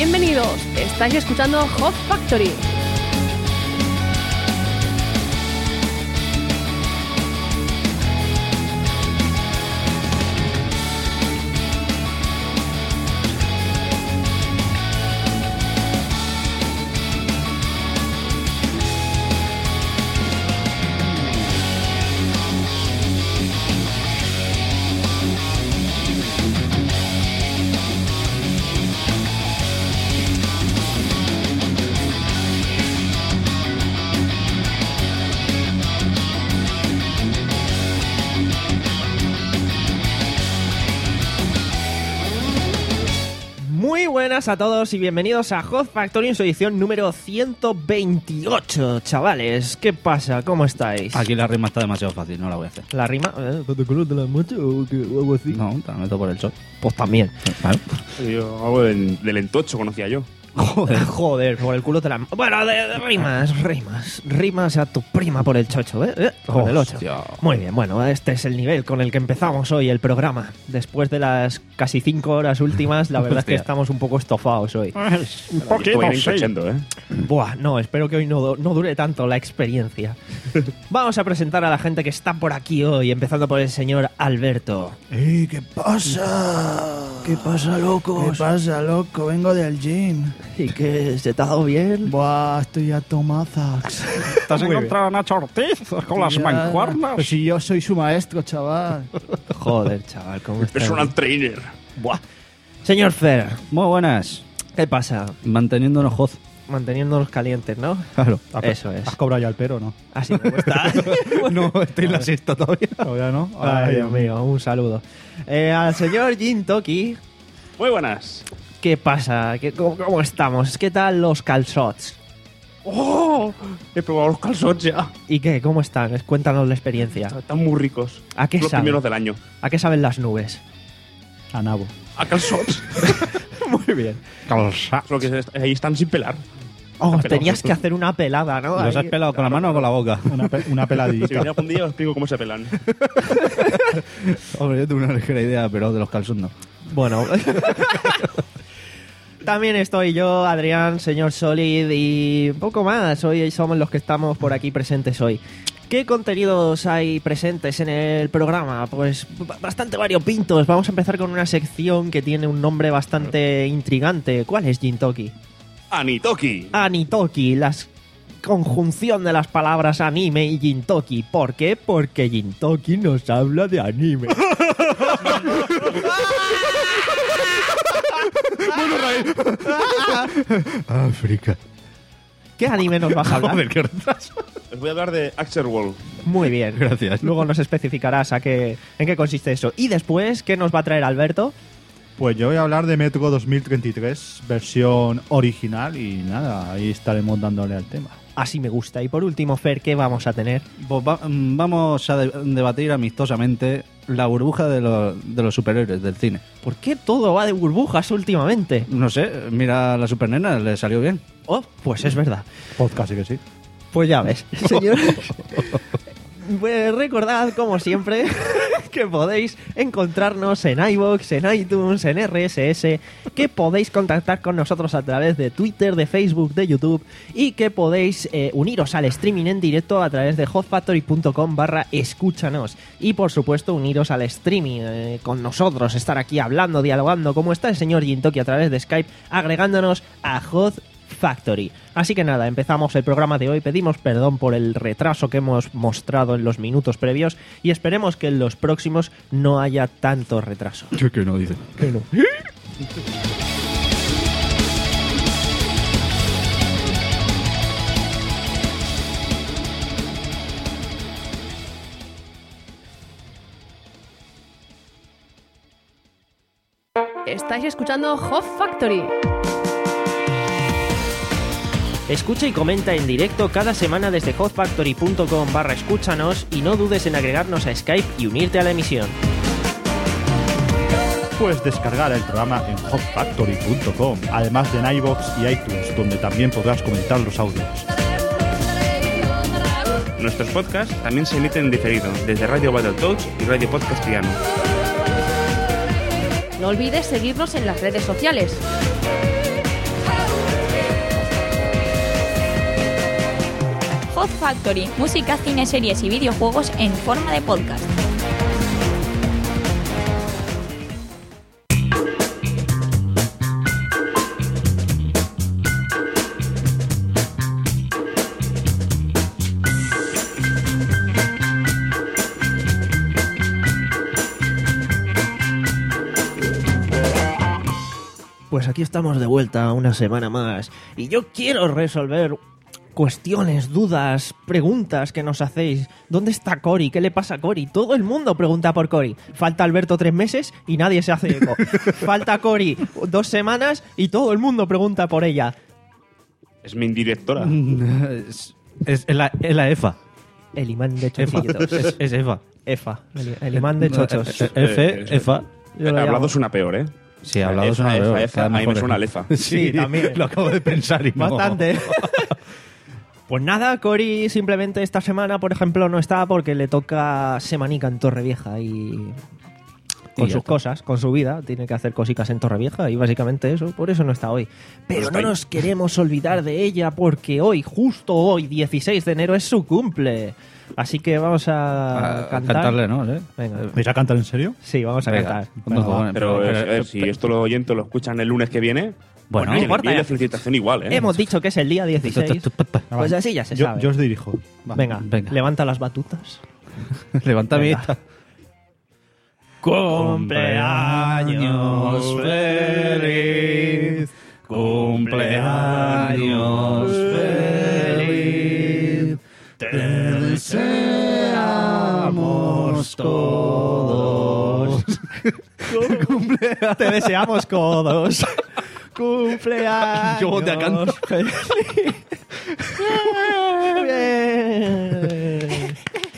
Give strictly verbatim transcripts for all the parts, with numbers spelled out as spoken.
Bienvenidos, estáis escuchando Hot Factory. Buenas a todos y bienvenidos a Hot Factory en su edición número ciento veintiocho, chavales. ¿Qué pasa? ¿Cómo estáis? Aquí la rima está demasiado fácil, no la voy a hacer. ¿La rima? ¿Eh? ¿Te color de la mocha o qué? ¿O algo así? No, te la meto por el shot. Pues también. Vale. Yo algo del, del entocho conocía yo. Joder, joder, por el culo te la... Bueno, de, de rimas, rimas. Rimas a tu prima por el chocho, ¿eh? ¿Eh? Por el ocho. Hostia. Muy bien, bueno, este es el nivel con el que empezamos hoy el programa. Después de las casi cinco horas últimas, la verdad es que Hostia. estamos un poco estofados hoy. Un Esto va a ir encochendo, ¿eh? Buah, no, espero que hoy no, no dure tanto la experiencia. Vamos a presentar a la gente que está por aquí hoy, empezando por el señor Alberto. ¡Ey! ¿Qué pasa? ¿Qué pasa, locos? ¿Qué pasa, loco? Vengo del gym. ¿Y qué? ¿Se te ha dado bien? Buah, estoy a tomazax. ¿Te has encontrado a Nacho Ortiz con las Ya. mancuernas? Pues si yo soy su maestro, chaval. Joder, chaval, ¿cómo estás? Personal trainer. Buah. Señor Fer, Muy buenas. ¿qué pasa? Manteniéndonos hoz. Manteniéndonos calientes, ¿no? Claro. Eso es. ¿Has cobrado ya el pero, no? Así me gusta. No, estoy en la siesta todavía. ¿Todavía no? Ay, Dios mío, un saludo. Eh, al señor Jin Toki, Muy buenas. ¿qué pasa? ¿Qué, cómo, cómo estamos? ¿Qué tal los calzots? ¡Oh! He probado los calzots ya. ¿Y qué? ¿Cómo están? Cuéntanos la experiencia. Están muy ricos. ¿A qué Los saben? primeros del año. ¿A qué saben las nubes? A nabo. A calzots. Muy bien. Calza. Solo que est- ahí están sin pelar. Oh, Está pelado. tenías que hacer una pelada, ¿no? ¿Los has Ahí. pelado con la mano o con la boca? Una, pe- una Si peladita. venía algún día os explico cómo se pelan. Hombre, yo tengo una ligera idea, pero de los calzones no. Bueno. También estoy yo, Adrián, señor Solid y un poco más. Hoy somos los que estamos por aquí presentes hoy. ¿Qué contenidos hay presentes en el programa? Pues b- bastante variopintos. Vamos a empezar con una sección que tiene un nombre bastante intrigante. ¿Cuál es Jintoki? Anitoki. Anitoki, la conjunción de las palabras anime y Jintoki. ¿Por qué? Porque Jintoki nos habla de anime. África. ¿Qué anime nos vas a hablar? Joder, qué retraso. Os voy a hablar de Axel World. Muy bien. Gracias. Luego nos especificarás a qué, en qué consiste eso. Y después, ¿qué nos va a traer Alberto? Pues yo voy a hablar de Metro dos mil treinta y tres, versión original, y nada, ahí estaremos dándole al tema. Así me gusta. Y por último, Fer, ¿qué vamos a tener? Pues va- mm, vamos a de- debatir amistosamente la burbuja de, los- de los superhéroes del cine. ¿Por qué todo va de burbujas últimamente? No sé, mira a la supernena, le salió bien. Oh, pues es verdad. Podcast, sí que sí. Pues ya ves, señores. Pues recordad, como siempre, que podéis encontrarnos en iVoox, en iTunes, en R S S, que podéis contactar con nosotros a través de Twitter, de Facebook, de YouTube y que podéis eh, uniros al streaming en directo a través de hotfactory.com barra escúchanos y por supuesto uniros al streaming eh, con nosotros, estar aquí hablando, dialogando como está el señor Jintoki a través de Skype, agregándonos a Hot Factory. Así que nada, empezamos el programa de hoy. Pedimos perdón por el retraso que hemos mostrado en los minutos previos y esperemos que en los próximos no haya tanto retraso. Yo que no, dice. Que no. Estáis escuchando Hot Factory. Escucha y comenta en directo cada semana desde hotfactory.com barra escúchanos y no dudes en agregarnos a Skype y unirte a la emisión. Puedes descargar el programa en hot factory punto com, además de en iVoox y iTunes, donde también podrás comentar los audios. Nuestros podcasts también se emiten en diferido desde Radio Battletoads y Radio Podcast Piano. No olvides seguirnos en las redes sociales. Hot Factory, música, cine, series y videojuegos en forma de podcast. Pues aquí estamos de vuelta una semana más y yo quiero resolver cuestiones, dudas, preguntas que nos hacéis. ¿Dónde está Cory? ¿Qué le pasa a Cory? Todo el mundo pregunta por Cory. Falta Alberto tres meses y nadie se hace eco. Falta Cory dos semanas y todo el mundo pregunta por ella. Es mi indirectora. es, es, es la, es la EFA. El imán de EFA. chochitos. Es, es EFA. EFA. El, el imán de chochos. Eh, F, EFA. Yo lo Hablado llamo. suena peor, ¿eh? Sí, hablado Efa, suena efa, peor, efa, queda a mí me mejor. suena lefa. Sí, también. Lo acabo de pensar y no. Bastante. Pues nada, Cory simplemente esta semana, por ejemplo, no está porque le toca semanica en Torrevieja y con Y ya sus está. cosas, con su vida, tiene que hacer cositas en Torrevieja y básicamente eso, por eso no está hoy. Pero está no ahí. nos queremos olvidar de ella porque hoy, justo hoy, dieciséis de enero, es su cumple. Así que vamos a, A cantar. cantarle, ¿no? ¿Eh? Venga. ¿Vais a cantar en serio? Sí, vamos a Venga. cantar. No, Venga, bueno, Pero, pero- a ver, pero- si esto los oyentes lo escuchan el lunes que viene, Bueno, oye, no importa, le pido ya. felicitación igual, ¿eh? Hemos dicho que es el día dieciséis. Pues así ya se yo, sabe. yo os dirijo. Va. Venga, Venga. levanta las batutas. Levanta mi Venga. vista. Cumpleaños feliz, cumpleaños feliz, te deseamos todos. Te deseamos codos. Cumpleaños. Yo te canto. feliz. Bien.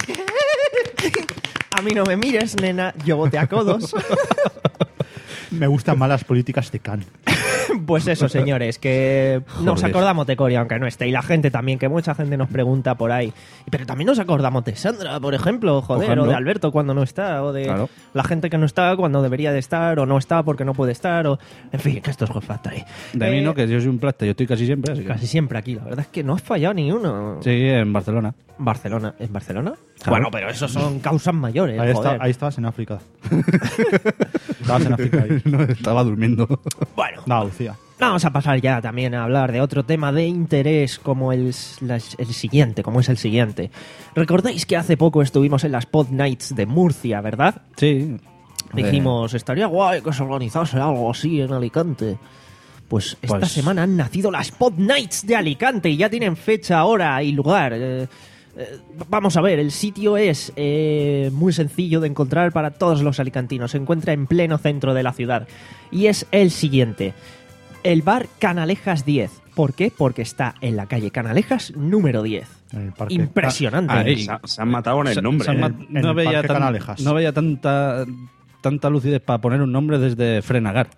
A mí no me mires, nena. Yo bote a codos. Me gustan más las políticas de Can. Pues eso, señores, que nos Joder. acordamos de Cory, aunque no esté. Y la gente también, que mucha gente nos pregunta por ahí. Pero también nos acordamos de Sandra, por ejemplo, joder, ejemplo. o de Alberto cuando no está, o de Claro. la gente que no está cuando debería de estar, o no está porque no puede estar, o... En fin, que esto es Hot Factory. De mí Eh, no, que yo soy un plasta, yo estoy casi siempre. Así que... Casi siempre aquí, la verdad es que no has fallado ni uno. Sí, en Barcelona. Barcelona, ¿en Barcelona? Claro. Bueno, pero eso son causas mayores, Ahí, joder. está- ahí estabas en África. estabas en África ahí. No, estaba durmiendo. Bueno, No, Lucía. vamos a pasar ya también a hablar de otro tema de interés como el, la- el siguiente, como es el siguiente. ¿Recordáis que hace poco estuvimos en las Pod Nights de Murcia, verdad? Sí. Dijimos, estaría guay que se organizase algo así en Alicante. Pues esta Pues- semana han nacido las Pod Nights de Alicante y ya tienen fecha, hora y lugar. Eh, eh, vamos a ver, el sitio es eh, muy sencillo de encontrar para todos los alicantinos. Se encuentra en pleno centro de la ciudad. Y es el siguiente. El bar Canalejas diez. ¿Por qué? Porque está en la calle Canalejas número diez. En el parque. Impresionante. Ah, ahí. Se, ha- se han matado en el Se- nombre. se han ¿eh? ma- En no, el veía Parque tan- Canalejas. no veía tanta tanta lucidez para poner un nombre desde Frenagar.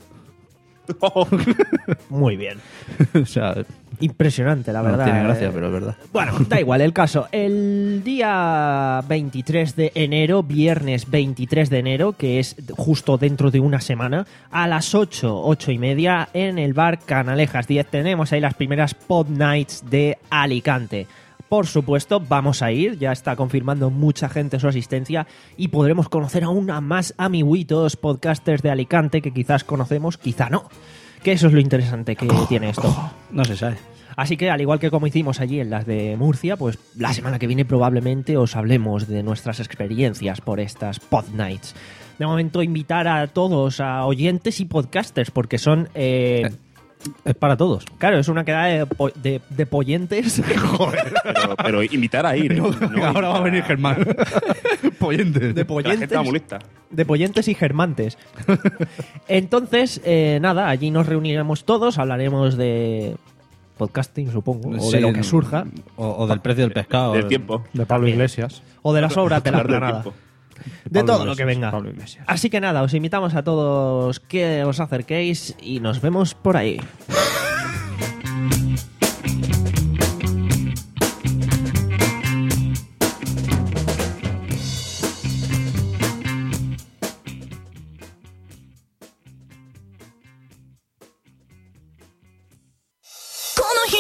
Muy bien. O sea, Impresionante, la no verdad. tiene gracia, eh. pero es verdad. Bueno, da igual el caso. El día veintitrés de enero, viernes veintitrés de enero, que es justo dentro de una semana, a las ocho, ocho y media, en el bar Canalejas diez, tenemos ahí las primeras Pod Nights de Alicante. Por supuesto, vamos a ir, ya está confirmando mucha gente su asistencia y podremos conocer aún a más amiguitos podcasters de Alicante que quizás conocemos, quizá no. Que eso es lo interesante que tiene esto. No se sabe. Así que, al igual que como hicimos allí en las de Murcia, pues la semana que viene probablemente os hablemos de nuestras experiencias por estas Pod Nights. De momento, invitar a todos, a oyentes y podcasters, porque son... eh, Es para todos. claro, es una quedada de, po- de, de pollentes. Joder. Pero, pero invitar a ir. ¿eh? No Ahora va a venir Germán. Pollente. De La gente va muy pollentes, lista. de pollentes y germantes. Entonces, eh, nada, allí nos reuniremos todos, hablaremos de podcasting, supongo, o Sí, de lo que surja, O, o del precio del pescado. Del tiempo. De Pablo También. Iglesias. o de las obras de la Hablar del planada. tiempo. De Pablo todo lo que Iglesias, venga. Pablo Iglesias. Así que nada, os invitamos a todos que os acerquéis y nos vemos por ahí.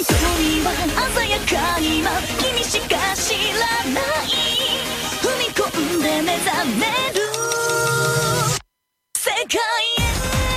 いは鮮やかに舞う君しか知らない踏み込んで目覚める世界へ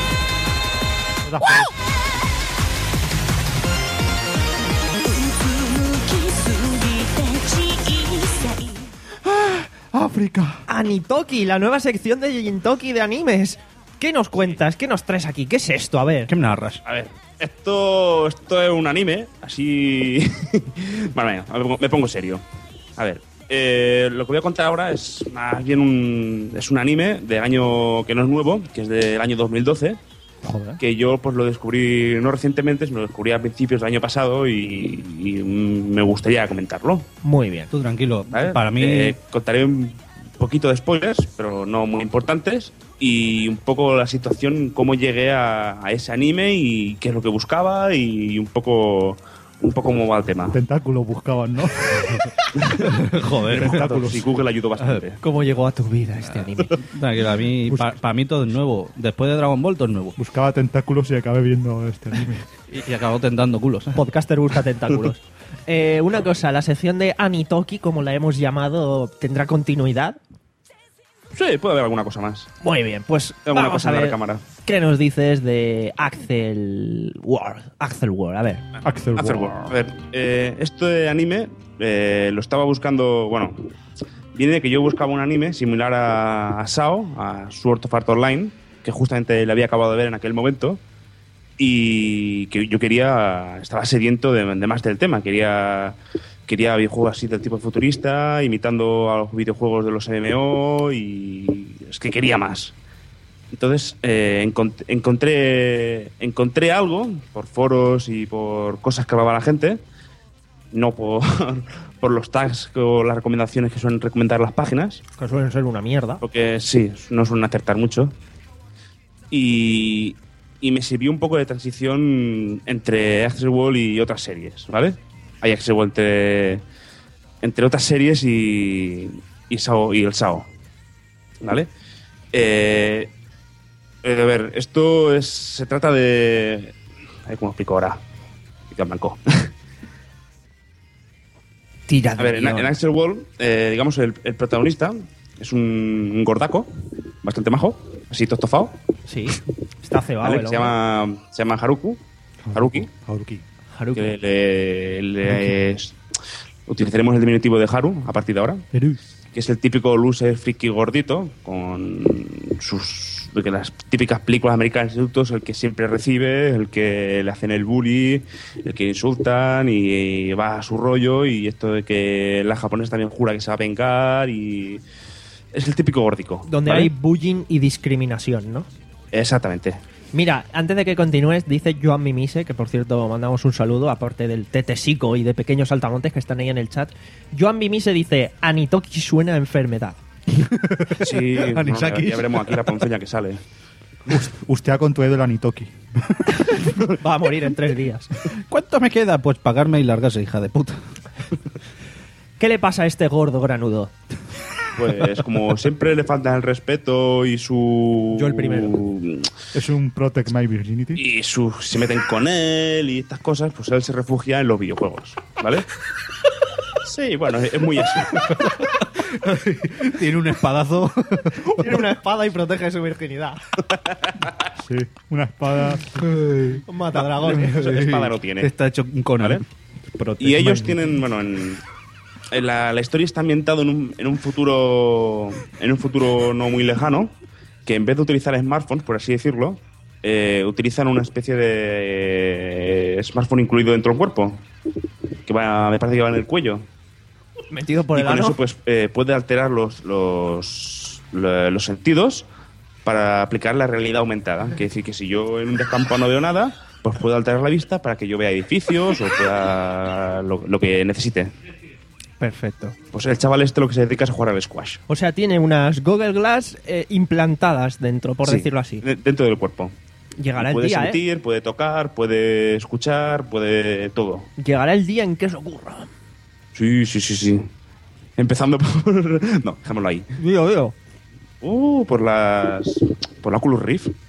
África. Anitoki, la nueva sección de Jintoki de animes. ¿Qué nos cuentas? ¿Qué nos traes aquí? ¿Qué es esto? A ver. ¿Qué me narras? A ver, esto, esto es un anime, así... bueno, venga, me pongo, me pongo serio. A ver, eh, lo que voy a contar ahora es más bien un, es un anime del año que no es nuevo, que es del año dos mil doce. Joder. Que yo pues lo descubrí no recientemente, sino lo descubrí a principios del año pasado y, y me gustaría comentarlo. Muy bien. Tú tranquilo. ¿Vale? Para mí... Eh, contaré un poquito de spoilers, pero no muy importantes, y un poco la situación, cómo llegué a, a ese anime y qué es lo que buscaba y un poco un poco cómo va el tema. Tentáculos buscaban, ¿no? Joder. Tentáculos. Y Google ayudó bastante. ¿Cómo llegó a tu vida este anime? Tranquilo, a mí, para mí todo es nuevo. Después de Dragon Ball todo es nuevo. Buscaba tentáculos y acabé viendo este anime. Y, y acabó tentando culos. ¿eh? Podcaster busca tentáculos. Eh, una cosa, la sección de Anitoki, como la hemos llamado, ¿tendrá continuidad? Sí, puede haber alguna cosa más. Muy bien, pues Alguna vamos cosa a en la ver cámara. qué nos dices de Axel World. Axel World, a ver. Axel Hacer World. bueno. A ver, eh, este anime eh, lo estaba buscando, bueno, viene de que yo buscaba un anime similar a, a S A O, a Sword of Art Online, que justamente le había acabado de ver en aquel momento, y que yo quería, estaba sediento de, de más del tema, quería, quería videojuegos así del tipo futurista, imitando a los videojuegos de los M M O, y es que quería más. Entonces eh, encont- encontré, encontré algo por foros y por cosas que hablaba la gente, no por, por los tags o las recomendaciones que suelen recomendar las páginas, Que suelen ser una mierda. porque sí, no suelen acertar mucho. Y, y me sirvió un poco de transición entre Axel World y otras series, ¿vale? Hay Axel World entre, entre otras series y, y, S A O, y el S A O, ¿vale? Eh, eh, a ver, esto es, se trata de... A ver, ¿cómo explico ahora? Explica en blanco. Tira A ver, en, en Axel World, eh, digamos, el, el protagonista es un, un gordaco, bastante majo, así tostofado, Sí, está cebado ¿vale? el Que se hombre. llama, se llama Haruku, Haruki, Haruki. Haruki. que le, le- es- utilizaremos el diminutivo de Haru a partir de ahora, que es el típico loser friki gordito, con sus de que las típicas películas americanas de institutos, el que siempre recibe, el que le hacen el bully, el que insultan y va a su rollo, y esto de que la japonesa también jura que se va a vengar, y es el típico gordico. Donde ¿vale? hay bullying y discriminación, ¿no? Exactamente. Mira, antes de que continúes, dice Joan Mimise, que por cierto mandamos un saludo, aparte del Tetesico y de pequeños saltamontes que están ahí en el chat. Joan Mimise dice, Anitoki suena a enfermedad. Sí, bueno, ya, Anisakis. ya veremos aquí la ponzoña que sale. Usted ha contraído el Anitoki. Va a morir en tres días. ¿Cuánto me queda? Pues pagarme y largarse, hija de puta. ¿Qué le pasa a este gordo granudo? Pues como siempre le falta el respeto y su... Yo el primero. Es un Protect My Virginity. Y su, se meten con él y estas cosas, pues él se refugia en los videojuegos, ¿vale? Sí, bueno, es muy así. Tiene un espadazo. Tiene una espada y protege su virginidad. Sí, una espada. Un matadragones. Espada no tiene. Está hecho con ¿Vale? Protect Y ellos My- tienen, bueno, en, en la, la historia está ambientada en un, en un futuro en un futuro no muy lejano, que en vez de utilizar smartphones, por así decirlo, eh, utilizan una especie de eh, smartphone incluido dentro del cuerpo, que va, me parece que va en el cuello. Metido por Y el con ano. eso pues eh, puede alterar los, los, lo- los sentidos para aplicar la realidad aumentada. Quiere decir que si yo en un descampado no veo nada, pues puedo alterar la vista para que yo vea edificios o pueda lo, lo que necesite. Perfecto. Pues el chaval este lo que se dedica es a jugar al squash. O sea, tiene unas Google Glass eh, implantadas dentro, por Sí, decirlo así. de- dentro del cuerpo. Llegará el puede día, ¿eh? sentir, puede tocar, puede escuchar, puede todo. Llegará el día en que eso ocurra. Sí, sí, sí, sí. Empezando por... No, dejémoslo ahí. Digo, digo. Uh, por las... Por la Oculus Rift.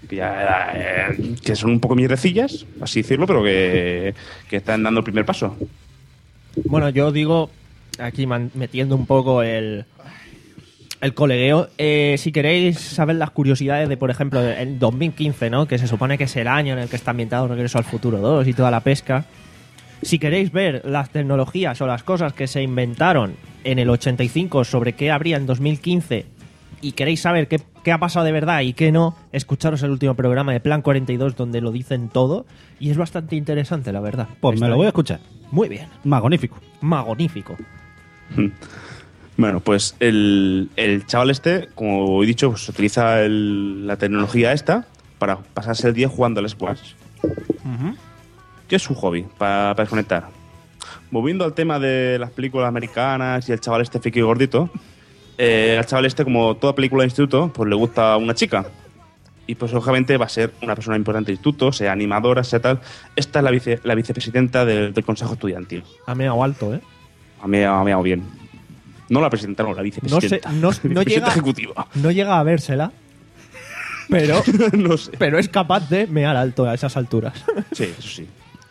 que, ya, eh, que son un poco mierdecillas, así decirlo, pero que, que están dando el primer paso. Bueno, yo digo, aquí man- metiendo un poco el, el colegueo, eh, si queréis saber las curiosidades de, por ejemplo, el dos mil quince, ¿no? Que se supone que es el año en el que está ambientado Regreso al Futuro dos y toda la pesca. Si queréis ver las tecnologías o las cosas que se inventaron en el ochenta y cinco sobre qué habría en dos mil quince y queréis saber qué, qué ha pasado de verdad y qué no, escucharos el último programa de Plan cuarenta y dos donde lo dicen todo y es bastante interesante, la verdad. Pues Está me lo ahí. voy a escuchar. Muy bien. Magnífico. Magnífico. Bueno, pues el, el chaval este, como he dicho, pues utiliza el- la tecnología esta para pasarse el día jugando al squash. Que es su hobby, para, para desconectar. Volviendo al tema de las películas americanas y el chaval este friki gordito, eh, al chaval este, como toda película de instituto, pues le gusta una chica. Y pues lógicamente va a ser una persona importante del instituto, sea animadora, sea tal. Esta es la, vice, la vicepresidenta del, del Consejo Estudiantil. Ha meado alto, ¿eh? A mí me ha meado bien. No la presidenta, no, la No, sé, vicepresidenta. no, no, Vicepresidenta llega, ejecutiva. no llega a vérsela, pero, No sé. pero es capaz de mear alto a esas alturas. Sí, eso sí.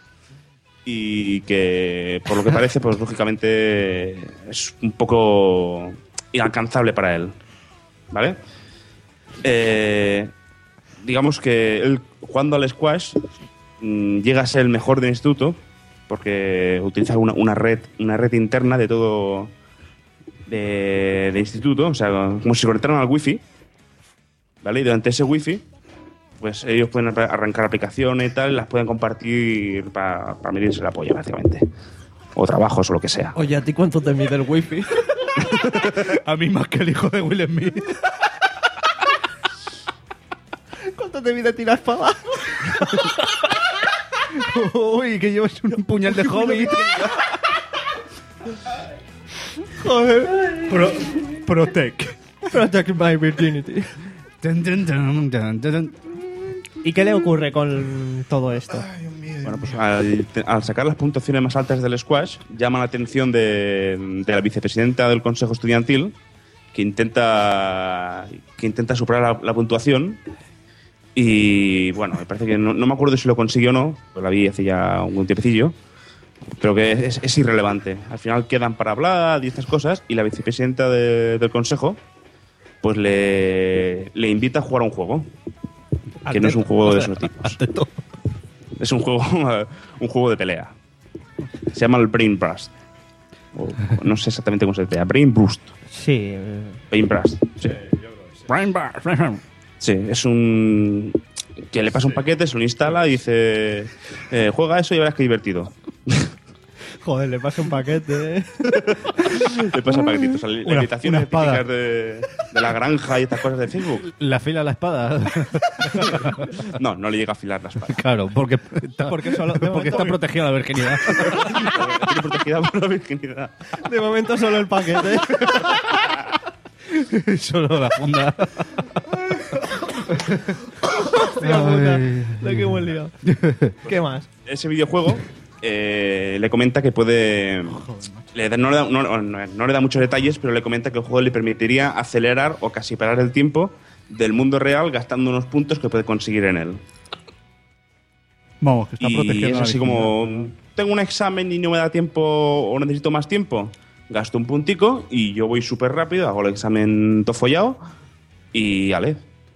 Y que, por lo que parece, pues lógicamente es un poco inalcanzable para él. ¿Vale? Eh, digamos que él, jugando al squash, mmm, llega a ser el mejor del instituto porque utiliza una, una red una red interna de todo de, de instituto, o sea, como si conectaran al wifi, ¿vale? Y durante ese wifi pues ellos pueden ar- arrancar aplicaciones y tal, y las pueden compartir para pa medirse la polla, básicamente. O trabajos o lo que sea. Oye, ¿a ti cuánto te mide el wifi? A mí más que el hijo de Will Smith. ¿Cuánto te mide tirar espada? Uy, que llevas un puñal de hobby. Joder. Pro, Protec. Protect my virginity. Dun, dun, dun, dun, dun, dun. ¿Y qué le ocurre con todo esto? Bueno, pues al, al sacar las puntuaciones más altas del squash, llama la atención de, de la vicepresidenta del Consejo Estudiantil, que intenta, que intenta superar la, la puntuación. Y bueno, me parece que no, no me acuerdo si lo consiguió o no, pues la vi hace ya un tiempecillo, pero que es, es irrelevante. Al final quedan para hablar y estas cosas, y la vicepresidenta de- del Consejo pues le, le invita a jugar a un juego, que no es un juego de esos tipos. Es un juego, un juego de pelea. Se llama el Brain Burst. O, no sé exactamente cómo se dice. Brain Burst. Sí. eh, Brain Burst. Sí. Brain bar. Sí, es un... que le pasa un paquete, se lo instala y dice... eh, juega eso y verás qué divertido. Joder, le pasa un paquete. ¿eh? Le pasa el paquetito. O sea, las Una- invitaciones una espada. típicas de, de la granja y estas cosas de Facebook. La fila a la espada. No, no le llega a afilar la espada. Claro, porque está, Porque solo- de porque momento- está protegida la virginidad. Tiene protegida por la virginidad. De momento solo el paquete. Solo la funda. Hostia puta. Lo que hemos liado. ¿Qué más? Ese videojuego eh, le comenta que puede... Le da- no, le da, no, no- no le da muchos detalles, pero le comenta que el juego le permitiría acelerar o casi parar el tiempo del mundo real gastando unos puntos que puede conseguir en él. Vamos, que está Y protegiendo es la así virginidad. como... Tengo un examen y no me da tiempo o necesito más tiempo. Gasto un puntico y yo voy súper rápido, hago el examen todo follado y ale.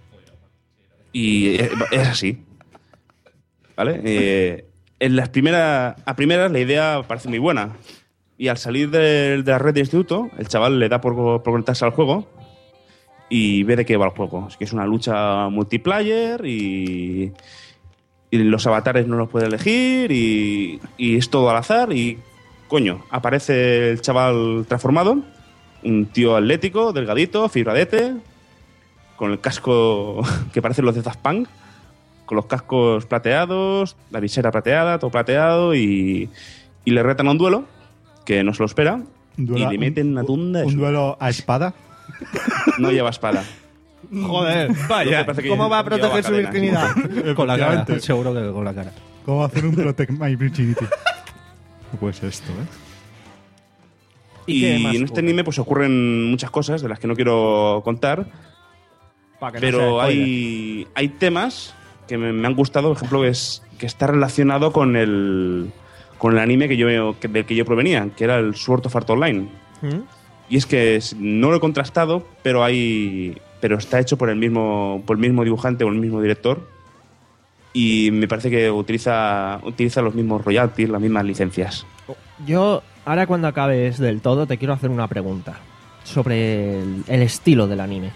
Y es, es así. ¿Vale? Eh, en las primeras, a primeras la idea parece muy buena. Y al salir de, de la red de instituto, el chaval le da por, por conectarse al juego y ve de qué va el juego. Es que es una lucha multiplayer y, y los avatares no los puede elegir y, y es todo al azar y, coño, aparece el chaval transformado, un tío atlético, delgadito, fibradete, con el casco que parecen los de Daft Punk, con los cascos plateados, la visera plateada, todo plateado y, y le retan a un duelo que no se lo espera Un duelo- y le meten una tunda de ¿Un su- duelo a espada? No lleva espada. Joder, Vaya, parece que ¿cómo va a lleva proteger su cadenas. virginidad? Con la cara. Efectivamente. Seguro que con la cara. ¿Cómo hacer un Protect My Virginity? No puede ser esto, ¿eh? ¿Y qué Y más en este ocurre? anime pues ocurren muchas cosas de las que no quiero contar. Pa' que no sea pero spoiler. hay, hay temas que me, me han gustado, por ejemplo, que, es, que está relacionado con el, con el anime que yo, que, del que yo provenía, que era el Sword of Art Online. ¿Mm? Y es que es- no lo he contrastado, pero hay pero está hecho por el mismo por el mismo dibujante o el mismo director. Y me parece que utiliza, utiliza los mismos royalties, las mismas licencias. Yo, ahora cuando acabes del todo, te quiero hacer una pregunta sobre el, el estilo del anime.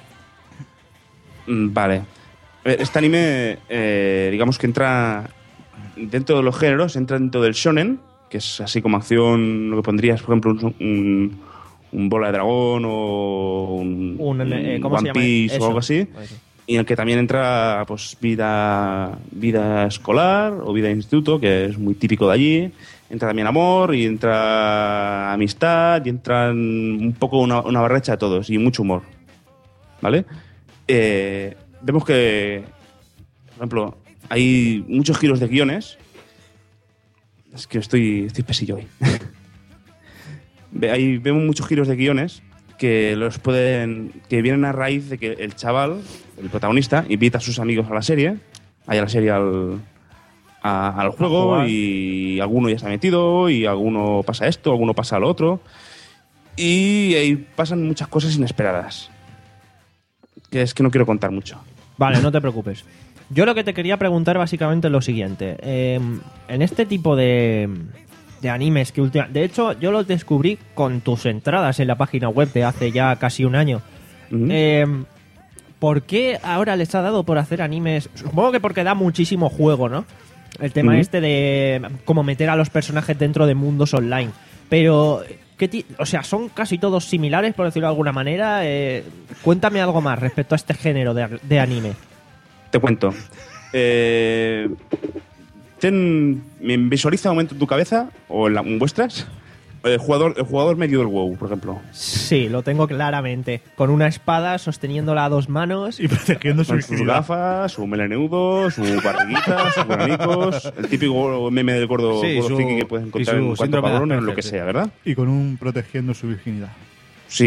Mm, Vale. Eh, Este anime, eh, digamos que entra dentro de los géneros, entra dentro del shonen, que es así como acción, lo que pondrías, por ejemplo, un, un, un bola de dragón o un, Un, eh, ¿cómo One se llama? Piece Eso. o algo así. Eso. Y en el que también entra pues vida, vida escolar o vida de instituto, que es muy típico de allí. Entra también amor y entra amistad y entran un poco una, una barrecha de todos y mucho humor. ¿Vale? Eh, vemos que, por ejemplo, hay muchos giros de guiones. Es que estoy, estoy pesillo hoy. Ve- ahí vemos muchos giros de guiones que los pueden que vienen a raíz de que el chaval, el protagonista, invita a sus amigos a la serie, a la serie al, a- al juego jugar. y alguno ya se ha metido y alguno pasa esto, alguno pasa lo otro y ahí pasan muchas cosas inesperadas. Que es que no quiero contar mucho. Vale, no te preocupes. Yo lo que te quería preguntar básicamente es lo siguiente. Eh, en este tipo de, de animes que última, de hecho yo los descubrí con tus entradas en la página web de hace ya casi un año. Ujú. Eh, ¿Por qué ahora les ha dado por hacer animes? Supongo que porque da muchísimo juego, ¿no? El tema Ujú. este de cómo meter a los personajes dentro de mundos online. Pero, ¿qué ti- o sea, son casi todos similares, por decirlo de alguna manera. Eh, cuéntame algo más respecto a este género de, de anime. Te cuento. Eh, ten, visualiza un momento en tu cabeza o en, la, en vuestras el jugador, el jugador medio del WoW, por ejemplo. Sí, lo tengo claramente. Con una espada sosteniéndola a dos manos. Y protegiendo su Con sus virginidad. gafas, su melenudo, su barriguita, sus granicos, el típico meme del gordo, Sí, gordo su- friki que puedes encontrar y su en cuatro síndrome de cabrones, Asperger, lo que sí. sea, ¿verdad? Y con un protegiendo su virginidad. Sí.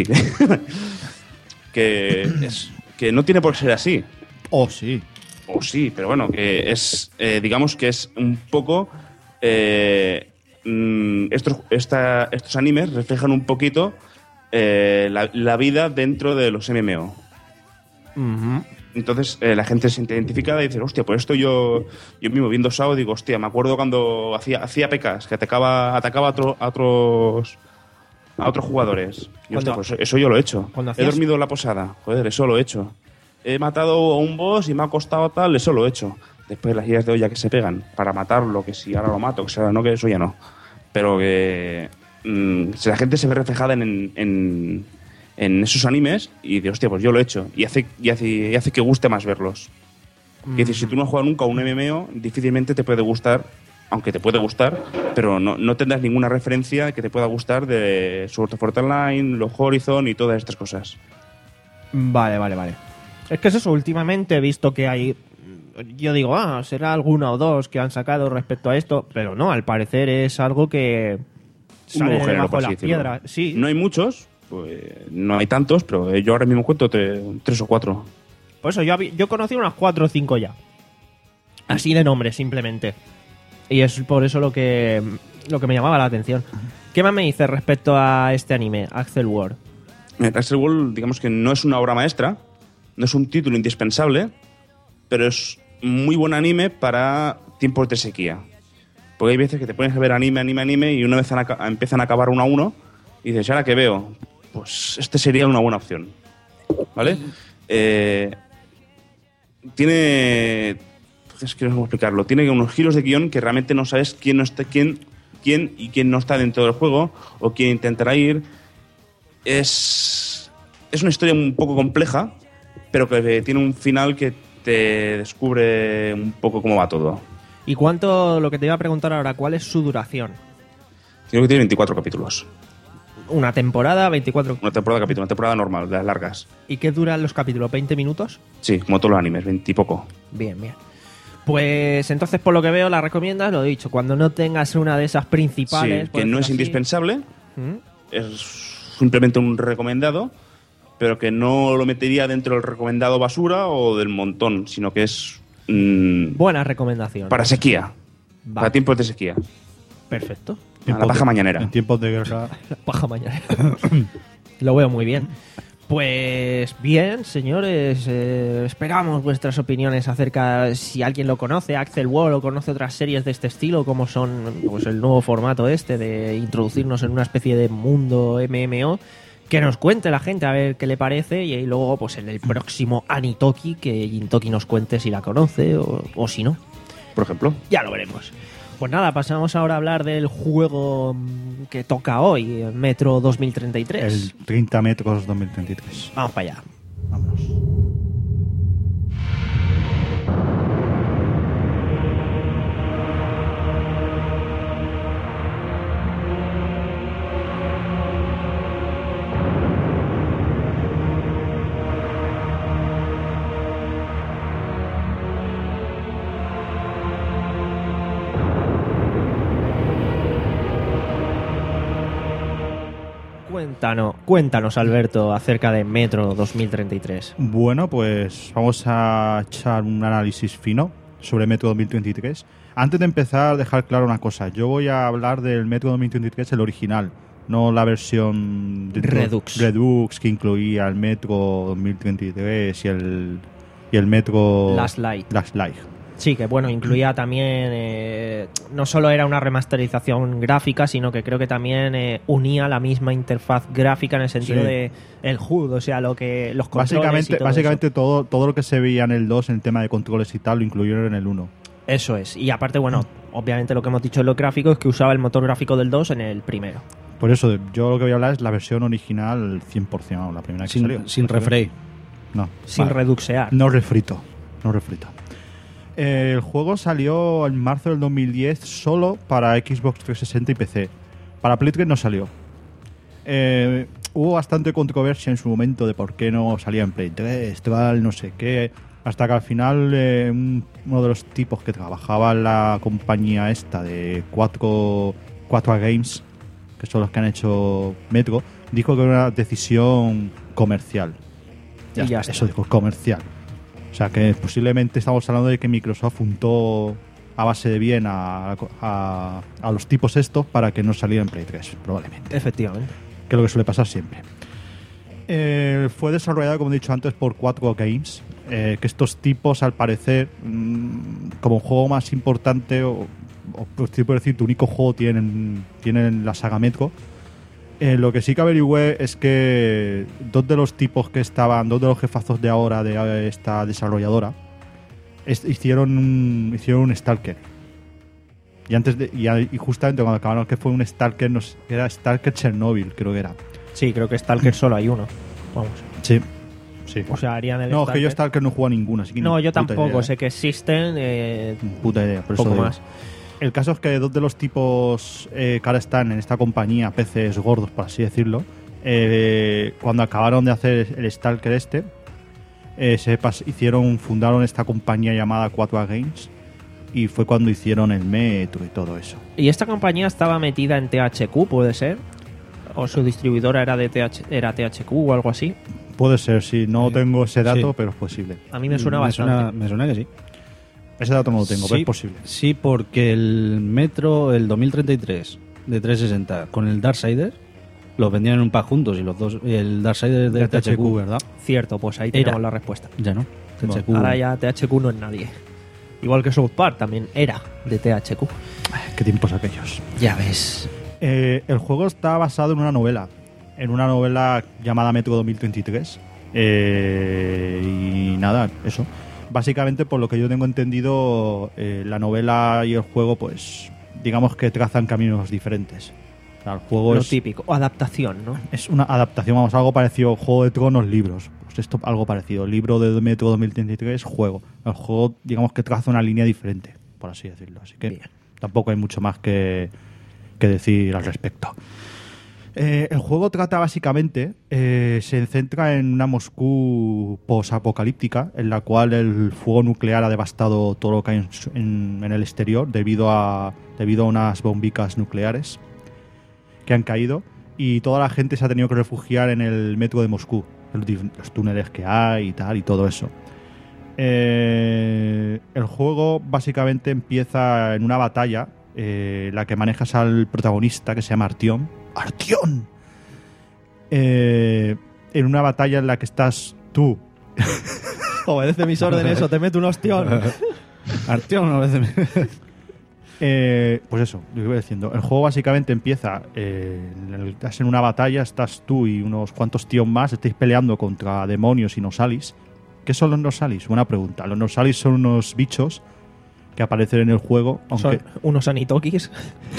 que, es, que no tiene por qué ser así. Oh, sí. O sí, pero bueno, que es, eh, digamos que es un poco... eh, mm, estos, esta- estos animes reflejan un poquito eh, la, la vida dentro de los M M O. Entonces eh, la gente se siente identificada y dice, hostia, pues esto yo, yo mismo viendo S A O digo, hostia, me acuerdo cuando hacía, hacía P Ks, que atacaba, atacaba a, otro- a otros a otros jugadores. Y Cuando- hostia, pues eso yo lo he hecho. cuando He hacías- dormido en la posada, joder, eso lo he hecho. He matado a un boss y me ha costado tal, eso lo he hecho. Después las ideas de olla que se pegan para matarlo, que si ahora lo mato, que si ahora no, que eso ya no. Pero que mm, si la gente se ve reflejada en, en, en esos animes y dice, hostia, pues yo lo he hecho. Y hace, y hace, y hace que guste más verlos. Y decir, si tú no has jugado nunca a un M M O, difícilmente te puede gustar, aunque te puede gustar, pero no, no tendrás ninguna referencia que te pueda gustar de Sword of Art Online, los Horizon y todas estas cosas. Vale, vale, vale. Es que es eso, últimamente he visto que hay... Yo digo, ah, será alguna o dos que han sacado respecto a esto, pero no, al parecer es algo que Un sale nuevo género, debajo por de así la decirlo. piedra. Sí, No hay muchos, pues no hay tantos, pero yo ahora mismo cuento te- tres o cuatro. por eso yo, habí- yo conocí unas cuatro o cinco ya. Así de nombre, simplemente. Y es por eso lo que, lo que me llamaba la atención. ¿Qué más me dices respecto a este anime, Axel World? Axel World, digamos que no es una obra maestra, no es un título indispensable, pero es muy buen anime para tiempos de sequía. Porque hay veces que te pones a ver anime, anime, anime y una vez an- empiezan a acabar uno a uno y dices, ¿ahora qué veo? Pues este sería una buena opción. ¿Vale? Eh, tiene... Es que no sé cómo explicarlo. Tiene unos giros de guión que realmente no sabes quién, no está, quién, quién y quién no está dentro del juego o quién intentará ir. Es, es una historia un poco compleja, pero que tiene un final que te descubre un poco cómo va todo. ¿Y cuánto, lo que te iba a preguntar ahora, cuál es su duración? Creo que tiene veinticuatro capítulos. ¿Una temporada, veinticuatro? Una temporada de capítulo, una temporada normal, de las largas. ¿Y qué duran los capítulos? ¿veinte minutos? Sí, como todos los animes, veinte y poco. Bien, bien. Pues entonces, por lo que veo, la recomiendas, lo he dicho, cuando no tengas una de esas principales... Sí, por que no decirlo es así. indispensable, ¿Mm? es simplemente un recomendado, pero que no lo metería dentro del recomendado basura o del montón, sino que es mm, Buena recomendación. para sequía, Vale. para tiempos de sequía, Perfecto. a la Tiempos paja de- mañanera. En tiempos de guerra. Paja mañana. Lo veo muy bien. Pues bien, señores, eh, esperamos vuestras opiniones acerca si alguien lo conoce, Axel Wall, o conoce otras series de este estilo, como son pues el nuevo formato este de introducirnos en una especie de mundo M M O. Que nos cuente la gente a ver qué le parece y luego pues en el próximo Anitoki que Intoki nos cuente si la conoce o, o si no. Por ejemplo. Ya lo veremos. Pues nada, pasamos ahora a hablar del juego mm, que toca hoy, Metro dos mil treinta y tres. El treinta metros dos mil treinta y tres. Vamos para allá. Vámonos. Cuéntanos, cuéntanos, Alberto, acerca de Metro dos mil treinta y tres. Bueno, pues vamos a echar un análisis fino sobre Metro dos mil treinta y tres. Antes de empezar, dejar claro una cosa. Yo voy a hablar del Metro dos mil treinta y tres, el original, no la versión de Redux. Redux que incluía el Metro dos mil treinta y tres y el, y el Metro Last Light. Last Light. Sí, que bueno, incluía también, eh, no solo era una remasterización gráfica, sino que creo que también eh, unía la misma interfaz gráfica en el sentido Sí. de el H U D, o sea, lo que los controles y Básicamente, todo básicamente todo, todo lo que se veía en el dos en el tema de controles y tal lo incluyeron en el uno. Eso. Eso es. Y aparte, bueno, obviamente lo que hemos dicho en lo gráfico es que usaba el motor gráfico del dos en el primero. Por eso, yo lo que voy a hablar es la versión original cien por ciento, la primera que salió. Sin, sin refrey. No, Sin vale. reduxear. No refrito, no refrito. Eh, el juego salió en marzo del dos mil diez solo para Xbox trescientos sesenta y P C. Para Play tres no salió. Eh, hubo bastante controversia en su momento de por qué no salía en Play tres, tal, no sé qué. Hasta que al final eh, un- uno de los tipos que trabajaba en la compañía esta de cuatro a Games, que son los que han hecho Metro, dijo que era una decisión comercial. Y ya está, está. eso dijo, comercial. O sea que posiblemente estamos hablando de que Microsoft juntó a base de bien a, a, a los tipos estos para que no saliera en Play tres, probablemente. Efectivamente. Que es lo que suele pasar siempre. Eh, fue desarrollado, como he dicho antes, por cuatro Games. Eh, que estos tipos, al parecer, mmm, como juego más importante, o, o pues, estoy por decir, tu único juego tienen, tienen la saga Metro. Eh, lo que sí que averigüé es que dos de los tipos que estaban, dos de los jefazos de ahora de esta desarrolladora, es- hicieron, un, hicieron un Stalker. Y antes de, y, a- y justamente cuando acabaron que fue un Stalker, no sé, era Stalker Chernobyl, creo que era. Sí, creo que Stalker solo hay uno. Vamos. Sí, sí. O sea, harían el No, es que yo Stalker. Stalker no juego a ninguna, así que No, ni yo puta tampoco. idea. Sé que existen. Eh, Puta idea, por eso poco digo. más. El caso es que dos de los tipos eh, que ahora están en esta compañía, peces gordos, por así decirlo, eh, cuando acabaron de hacer el Stalker este, eh, se pas- hicieron, fundaron esta compañía llamada cuatro A Games y fue cuando hicieron el Metro y todo eso. ¿Y esta compañía estaba metida en T H Q, puede ser? ¿O su distribuidora era de T H, era T H Q o algo así? Puede ser, sí, no Sí. tengo ese dato, Sí. pero es posible. A mí me suena me bastante. suena, me suena que sí. Ese dato no lo tengo, pero Sí, es posible. Sí, porque el Metro, el dos mil treinta y tres de trescientos sesenta con el Darksiders, los vendían en un pack juntos y los dos, y el Darksiders de De T H Q, ¿verdad? Cierto, pues ahí Era. tenemos la respuesta. Ya no. T H Q. Ahora ya T H Q no es nadie. Igual que South Park también era de T H Q. Qué tiempos aquellos. Ya ves. Eh, el juego está basado en una novela, en una novela llamada Metro dos mil treinta y tres. Eh, y nada, eso. Básicamente, por lo que yo tengo entendido, eh, la novela y el juego, pues, digamos que trazan caminos diferentes. O sea, el juego Lo es, típico. O adaptación, ¿no? es una adaptación, vamos, algo parecido a Juego de Tronos, libros. Pues esto, algo parecido. Libro de Metro dos mil treinta y tres, juego. El juego, digamos que traza una línea diferente, por así decirlo. Así que Bien. tampoco hay mucho más que, que decir al respecto. Eh, el juego trata básicamente, eh, se centra en una Moscú posapocalíptica, en la cual el fuego nuclear ha devastado todo lo que hay en, su- en- en el exterior debido a, debido a unas bombicas nucleares que han caído y toda la gente se ha tenido que refugiar en el metro de Moscú. los, dif- los túneles que hay y tal, y todo eso. Eh, el juego básicamente empieza en una batalla, eh, la que manejas al protagonista, que se llama Artyom. ¡Artyom! Eh, en una batalla en la que estás tú. Obedece mis órdenes o te meto un ostión. Artyom a veces me... Eh, pues eso, lo que iba diciendo. El juego básicamente empieza, eh, en el- estás en una batalla, estás tú y unos cuantos tíos más, estáis peleando contra demonios y Nosalis. ¿Qué son los Nosalis? Buena pregunta. Los Nosalis son unos bichos que aparecen en el juego, aunque Son unos anitokis.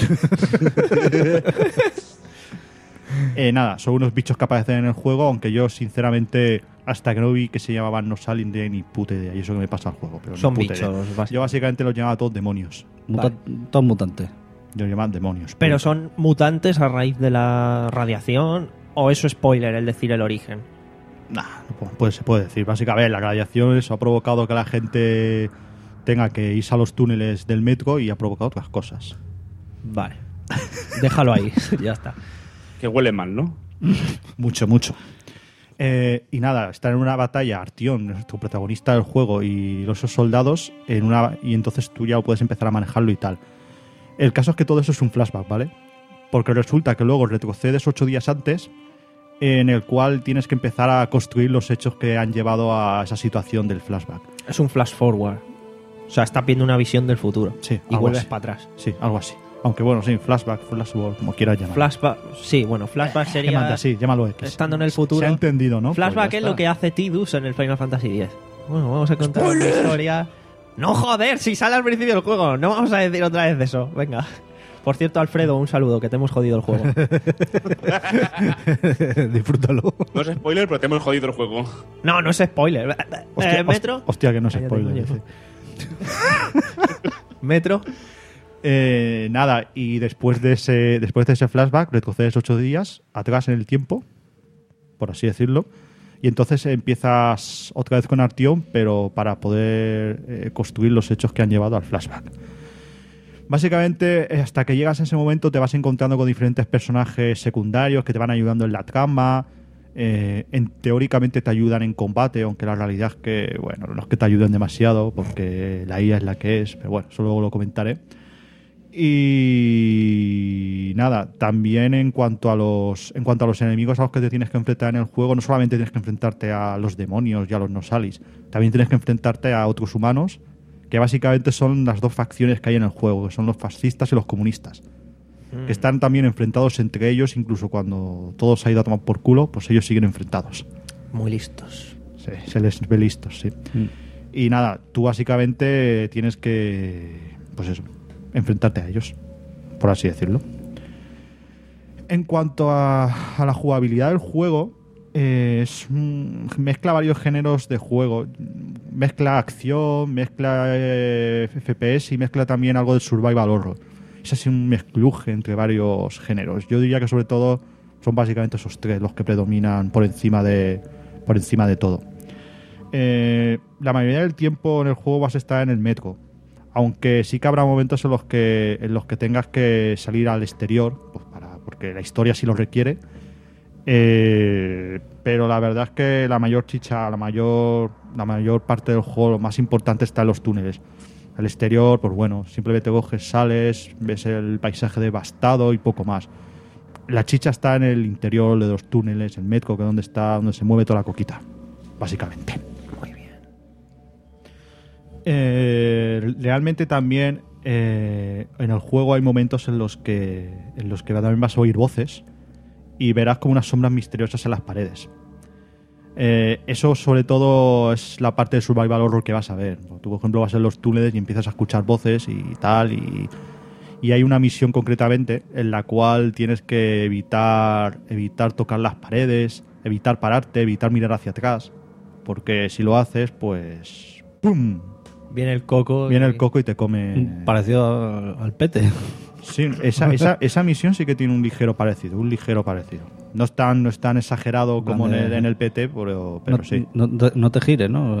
eh, nada, son unos bichos que aparecen en el juego, aunque yo sinceramente hasta que no vi que se llamaban Nosalis de ni puta idea, y eso que me pasa al juego. Pero ni Son puta bichos, idea. básicamente. Yo básicamente los llamaba todos demonios. Muta- Todos mutantes. Yo los llamaba demonios. Pero punto. son mutantes a raíz de la radiación. ¿O eso es spoiler, el decir el origen? Nah, no pu- puede, se puede decir. Básicamente, la radiación eso ha provocado que la gente tenga que irse a los túneles del metro y ha provocado otras cosas. Vale. Déjalo ahí. Ya está. Que huele mal, ¿no? Mucho, mucho. Eh, y nada, estar en una batalla, Artyom, nuestro protagonista del juego, y los soldados, en una y entonces tú ya puedes empezar a manejarlo y tal. El caso es que todo eso es un flashback, ¿vale? Porque resulta que luego retrocedes ocho días antes, en el cual tienes que empezar a construir los hechos que han llevado a esa situación del flashback. Es un flash forward. O sea, estás viendo una visión del futuro. Sí, Y algo vuelves así. para atrás. Sí, algo así. Aunque bueno, sí, flashback, flashback, como quieras llamarlo. Flashback. Sí, bueno, flashback sería. Llámate así, llámalo X. Estando en el futuro. Se ha entendido, ¿no? Flashback Pues ya es lo está. que hace Tidus en el Final Fantasy X. Bueno, vamos a contar una historia. No, joder, si sale al principio del juego. No vamos a decir otra vez de eso. Venga. Por cierto, Alfredo, un saludo, que te hemos jodido el juego. Disfrútalo. No es spoiler, pero te hemos jodido el juego. No, no es spoiler. Hostia, Eh, ¿Metro? host- Hostia, que no se Cállate, spoiler. coño. dice. ¿Metro? Eh, nada, y después de ese después de ese flashback retrocedes ocho días atrás en el tiempo, por así decirlo, y entonces empiezas otra vez con Artyom, pero para poder eh, construir los hechos que han llevado al flashback. Básicamente, eh, hasta que llegas a ese momento te vas encontrando con diferentes personajes secundarios que te van ayudando en la trama. Eh, en, teóricamente te ayudan en combate, aunque la realidad es que, bueno, no es que te ayuden demasiado, porque la I A es la que es, pero bueno, eso luego lo comentaré. Y nada, también en cuanto a los en cuanto a los enemigos a los que te tienes que enfrentar en el juego, no solamente tienes que enfrentarte a los demonios y a los Nosalis, también tienes que enfrentarte a otros humanos, que básicamente son las dos facciones que hay en el juego, que son los fascistas y los comunistas, que están también enfrentados entre ellos, incluso cuando todo se ha ido a tomar por culo, pues ellos siguen enfrentados. Muy listos. Sí, se les ve listos, sí. Y nada, tú básicamente tienes que, pues eso, enfrentarte a ellos, por así decirlo. En cuanto a, a la jugabilidad del juego, eh, es un- mezcla varios géneros de juego. Mezcla acción, mezcla eh, F P S y mezcla también algo de survival horror. Es así un mezcluje entre varios géneros. Yo diría que sobre todo son básicamente esos tres los que predominan por encima de, por encima de todo. Eh, la mayoría del tiempo en el juego vas a estar en el metro, aunque sí que habrá momentos en los que en los que tengas que salir al exterior, pues para, porque la historia sí lo requiere. Eh, pero la verdad es que la mayor chicha, la mayor, la mayor parte del juego, lo más importante está en los túneles. El exterior, pues bueno, simplemente coges, sales, ves el paisaje devastado y poco más. La chicha está en el interior de los túneles, el metro, que es donde está, donde se mueve toda la coquita, básicamente. Muy bien. Eh, realmente también eh, en el juego hay momentos en los que en los que también vas a oír voces y verás como unas sombras misteriosas en las paredes. Eh, eso sobre todo es la parte de survival horror que vas a ver. Tú, por ejemplo, vas en los túneles y empiezas a escuchar voces y tal, y, y hay una misión concretamente en la cual tienes que evitar evitar tocar las paredes, evitar pararte, evitar mirar hacia atrás, porque si lo haces, pues ¡pum! Viene el coco. Viene y- el coco y te come. Parecido al, al pete. Sí, esa, esa, esa misión sí que tiene un ligero parecido, un ligero parecido. No es tan, no es tan exagerado como en el, en el P T, pero, pero no, sí. No, no- no te gires, ¿no?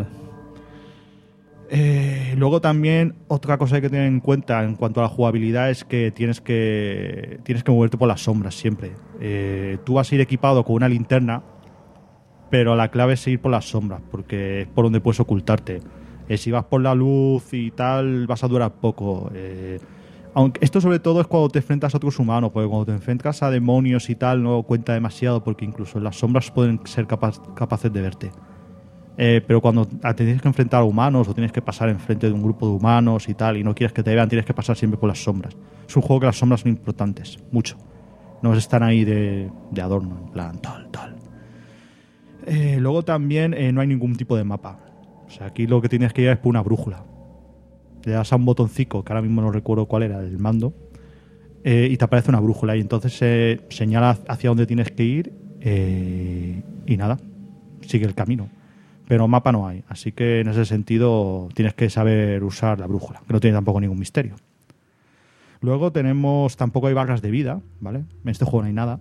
Eh, luego también otra cosa que hay que tener en cuenta en cuanto a la jugabilidad es que tienes que tienes que moverte por las sombras siempre. Eh, tú vas a ir equipado con una linterna pero la clave es ir por las sombras, porque es por donde puedes ocultarte. Eh, si vas por la luz y tal, vas a durar poco. Eh, aunque esto sobre todo es cuando te enfrentas a otros humanos, porque cuando te enfrentas a demonios y tal no cuenta demasiado, porque incluso las sombras pueden ser capaz, capaces de verte. Eh, pero cuando te tienes que enfrentar a humanos o tienes que pasar enfrente de un grupo de humanos y tal, y no quieres que te vean, tienes que pasar siempre por las sombras. Es un juego que las sombras son importantes, mucho. No están ahí de, de adorno, en plan tal, tal. Eh, luego también eh, no hay ningún tipo de mapa. O sea, aquí lo que tienes que ir es por una brújula. Le das a un botoncito, que ahora mismo no recuerdo cuál era, el mando, eh, y te aparece una brújula y entonces eh, señala hacia dónde tienes que ir eh, y nada, sigue el camino. Pero mapa no hay, así que en ese sentido tienes que saber usar la brújula, que no tiene tampoco ningún misterio. Luego tenemos, tampoco hay barras de vida, ¿vale? En este juego no hay nada.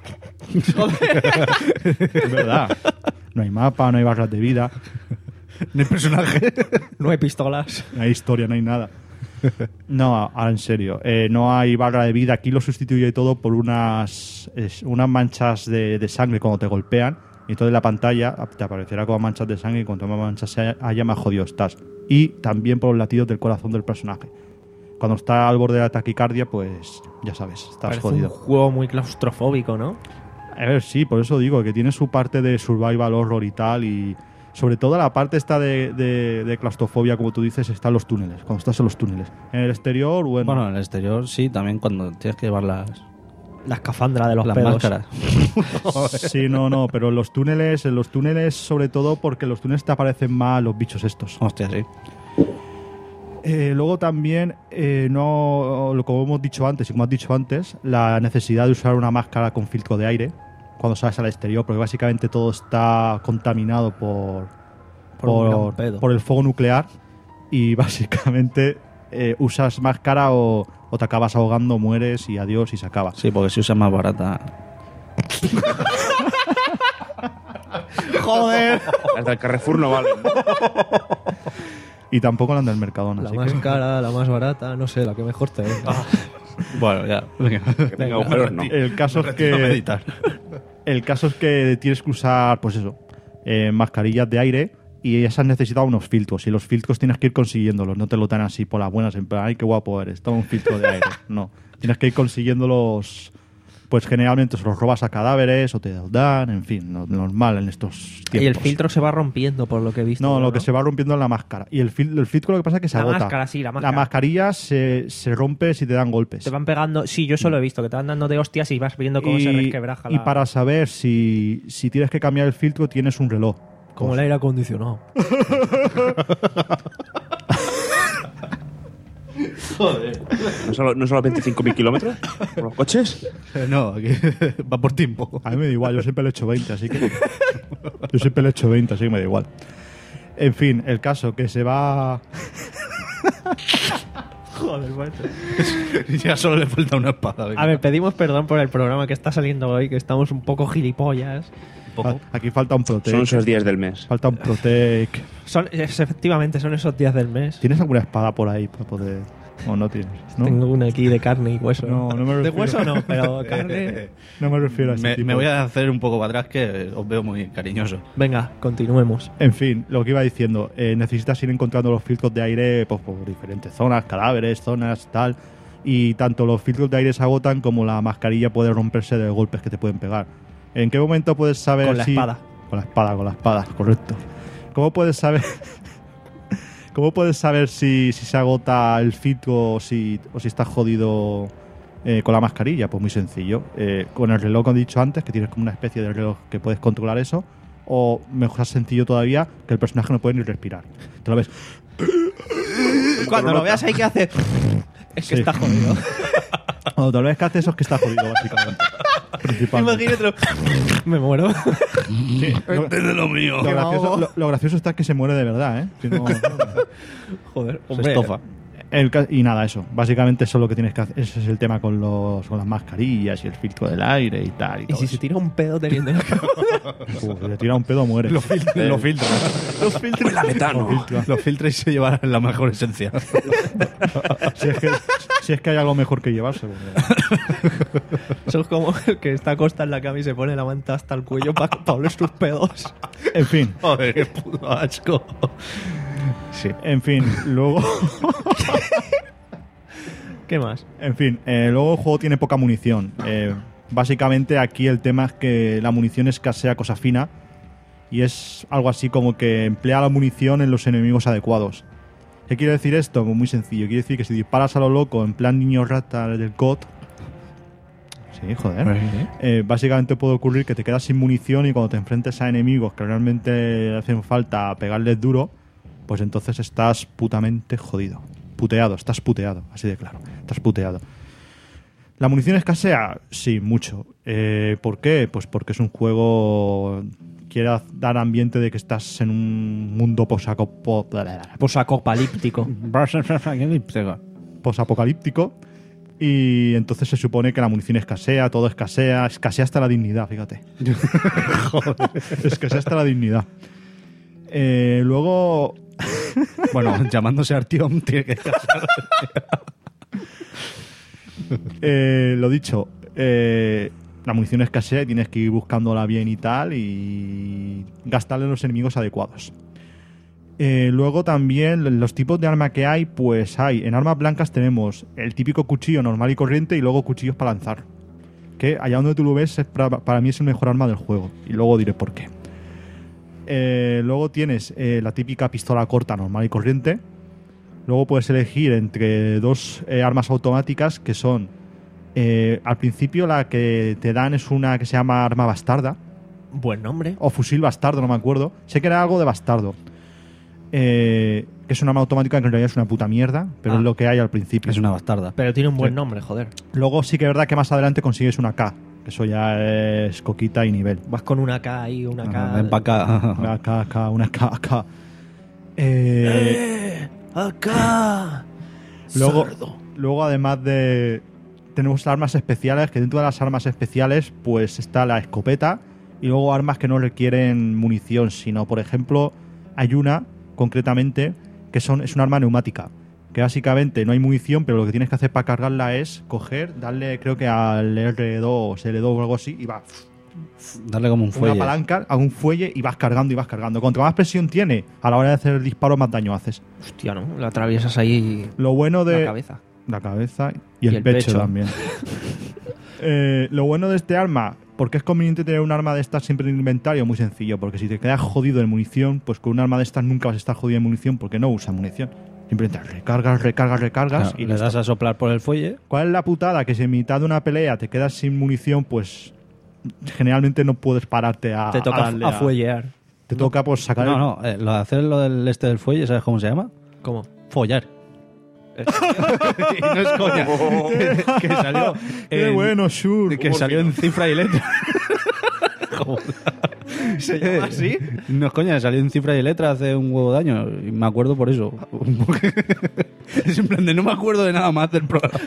Es verdad. No hay mapa, no hay barras de vida. No hay personaje. No hay pistolas. No hay historia, no hay nada. No, ahora en serio. Eh, no hay barra de vida. Aquí lo sustituye todo por unas, es, unas manchas de, de sangre cuando te golpean. Y entonces la pantalla te aparecerá como manchas de sangre y cuanto más manchas haya, más jodido estás. Y también por los latidos del corazón del personaje. Cuando está al borde de la taquicardia, pues ya sabes, estás Parece jodido. un juego muy claustrofóbico, ¿no? A ver, sí, por eso digo que tiene su parte de survival horror y tal, y sobre todo la parte esta de, de, de claustrofobia, como tú dices, está en los túneles, cuando estás en los túneles. En el exterior, bueno... Bueno, en el exterior sí, también cuando tienes que llevar las, La escafandra de los las pedos. máscaras. Sí, no, no, pero en los túneles, en los túneles sobre todo porque en los túneles te aparecen más los bichos estos. Hostia, sí. Eh, luego también, eh, no, lo como hemos dicho antes y como has dicho antes, la necesidad de usar una máscara con filtro de aire cuando sales al exterior, porque básicamente todo está contaminado por, Por un gran por, pedo. por el fuego nuclear y básicamente eh, usas máscara o, o te acabas ahogando, mueres y adiós y se acaba. Sí, porque si usa más barata. ¡Joder! Las del Carrefour no valen. Y tampoco la del Mercadona. La así más que- cara, la más barata, no sé, la que mejor te venga. Bueno, ya. Venga. Que tenga agujeros, no. El caso es Retiro a que meditar. el caso es que tienes que usar, pues eso, eh, mascarillas de aire y esas necesitan unos filtros y los filtros tienes que ir consiguiéndolos, no te lo dan así por las buenas en plan, ay qué guapo eres, toma un filtro de aire. No, tienes que ir consiguiéndolos, pues generalmente se los robas a cadáveres o te los dan, en fin, lo normal en estos tiempos. Y el filtro se va rompiendo, por lo que he visto. No, lo que se va rompiendo es la máscara. Y el, fil- el filtro lo que pasa es que se La agota. máscara, sí, la máscara. mascarilla se, se rompe si te dan golpes. Te van pegando. Sí, yo eso lo he visto, que te van dando de hostias y vas viendo cómo se resquebraja y la... para saber si, si tienes que cambiar el filtro tienes un reloj. Como el aire acondicionado. ¿No solo, no solo veinticinco mil kilómetros por los coches? No, aquí va por tiempo. A mí me da igual, yo siempre le he hecho veinte, así que... Yo siempre le he hecho veinte, así que me da igual. En fin, el caso que se va... Joder, macho. Ya solo le falta una espada. venga. A ver, pedimos perdón por el programa que está saliendo hoy, que estamos un poco gilipollas. poco. Aquí falta un Protec. Son esos días del mes. Falta un Protec. Son, es- efectivamente, son esos días del mes. ¿Tienes alguna espada por ahí para poder...? O no tienes, ¿no? Tengo una aquí de carne y hueso. No, no me De refiero. hueso no, pero carne. No me refiero a ese Me, tipo. me voy a hacer un poco para atrás que os veo muy cariñoso. Venga, continuemos. En fin, lo que iba diciendo, eh, necesitas ir encontrando los filtros de aire pues, por diferentes zonas, cadáveres, zonas, tal. Y tanto los filtros de aire se agotan como la mascarilla puede romperse de golpes que te pueden pegar. ¿En qué momento puedes saber Con la si... espada. Con la espada, con la espada, correcto. ¿Cómo puedes saber... ¿Cómo puedes saber si, si se agota el filtro o si, o si estás jodido eh, con la mascarilla? Pues muy sencillo. Eh, con el reloj, como he dicho antes, que tienes como una especie de reloj que puedes controlar eso. O mejor sencillo todavía, que el personaje no puede ni respirar. Te lo ves. Cuando lo veas ahí que hace... Es que Sí. está jodido. Cuando te lo ves que hace eso es que está jodido, básicamente. Principalmente. Imagínate. Me muero. Sí, lo, Este es lo mío. lo me gracioso, ahogo. lo- lo gracioso está que se muere de verdad, ¿eh? Si no- Joder, Se hombre. estofa. El ca- y nada, eso. Básicamente eso es lo que tienes que hacer. Ese es el tema con, los, con las mascarillas y el filtro del aire y tal. Y, Y todo si se eso. tira un pedo teniendo la cama. Uf, le tira un pedo, muere. Lo filtra. Lo filtra. Los filtros. La metano. Lo filtra y se lleva la mejor esencia. Si es que, Si es que hay algo mejor que llevarse. Porque... Eso es como el que está acostado en la cama y se pone la manta hasta el cuello para oler sus pedos. En fin. Joder, qué puto asco. Sí. En fin, luego... ¿Qué más? En fin, eh, luego el juego tiene poca munición. Eh, básicamente aquí el tema es que la munición escasea cosa fina y es algo así como que emplea la munición en los enemigos adecuados. ¿Qué quiere decir esto? Pues muy sencillo. Quiere decir que si disparas a lo loco en plan niño rata del C O D... Sí, joder. Eh, básicamente puede ocurrir que te quedas sin munición y cuando te enfrentes a enemigos que realmente hacen falta pegarles duro, pues entonces estás putamente jodido. Puteado, estás puteado, así de claro. Estás puteado. ¿La munición escasea? Sí, mucho. Eh, ¿Por qué? Pues porque es un juego... Quiere dar ambiente de que estás en un mundo posaco- Posapocalíptico. posapocalíptico y entonces se supone que la munición escasea, todo escasea, escasea hasta la dignidad, fíjate. Joder, escasea hasta la dignidad. Eh, luego... Bueno, llamándose Artyom tiene que escasar. eh, lo dicho, eh, la munición escasea y tienes que ir buscándola bien y tal y gastarle en los enemigos adecuados. Eh, luego también los tipos de arma que hay, pues hay, en armas blancas tenemos el típico cuchillo normal y corriente y luego cuchillos para lanzar. Que allá donde tú lo ves, es para, para mí es el mejor arma del juego. Y luego diré por qué. Eh, luego tienes eh, la típica pistola corta normal y corriente. Luego puedes elegir entre dos eh, armas automáticas que son... Eh, al principio la que te dan es una que se llama arma bastarda. Buen nombre. O fusil bastardo, no me acuerdo. Sé que era algo de bastardo. Eh, que es una arma automática que en realidad es una puta mierda, pero Ah. es lo que hay al principio. Es una bastarda. Pero tiene un buen Sí. nombre, joder. Luego sí que es verdad que más adelante consigues una K, que eso ya es coquita y nivel. Vas con una K ahí, una K. Ajá, ven pa' acá. Una K, K, una K, K. Eh, ¡Eh! ¡Acá! luego, Sordo. luego, además de... Tenemos armas especiales, que dentro de las armas especiales pues está la escopeta y luego armas que no requieren munición, sino, por ejemplo, hay una, concretamente, que son, es una arma neumática, que básicamente no hay munición, pero lo que tienes que hacer para cargarla es coger, darle, creo que al R dos, L dos o algo así, y va Darle como un una fuelle. palanca a un fuelle y vas cargando y vas cargando. Cuanto más presión tiene, a la hora de hacer el disparo, más daño haces. Hostia, ¿no? Lo atraviesas ahí Lo bueno de... la cabeza. La cabeza y, Y el, el pecho, pecho. también. Eh, lo bueno de este arma, porque es conveniente tener un arma de estas siempre en el inventario, muy sencillo, porque si te quedas jodido en munición, pues con un arma de estas nunca vas a estar jodido en munición porque no usa munición. Simplemente recargas, recargas, recargas Claro, y le listo. das a soplar por el fuelle. ¿Cuál es la putada? Que si en mitad de una pelea te quedas sin munición, pues generalmente no puedes pararte a, Te toca darle a fuellear. Te toca pues sacar No, el- no, eh, lo de hacer lo del este del fuelle, ¿sabes cómo se llama? ¿Cómo? Follar. Y no es coña. que, que salió. ¡Qué en- bueno, Shur! Que salió en cifra y letra. ¿Se llama así? No es coña, salió en cifra y letra hace un huevo de años. Y me acuerdo por eso. Es en plan de no me acuerdo de nada más del programa.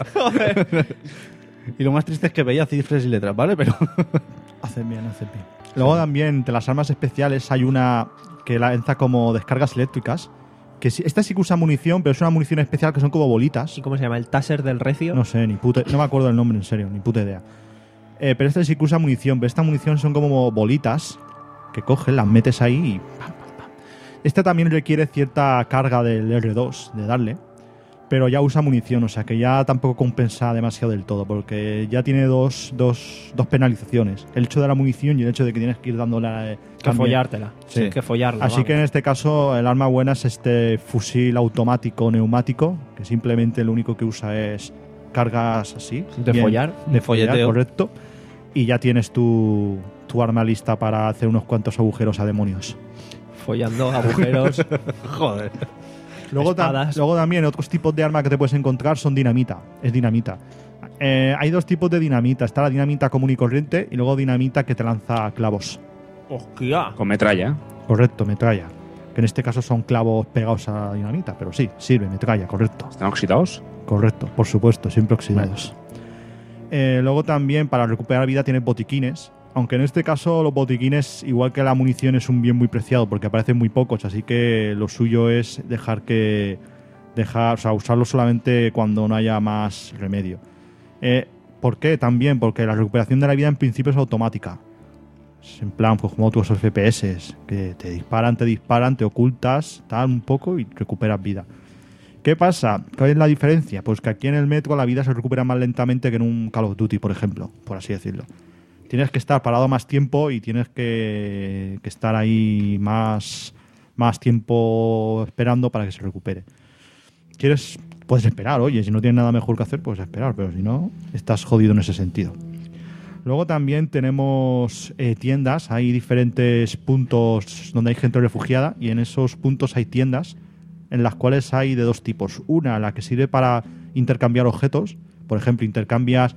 Y lo más triste es que veía cifras y letras, ¿vale? Pero. Hacen bien, hacen bien. Luego también, entre las armas especiales, hay una que lanza como descargas eléctricas. Que sí- esta sí que usa munición, pero es una munición especial que son como bolitas. ¿Y cómo se llama? ¿El taser del recio? No sé, ni puta, no me acuerdo el nombre, en serio, ni puta idea. Eh, pero esta sí que usa munición, pero esta munición son como bolitas que coges, las metes ahí y pam, pam, pam. Esta también requiere cierta carga del R dos, de darle, pero ya usa munición, o sea que ya tampoco compensa demasiado del todo, porque ya tiene dos, dos, dos penalizaciones. El hecho de la munición y el hecho de que tienes que ir dándole... Que follártela. Sí. Que follarla. Así vamos. que en este caso el arma buena es este fusil automático neumático, que simplemente lo único que usa es cargas así. De bien, follar. De follar, folleteo. correcto. Y ya tienes tu, tu arma lista para hacer unos cuantos agujeros a demonios. Follando agujeros. Joder. Luego, ta- Espadas. luego también otros tipos de arma que te puedes encontrar son dinamita. Es dinamita. Eh, hay dos tipos de dinamita. Está la dinamita común y corriente y luego dinamita que te lanza clavos. ¡Hostia! Con metralla. Correcto, metralla. Que en este caso son clavos pegados a la dinamita, pero sí, sirve, metralla, correcto. ¿Están oxidados? Correcto, por supuesto, siempre oxidados. Eh, luego también para recuperar vida tienes botiquines, aunque en este caso los botiquines, igual que la munición, es un bien muy preciado porque aparecen muy pocos, así que lo suyo es dejar que Dejar, o sea, usarlo solamente cuando no haya más remedio. Eh, ¿Por qué? También porque la recuperación de la vida en principio es automática. Es en plan, pues como otros F P S, que te disparan, te disparan, te ocultas, tal, un poco y recuperas vida. ¿Qué pasa? ¿Cuál es la diferencia? Pues que aquí en el Metro la vida se recupera más lentamente que en un Call of Duty, por ejemplo, por así decirlo. Tienes que estar parado más tiempo y tienes que, que estar ahí más, más tiempo esperando para que se recupere. ¿Quieres? Puedes esperar, oye, si no tienes nada mejor que hacer, puedes esperar, pero si no, estás jodido en ese sentido. Luego también tenemos eh, tiendas, hay diferentes puntos donde hay gente refugiada y en esos puntos hay tiendas en las cuales hay de dos tipos. Una, la que sirve para intercambiar objetos. Por ejemplo, intercambias...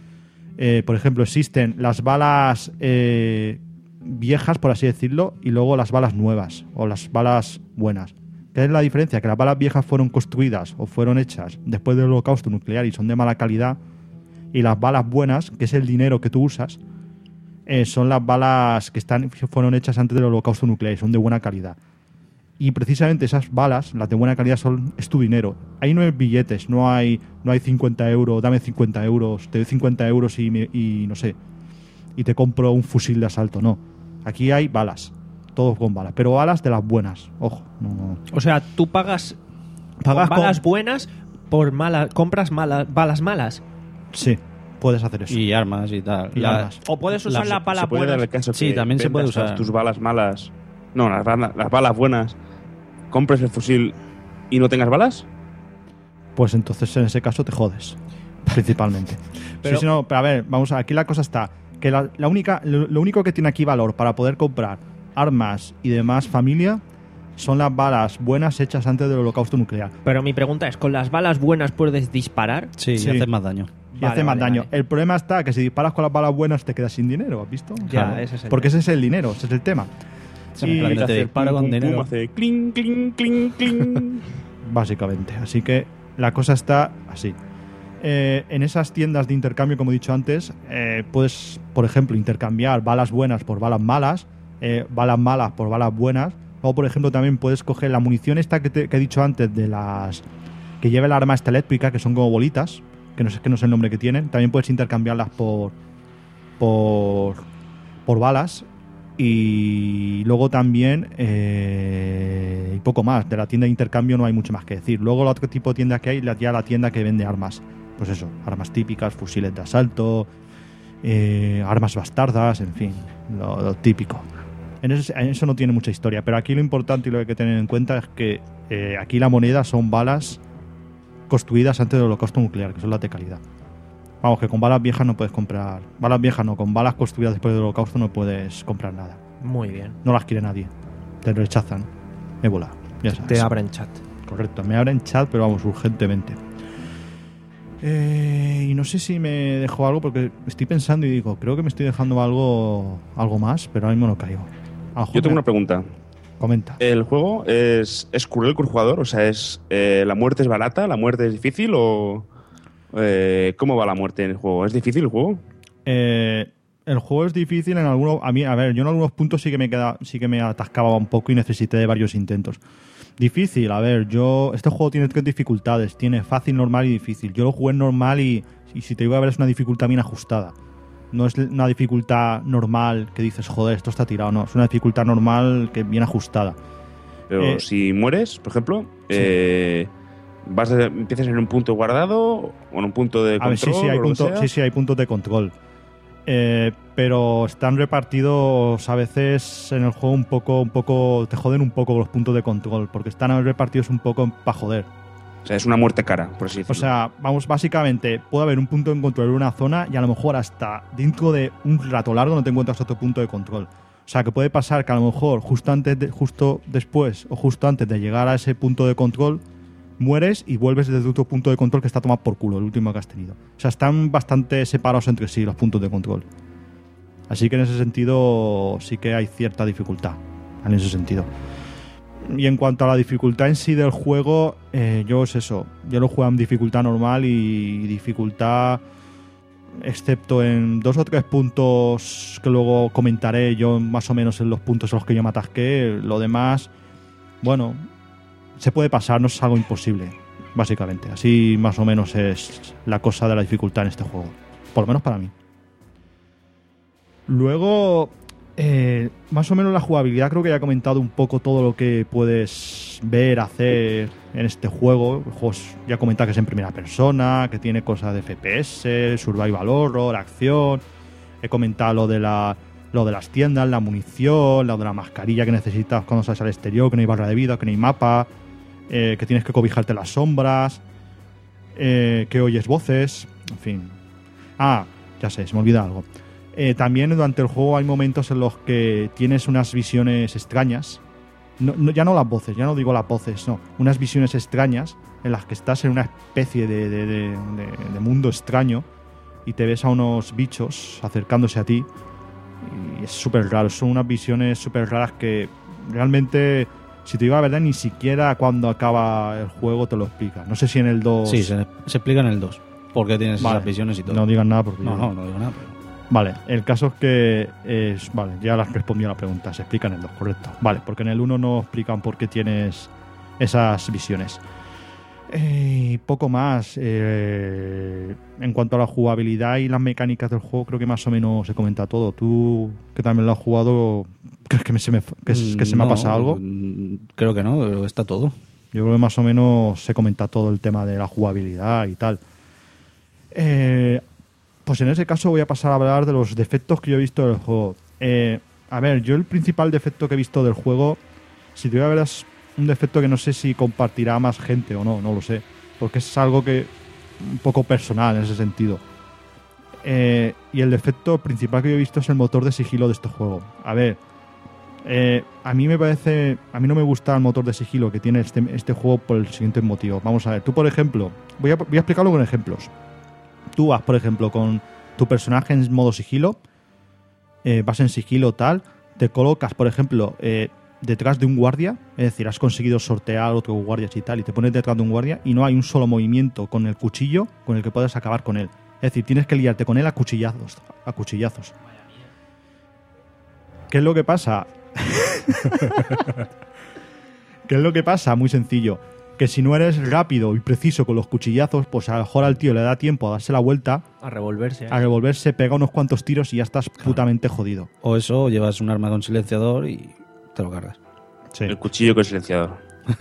Eh, por ejemplo, existen las balas eh, viejas, por así decirlo, y luego las balas nuevas o las balas buenas. ¿Qué es la diferencia? Que las balas viejas fueron construidas o fueron hechas después del holocausto nuclear y son de mala calidad, y las balas buenas, que es el dinero que tú usas, eh, son las balas que están fueron hechas antes del holocausto nuclear y son de buena calidad. Y precisamente esas balas, las de buena calidad, son es tu dinero. Ahí no hay billetes, no hay no hay cincuenta euros, dame cincuenta euros, te doy cincuenta euros y, me, y no sé, y te compro un fusil de asalto. No, aquí hay balas, todo con balas, pero balas de las buenas, ojo. No. O sea, tú pagas, Pagas con balas con- buenas por malas, compras malas, balas malas. Sí, puedes hacer eso. Y armas y tal. Y La- armas. O puedes usar Las- las balas se puede dar buenas. el caso Sí, que también se puede vendas usar. tus balas malas. No, las balas, las balas buenas. Compres el fusil y no tengas balas. Pues entonces en ese caso te jodes, principalmente. Pero- sí, sí, no, pero a ver, vamos a, aquí la cosa está que la, la única, lo, lo único que tiene aquí valor para poder comprar armas y demás familia son las balas buenas hechas antes del holocausto nuclear. Pero mi pregunta es, ¿con las balas buenas puedes disparar? Sí, Sí. y haces más daño. Y Vale, hace más vale, daño. vale. El problema está que si disparas con las balas buenas te quedas sin dinero, ¿has visto? Ya, ese es el Porque tema. ese es el dinero, ese es el tema. Sí, Y- en plan de te Hace disparo pum, con pum, pum, dinero. hace cling, cling, cling, cling. Básicamente. Así que la cosa está así. Eh, en esas tiendas de intercambio, como he dicho antes, eh, puedes, por ejemplo, intercambiar balas buenas por balas malas, eh, balas malas por balas buenas. O, por ejemplo, también puedes coger la munición esta que, te- que he dicho antes de las que lleva el arma esta eléctrica, que son como bolitas, que no sé, que no sé el nombre que tienen. También puedes intercambiarlas por por por balas. Y luego también eh, y poco más. De la tienda de intercambio no hay mucho más que decir. Luego el otro tipo de tienda que hay, la- ya la tienda que vende armas. Pues eso, armas típicas, fusiles de asalto, eh, armas bastardas, en fin, lo, lo típico. En eso, en eso no tiene mucha historia. Pero aquí lo importante y lo que hay que tener en cuenta es que eh, aquí la moneda son balas construidas antes del holocausto nuclear, que son las de calidad. Vamos, que con balas viejas no puedes comprar. Balas viejas no, con balas construidas después del holocausto no puedes comprar nada. Muy bien. No las quiere nadie. Te rechazan. Ébola. Ya sabes. Te abren chat. Correcto. Me abren chat, pero vamos, urgentemente. Eh, y no sé si me dejó algo, porque estoy pensando y digo, creo que me estoy dejando algo algo más, pero ahora mismo no caigo. A lo mejor Yo tengo me- una pregunta. Comenta. ¿El juego es, es cruel con el jugador? O sea, es eh, ¿la muerte es barata? ¿La muerte es difícil? ¿O eh, cómo va la muerte en el juego? ¿Es difícil el juego? Eh, el juego es difícil en algunos. A mí, a ver, yo en algunos puntos sí que me queda, sí que me atascaba un poco y necesité de varios intentos. Difícil, a ver, yo. Este juego tiene tres dificultades: tiene fácil, normal y difícil. Yo lo jugué en normal y, y si te digo a ver, es una dificultad bien ajustada. No es una dificultad normal que dices, joder, esto está tirado. No, es una dificultad normal que bien ajustada. Pero Eh, si mueres, por ejemplo, eh, vas a- ¿empiezas en un punto guardado o en un punto de A ver, control? sí, sí, hay o lo que punto- sea? sí, sí, hay puntos de control. Eh, pero están repartidos a veces en el juego un poco, un poco, te joden un poco los puntos de control, porque están repartidos un poco para joder. O sea, es una muerte cara, por así decirlo. O sea, vamos, básicamente puede haber un punto de control en una zona y a lo mejor hasta dentro de un rato largo no te encuentras otro punto de control. O sea, que puede pasar que a lo mejor justo antes, de- justo después o justo antes de llegar a ese punto de control mueres y vuelves desde otro punto de control que está tomado por culo, el último que has tenido. O sea, están bastante separados entre sí los puntos de control. Así que en ese sentido sí que hay cierta dificultad. En ese sentido. Y en cuanto a la dificultad en sí del juego, eh, yo es eso. Yo lo juego en dificultad normal y dificultad, excepto en dos o tres puntos que luego comentaré yo más o menos en los puntos en los que yo me atasqué. Lo demás, bueno, se puede pasar, no es algo imposible. básicamente. Así más o menos es la cosa de la dificultad en este juego. Por lo menos para mí. Luego, eh, más o menos la jugabilidad, creo que ya he comentado un poco todo lo que puedes ver, hacer en este juego. El juego es- ya he comentado que es en primera persona, que tiene cosas de F P S, survival horror, acción. He comentado lo de la lo de las tiendas, la munición, lo de la mascarilla que necesitas cuando sales al exterior, que no hay barra de vida, que no hay mapa, eh, que tienes que cobijarte en las sombras, eh, que oyes voces, en fin. Ah, ya sé, se me olvida algo. Eh, también durante el juego hay momentos en los que tienes unas visiones extrañas. No, no- ya no las voces, ya no digo las voces, no. Unas visiones extrañas en las que estás en una especie de, de- de- de- de mundo extraño y te ves a unos bichos acercándose a ti. Y es súper raro, son unas visiones súper raras que realmente, si te digo la verdad, ni siquiera cuando acaba el juego te lo explica. No sé si en el dos... Sí, se, se explica en el dos. ¿Por qué tienes Vale. esas visiones y todo? No digan nada porque... no, yo- no, no digo nada. Pero... Vale, el caso es que es, vale, ya las respondió a la pregunta, se explica en el dos, correcto. Vale, porque en el uno no explican por qué tienes esas visiones. Eh, poco más. eh, en cuanto a la jugabilidad y las mecánicas del juego, creo que más o menos se comenta todo. Tú, que también lo has jugado, ¿crees que, me- se, me, que, es- que se me ha No, pasado algo? mm, Creo que no, pero está todo. Yo creo que más o menos se comenta todo el tema de la jugabilidad y tal. Eh, pues en ese caso voy a pasar a hablar de los defectos que yo he visto del juego. Eh, a ver, yo el principal defecto que he visto del juego, si te voy a ver, es un defecto que no sé si compartirá más gente o no, no lo sé. Porque es algo que un poco personal en ese sentido. Eh, y el defecto principal que yo he visto es el motor de sigilo de este juego. A ver, eh, a mí me parece, a mí no me gusta el motor de sigilo que tiene este, este juego por el siguiente motivo. Vamos a ver, tú por ejemplo, voy a, voy a explicarlo con ejemplos. Tú vas, por ejemplo, con tu personaje en modo sigilo, eh, vas en sigilo tal, te colocas, por ejemplo, eh, detrás de un guardia, es decir, has conseguido sortear otros guardias y tal, y te pones detrás de un guardia y no hay un solo movimiento con el cuchillo con el que puedas acabar con él. Es decir, tienes que liarte con él a cuchillazos. A cuchillazos. ¿Qué es lo que pasa? ¿Qué es lo que pasa? Muy sencillo. Que si no eres rápido y preciso con los cuchillazos, pues a lo mejor al tío le da tiempo a darse la vuelta, A revolverse. a revolverse, pega unos cuantos tiros y ya estás putamente jodido. O eso, llevas un arma con silenciador y te lo cargas. Sí. El cuchillo con el silenciador.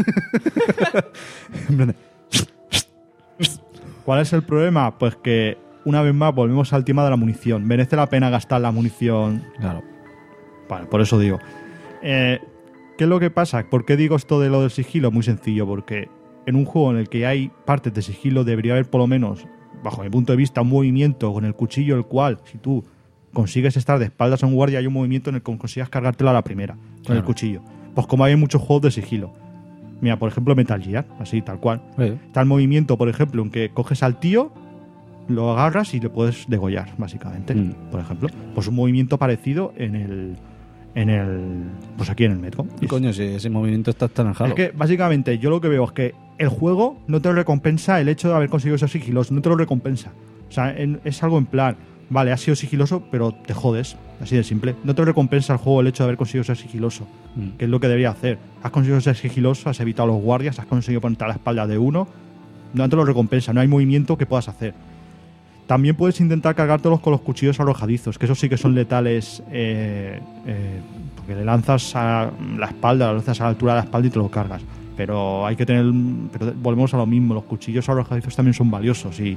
¿Cuál es el problema? Pues que una vez más volvemos al tema de la munición. ¿Merece la pena gastar la munición? Claro. Vale, por eso digo. Eh, ¿Qué es lo que pasa? ¿Por qué digo esto de lo del sigilo? Muy sencillo, porque en un juego en el que hay partes de sigilo debería haber por lo menos, bajo mi punto de vista, un movimiento con el cuchillo, el cual, si tú consigues estar de espaldas a un guardia, hay un movimiento en el que consigas cargártelo a la primera, con Claro. el cuchillo. Pues como hay en muchos juegos de sigilo. Mira, por ejemplo, Metal Gear, así, tal cual. Sí. Está el movimiento, por ejemplo, en que coges al tío, lo agarras y le puedes degollar, básicamente. Mm. Por ejemplo. Pues un movimiento parecido en el. En el. Pues aquí en el metro. Y coño, si ese movimiento está tan en Halo. Es que básicamente yo lo que veo es que el juego no te recompensa el hecho de haber conseguido ser sigiloso, no te lo recompensa. O sea, en- es algo en plan, vale, has sido sigiloso, pero te jodes, así de simple. No te recompensa el juego el hecho de haber conseguido ser sigiloso, Mm. que es lo que debería hacer. Has conseguido ser sigiloso, has evitado a los guardias, has conseguido ponerte a la espalda de uno, no te lo recompensa, no hay movimiento que puedas hacer. También puedes intentar cargártelos con los cuchillos arrojadizos, que esos sí que son letales, eh, eh, porque le lanzas a la espalda, lo lanzas a la altura de la espalda y te lo cargas. Pero hay que tener. Pero volvemos a lo mismo, los cuchillos arrojadizos también son valiosos y,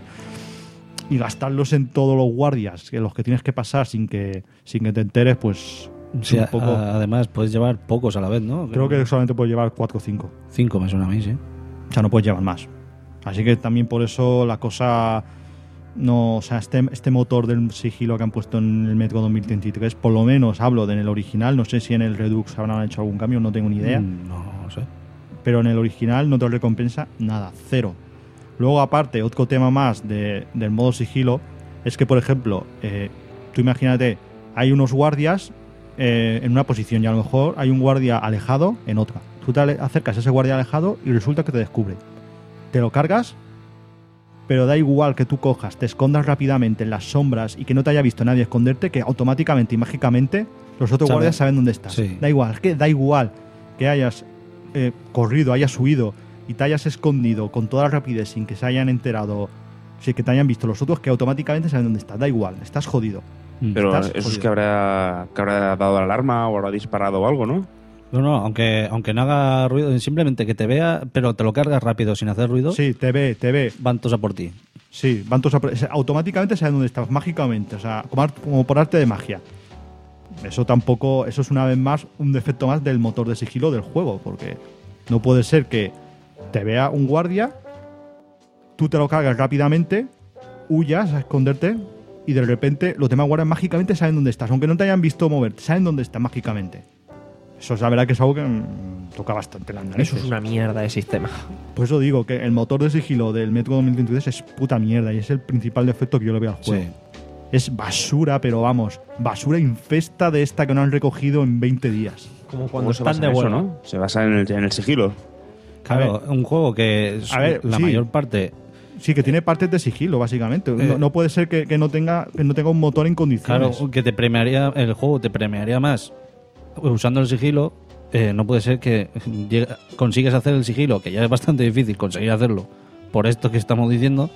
y gastarlos en todos los guardias, que los que tienes que pasar sin que, sin que te enteres, pues. es Sí, un a- poco- además, puedes llevar pocos a la vez, ¿no? creo que solamente puedes llevar cuatro o cinco. Cinco me suena a mí, sí. O sea, no puedes llevar más. Así que también por eso la cosa no, o sea, este, este motor del sigilo que han puesto en el Metro dos mil treinta y tres, por lo menos hablo de en el original, no sé si en el Redux habrán hecho algún cambio, no tengo ni idea, Mm, No sé. pero en el original no te recompensa nada, cero. Luego aparte, otro tema más de- del modo sigilo es que, por ejemplo, eh, tú imagínate, hay unos guardias eh, en una posición y a lo mejor hay un guardia alejado en otra. Tú te ale- acercas a ese guardia alejado y resulta que te descubre. Te lo cargas, pero da igual que tú cojas, te escondas rápidamente en las sombras y que no te haya visto nadie esconderte, que automáticamente y mágicamente los otros Sabe. guardias saben dónde estás. Sí. Da igual, es que da igual que hayas eh, corrido, hayas huido, y te hayas escondido con toda la rapidez sin que se hayan enterado, sin que te hayan visto los otros, que automáticamente saben dónde estás. Da igual, estás jodido. Pero Estás eso es jodido. que habrá, que habrá dado la alarma o habrá disparado o algo, ¿no? No, no, aunque, aunque no haga ruido, simplemente que te vea, pero te lo cargas rápido sin hacer ruido, Sí, te ve, te ve. van todos a por ti. Sí, van todos a- automáticamente saben dónde estás, mágicamente, o sea, como, ar- como por arte de magia. Eso tampoco, eso es una vez más un defecto más del motor de sigilo del juego, porque no puede ser que te vea un guardia, tú te lo cargas rápidamente, huyas a esconderte y de repente los demás guardias mágicamente saben dónde estás, aunque no te hayan visto moverte, saben dónde estás mágicamente. Eso es la verdad que es algo que mm, toca bastante las narices. Eso es una mierda de sistema. Por eso digo que el motor de sigilo del Metro dos mil treinta y tres es puta mierda y es el principal defecto que yo le veo al juego. Sí. Es basura, pero vamos, basura infesta de esta que no han recogido en veinte días. Como cuando ¿Cómo se están basa de en eso, vuelo. no? Se basa en el, en el sigilo. Claro, un juego que es a ver, la sí. mayor parte... Sí, que tiene partes de sigilo, básicamente. Eh. no, no puede ser que, que no tenga, que no tenga un motor en Claro, condiciones. que te premiaría, el juego te premiaría más usando el sigilo. Eh, no puede ser que llega- consigues hacer el sigilo, que ya es bastante difícil conseguir hacerlo por esto que estamos diciendo,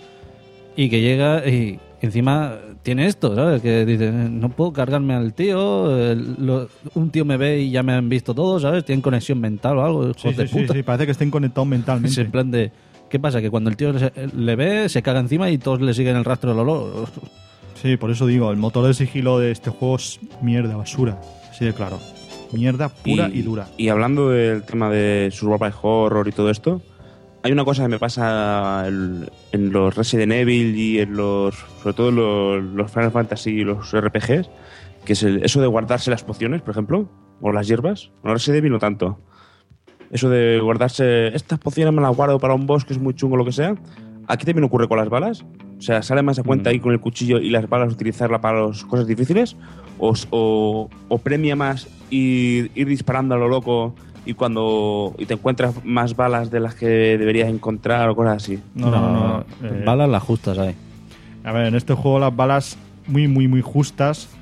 y que llega y encima tiene esto, ¿sabes? Que dice, no puedo cargarme al tío, el- lo- un tío me ve y ya me han visto todos, ¿sabes? Tienen conexión mental o algo, hijos Sí, de sí, sí, puta. sí, parece que estén conectados Es mentalmente. en plan de, ¿qué pasa? Que cuando el tío se- le ve, se caga encima y todos le siguen el rastro del olor. Sí, por eso digo, el motor de sigilo de este juego es mierda, basura. Así de claro. Mierda pura y, dura. Y hablando del tema de survival horror y todo esto, hay una cosa que me pasa el- en los Resident Evil y en los, sobre todo los, los Final Fantasy y los R P Gs, que es el- eso de guardarse las pociones, por ejemplo, o las hierbas. No, Resident Evil no tanto. Eso de guardarse, estas pociones me las guardo para un boss que es muy chungo, lo que sea. Aquí también ocurre con las balas. O sea, ¿sale más a cuenta Mm. ahí con el cuchillo y las balas utilizarla para las cosas difíciles? ¿O, o, o premia más ir, ir disparando a lo loco y cuando y te encuentras más balas de las que deberías encontrar o cosas así? No, no, no. eh, Balas las justas ahí. A ver, en este juego las balas muy, muy, muy justas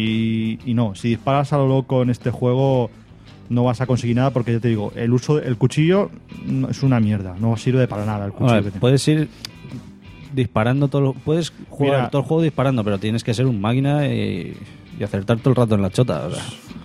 y, y no, si disparas a lo loco en este juego no vas a conseguir nada porque ya te digo, el uso del cuchillo no- es una mierda, no sirve para nada el cuchillo A ver, que tiene. puedes ir disparando todo lo- puedes jugar Mira. todo el juego disparando, pero tienes que ser un máquina y, y acertar todo el rato en la chota. O sea,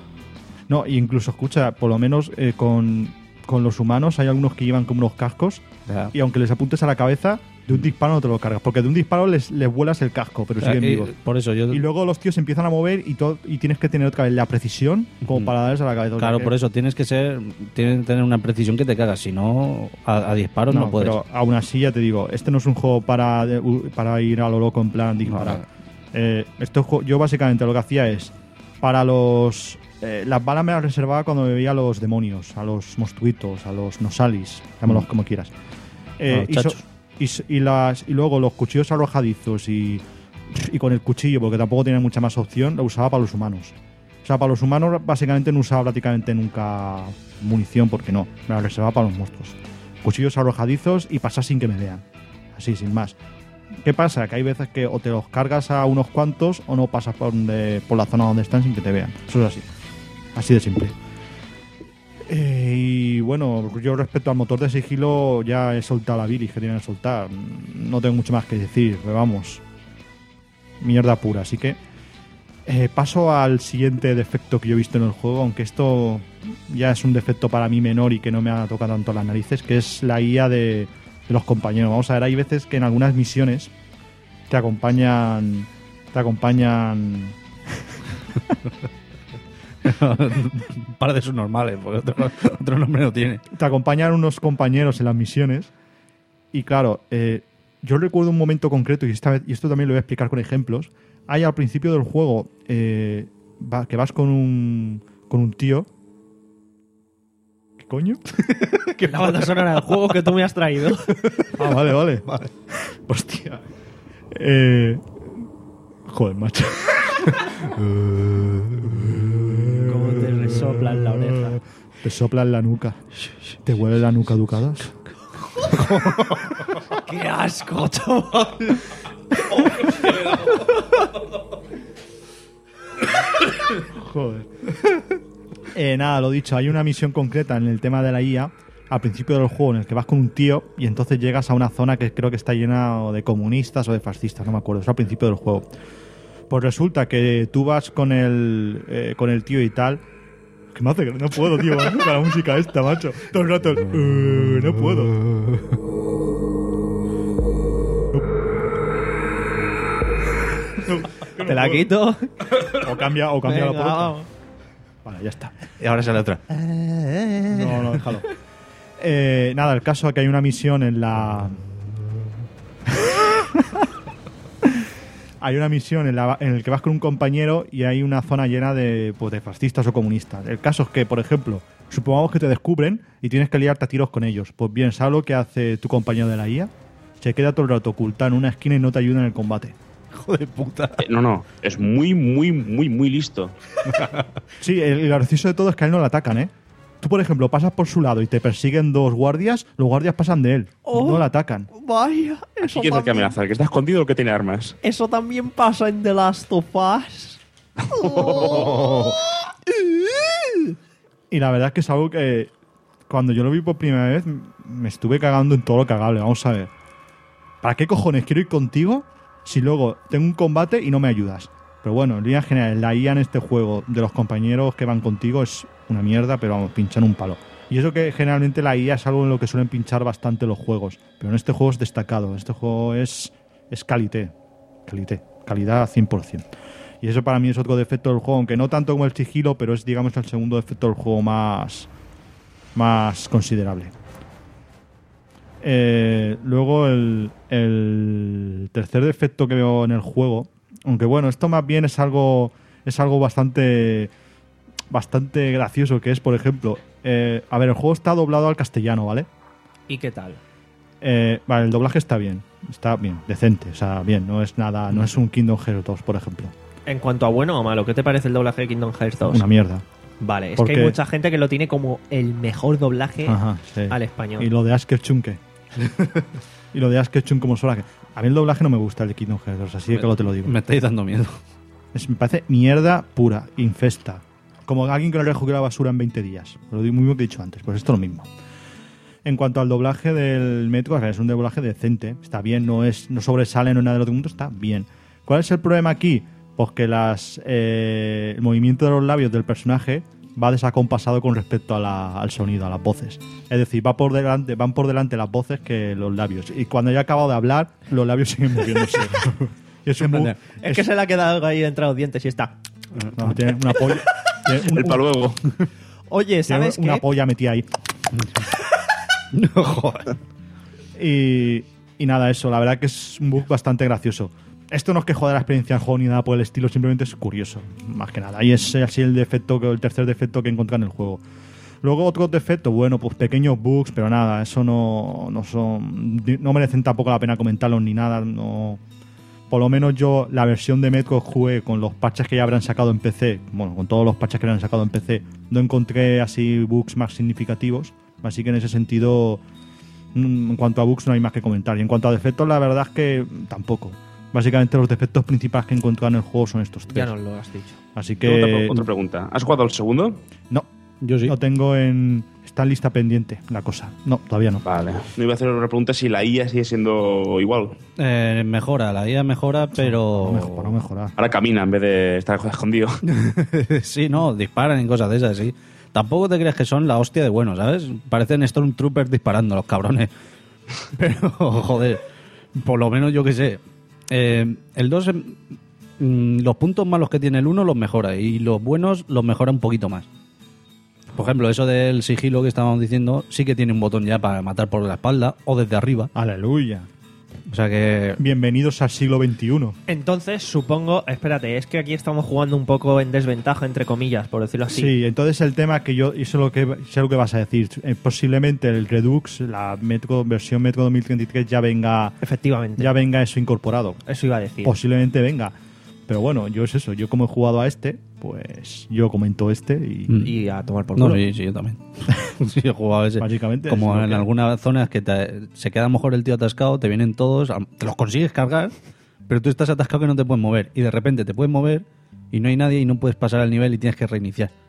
No, y incluso escucha, por lo menos eh, con, con los humanos hay algunos que llevan como unos cascos ya. y aunque les apuntes a la cabeza, de un disparo no te lo cargas, porque de un disparo les, les vuelas el casco, pero siguen Y- vivos. por eso yo Y luego los tíos se empiezan a mover y, todo, y tienes que tener otra vez la precisión como Ujú. para darles a la cabeza. O sea claro, que- por eso tienes que ser tienes que tener una precisión que te cagas, si no a, a disparos no, puedes. Pero aún así, ya te digo, este no es un juego para, de- u- para ir a lo loco en plan disparar. No. Eh, este juego- yo básicamente lo que hacía es, para los... eh, las balas me las reservaba cuando me veía a los demonios, a los monstruitos, a los nosalis, llámalos Mm. como quieras. A Eh, los y, so- chachos. y s- y las, y luego los cuchillos arrojadizos y, y con el cuchillo, porque tampoco tenía mucha más opción, lo usaba para los humanos. O sea, para los humanos básicamente no usaba prácticamente nunca munición, porque no, me la reservaba para los monstruos. Cuchillos arrojadizos y pasar sin que me vean. Así, sin más. ¿Qué pasa? Que hay veces que o te los cargas a unos cuantos o no pasas por, donde, por la zona donde están sin que te vean. Eso es así. Así de simple. Eh, y bueno, yo respecto al motor de sigilo ya he soltado la bilis que tienen que soltar. No tengo mucho más que decir, pero vamos. Mierda pura. Así que eh, paso al siguiente defecto que yo he visto en el juego, aunque esto ya es un defecto para mí menor y que no me ha tocado tanto las narices, que es la I A de, de los compañeros. Vamos a ver, hay veces que en algunas misiones te acompañan... Te acompañan... Un par de sus normales, porque otro, otro nombre no tiene. te acompañan unos compañeros en las misiones y claro, eh, yo recuerdo un momento concreto y, esta vez, y esto también lo voy a explicar con ejemplos. Hay al principio del juego eh, va- que vas con un, con un tío. ¿Qué coño? La banda sonora del juego que tú me has traído. Ah, vale, vale. vale. Hostia. Eh, joder, macho. Como te resoplan la oreja. Te soplan la nuca. ¿Te huele la nuca ducados? ¡Qué asco, chaval! Joder. Eh, nada, lo dicho, hay una misión concreta en el tema de la I A al principio del juego en el que vas con un tío y entonces llegas a una zona que creo que está llena de comunistas o de fascistas, no me acuerdo, es al principio del juego. Pues resulta que tú vas con el, eh, con el tío y tal. ¿Qué me hace? No puedo, tío, con la música esta, macho. Todo el rato, uh, no puedo. No, no Te la puedo. quito. O cambia, o cambia la Venga, por otra. vamos. Vale, ya está. Y ahora sale otra. No, no, déjalo. Eh, nada, el caso es que hay una misión en la... hay una misión en la en el que vas con un compañero y hay una zona llena de, pues, de fascistas o comunistas. El caso es que, por ejemplo, supongamos que te descubren y tienes que liarte a tiros con ellos. Pues bien, ¿sabes lo que hace tu compañero de la I A? Se queda todo el rato ocultado en una esquina y no te ayuda en el combate. Hijo de puta. Eh, no, no, es muy, muy, muy, muy listo. Sí, el, el gracioso de todo es que a él no le atacan, ¿eh? Tú, por ejemplo, pasas por su lado y te persiguen dos guardias, los guardias pasan de él, Oh. no le atacan. Vaya, eso ¿Quién es el que también, amenaza? ¿El que está escondido o el que tiene armas? eso también pasa en The Last of Us. Oh. Y la verdad es que es algo que cuando yo lo vi por primera vez me estuve cagando en todo lo cagable. Vamos a ver. ¿Para qué cojones quiero ir contigo si luego tengo un combate y no me ayudas? Pero bueno, en línea general, la I A en este juego de los compañeros que van contigo es una mierda, pero vamos, pinchan un palo. Y eso que generalmente la I A es algo en lo que suelen pinchar bastante los juegos. Pero en este juego es destacado. Este juego es, es calité. Calité. Calidad cien por ciento. Y eso para mí es otro defecto del juego, aunque no tanto como el sigilo, pero es, digamos, el segundo defecto del juego más, más considerable. Eh, luego el, el tercer defecto que veo en el juego, aunque bueno, esto más bien es algo es algo bastante bastante gracioso, que es, por ejemplo, eh, a ver, el juego está doblado al castellano, ¿vale? ¿Y qué tal? Eh, vale, el doblaje está bien, está bien, decente, o sea, bien, no es nada, no es un Kingdom Hearts dos, por ejemplo. En cuanto a bueno o malo, ¿qué te parece el doblaje de Kingdom Hearts dos? Una mierda. Vale, es Porque- que hay mucha gente que lo tiene como el mejor doblaje Ajá, sí. al español. Y lo de Asker Chunke. Y lo de Asker Chun como sola. A mí el doblaje no me gusta, el de Kingdom Hearts dos, así de claro te lo digo. Me estáis dando miedo. Es- me parece mierda pura, infesta. Como alguien que no recogió la basura en veinte días. Lo digo muy bien que he dicho antes, pues esto es lo mismo. En cuanto al doblaje del Metro, es un doblaje decente. Está bien, no es no sobresale, no es nada del otro mundo, está bien. ¿Cuál es el problema aquí? Pues que las, eh, el movimiento de los labios del personaje va desacompasado con respecto a la- al sonido, a las voces. Es decir, va por delante, van por delante las voces que los labios. Y cuando ya ha acabado de hablar, los labios siguen moviéndose. Y es un bug. Es que se le ha quedado algo ahí entre los dientes y está. No, tiene una polla. Tiene un- El un- paluego. Oye, tiene ¿sabes una qué? polla metida ahí. No jodas. Y, y nada, eso, la verdad que es un bug bastante gracioso. Esto no es que joda la experiencia del juego ni nada por el estilo, simplemente es curioso, más que nada. Y es así el defecto, que- el tercer defecto que encuentra en el juego. Luego otro defecto, bueno, pues pequeños bugs, pero nada, eso no, no son, no merecen tampoco la pena comentarlos ni nada. No, por lo menos yo la versión de Metro jugué con los parches que ya habrán sacado en P C, bueno, con todos los parches que habrán sacado en P C, no encontré así bugs más significativos, así que en ese sentido, mm, en cuanto a bugs no hay más que comentar. Y en cuanto a defectos, la verdad es que tampoco. Básicamente los defectos principales que he encontrado en el juego son estos tres. Ya nos lo has dicho. Así Tengo Otra, que otra pregunta. ¿Has jugado al segundo? no, Yo sí. lo tengo en... Está en lista pendiente la cosa. No, todavía no. Vale. No iba a hacer una pregunta si la I A sigue siendo igual. Eh, mejora, la I A mejora, pero. No mejor, no mejorar. Ahora camina en vez de estar escondido. Sí, no, disparan en cosas de esas, sí. Tampoco te crees que son la hostia de bueno, ¿sabes? Parecen Stormtroopers disparando, los cabrones. Pero, joder, por lo menos yo que sé. Eh, el dos, mm, los puntos malos que tiene el uno los mejora y los buenos los mejora un poquito más. Por ejemplo, eso del sigilo que estábamos diciendo, sí que tiene un botón ya para matar por la espalda o desde arriba. Aleluya. O sea que... Bienvenidos al siglo veintiuno. Entonces, supongo, espérate, es que aquí estamos jugando un poco en desventaja, entre comillas, por decirlo así. Sí, entonces el tema que yo, y eso es lo que sé lo que vas a decir, eh, posiblemente el Redux, la Metro, versión Metro dos mil treinta y tres ya venga, Efectivamente. ya venga eso incorporado. Eso iba a decir. Posiblemente venga. Pero bueno, yo es eso, yo como he jugado a este, pues yo comento este y Mm. Y a tomar por No, culo. sí, sí, yo también. Sí, he jugado ese. Básicamente Como es lo en que- algunas zonas que te- se queda mejor el tío atascado, te vienen todos, am- te los consigues cargar, pero tú estás atascado que no te puedes mover. Y de repente te puedes mover y no hay nadie y no puedes pasar al nivel y tienes que reiniciar.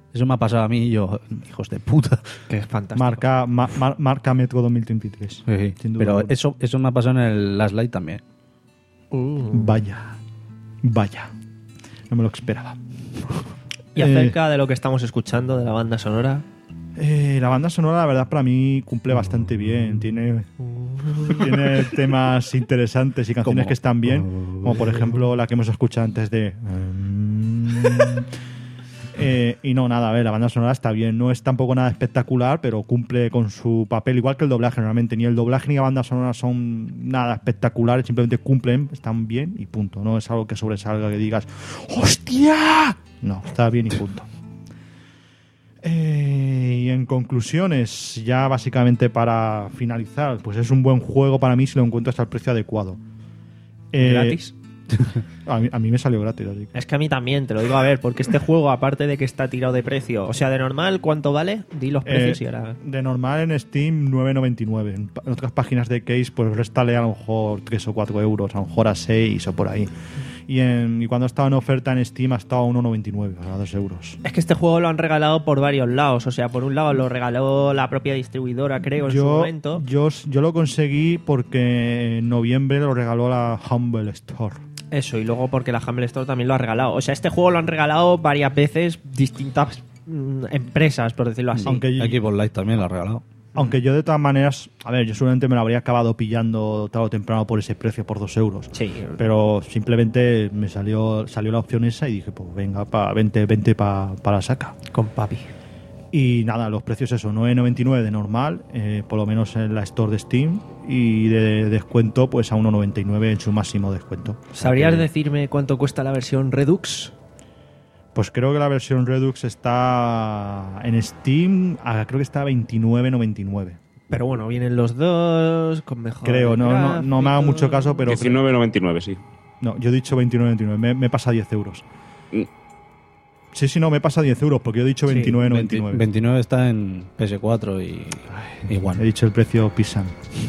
Eso me ha pasado a mí y yo, hijos de puta. Que es fantástico. Marca, ma- ma- marca Metro dos mil treinta y tres. Sí, Sin duda pero alguna. eso, eso me ha pasado en el Last Light también. Uh. Vaya. Vaya. No me lo esperaba. Y acerca de lo que estamos escuchando, de la banda sonora. Eh, la banda sonora, la verdad, para mí cumple bastante bien. Tiene, tiene temas interesantes y canciones Como- que están bien, como por ejemplo la que hemos escuchado antes de... Eh, y no, nada, a ver, la banda sonora está bien. No es tampoco nada espectacular, pero cumple con su papel, igual que el doblaje normalmente. Ni el doblaje ni la banda sonora son nada espectaculares, simplemente cumplen, están bien y punto. No es algo que sobresalga, que digas ¡hostia! No, está bien y punto. Eh, y en conclusiones, ya básicamente para finalizar, pues es un buen juego para mí si lo encuentras al precio adecuado. Eh, ¿Gratis? A mí, a mí me salió gratis, así que- Es que a mí también, te lo digo a ver, porque este juego, aparte de que está tirado de precio, o sea, de normal, ¿cuánto vale? Di los precios Eh, y ahora... De normal en Steam nueve noventa y nueve. En, pa- en otras páginas de Case pues réstale a lo mejor tres o cuatro euros, a lo mejor a seis o por ahí. Y, en, y cuando estaba en oferta en Steam ha estado a uno noventa y nueve, a dos euros. Es que este juego lo han regalado por varios lados, o sea, por un lado lo regaló la propia distribuidora, creo, en su Yo, momento. yo, yo lo conseguí porque en noviembre lo regaló la Humble Store. Eso, y luego porque la Humble Store también lo ha regalado. O sea, este juego lo han regalado varias veces distintas mm, empresas, por decirlo así. Aunque, Xbox Live también lo ha regalado. aunque yo de todas maneras, a ver, yo seguramente me lo habría acabado pillando tarde o temprano por ese precio, por dos euros. Sí, Pero simplemente me salió salió la opción esa y dije, pues venga, pa, vente, vente pa- para la saca. con papi. Y nada, los precios eso, nueve noventa y nueve de normal, eh, por lo menos en la store de Steam, y de descuento pues a uno noventa y nueve en su máximo descuento. O sea ¿Sabrías que, decirme cuánto cuesta la versión Redux? Pues creo que la versión Redux está en Steam, a- creo que está a veintinueve noventa y nueve. Pero bueno, vienen los dos con mejor Creo, no, no, no me haga gráfico. mucho caso, pero... diecinueve noventa y nueve, sí. No, yo he dicho veintinueve noventa y nueve, me, me pasa diez euros. Mm. Sí, sí, no, me pasa diez euros porque yo he dicho Sí, veintinueve noventa y veinte nueve. veintinueve está en P S cuatro y igual. He dicho el precio pisan.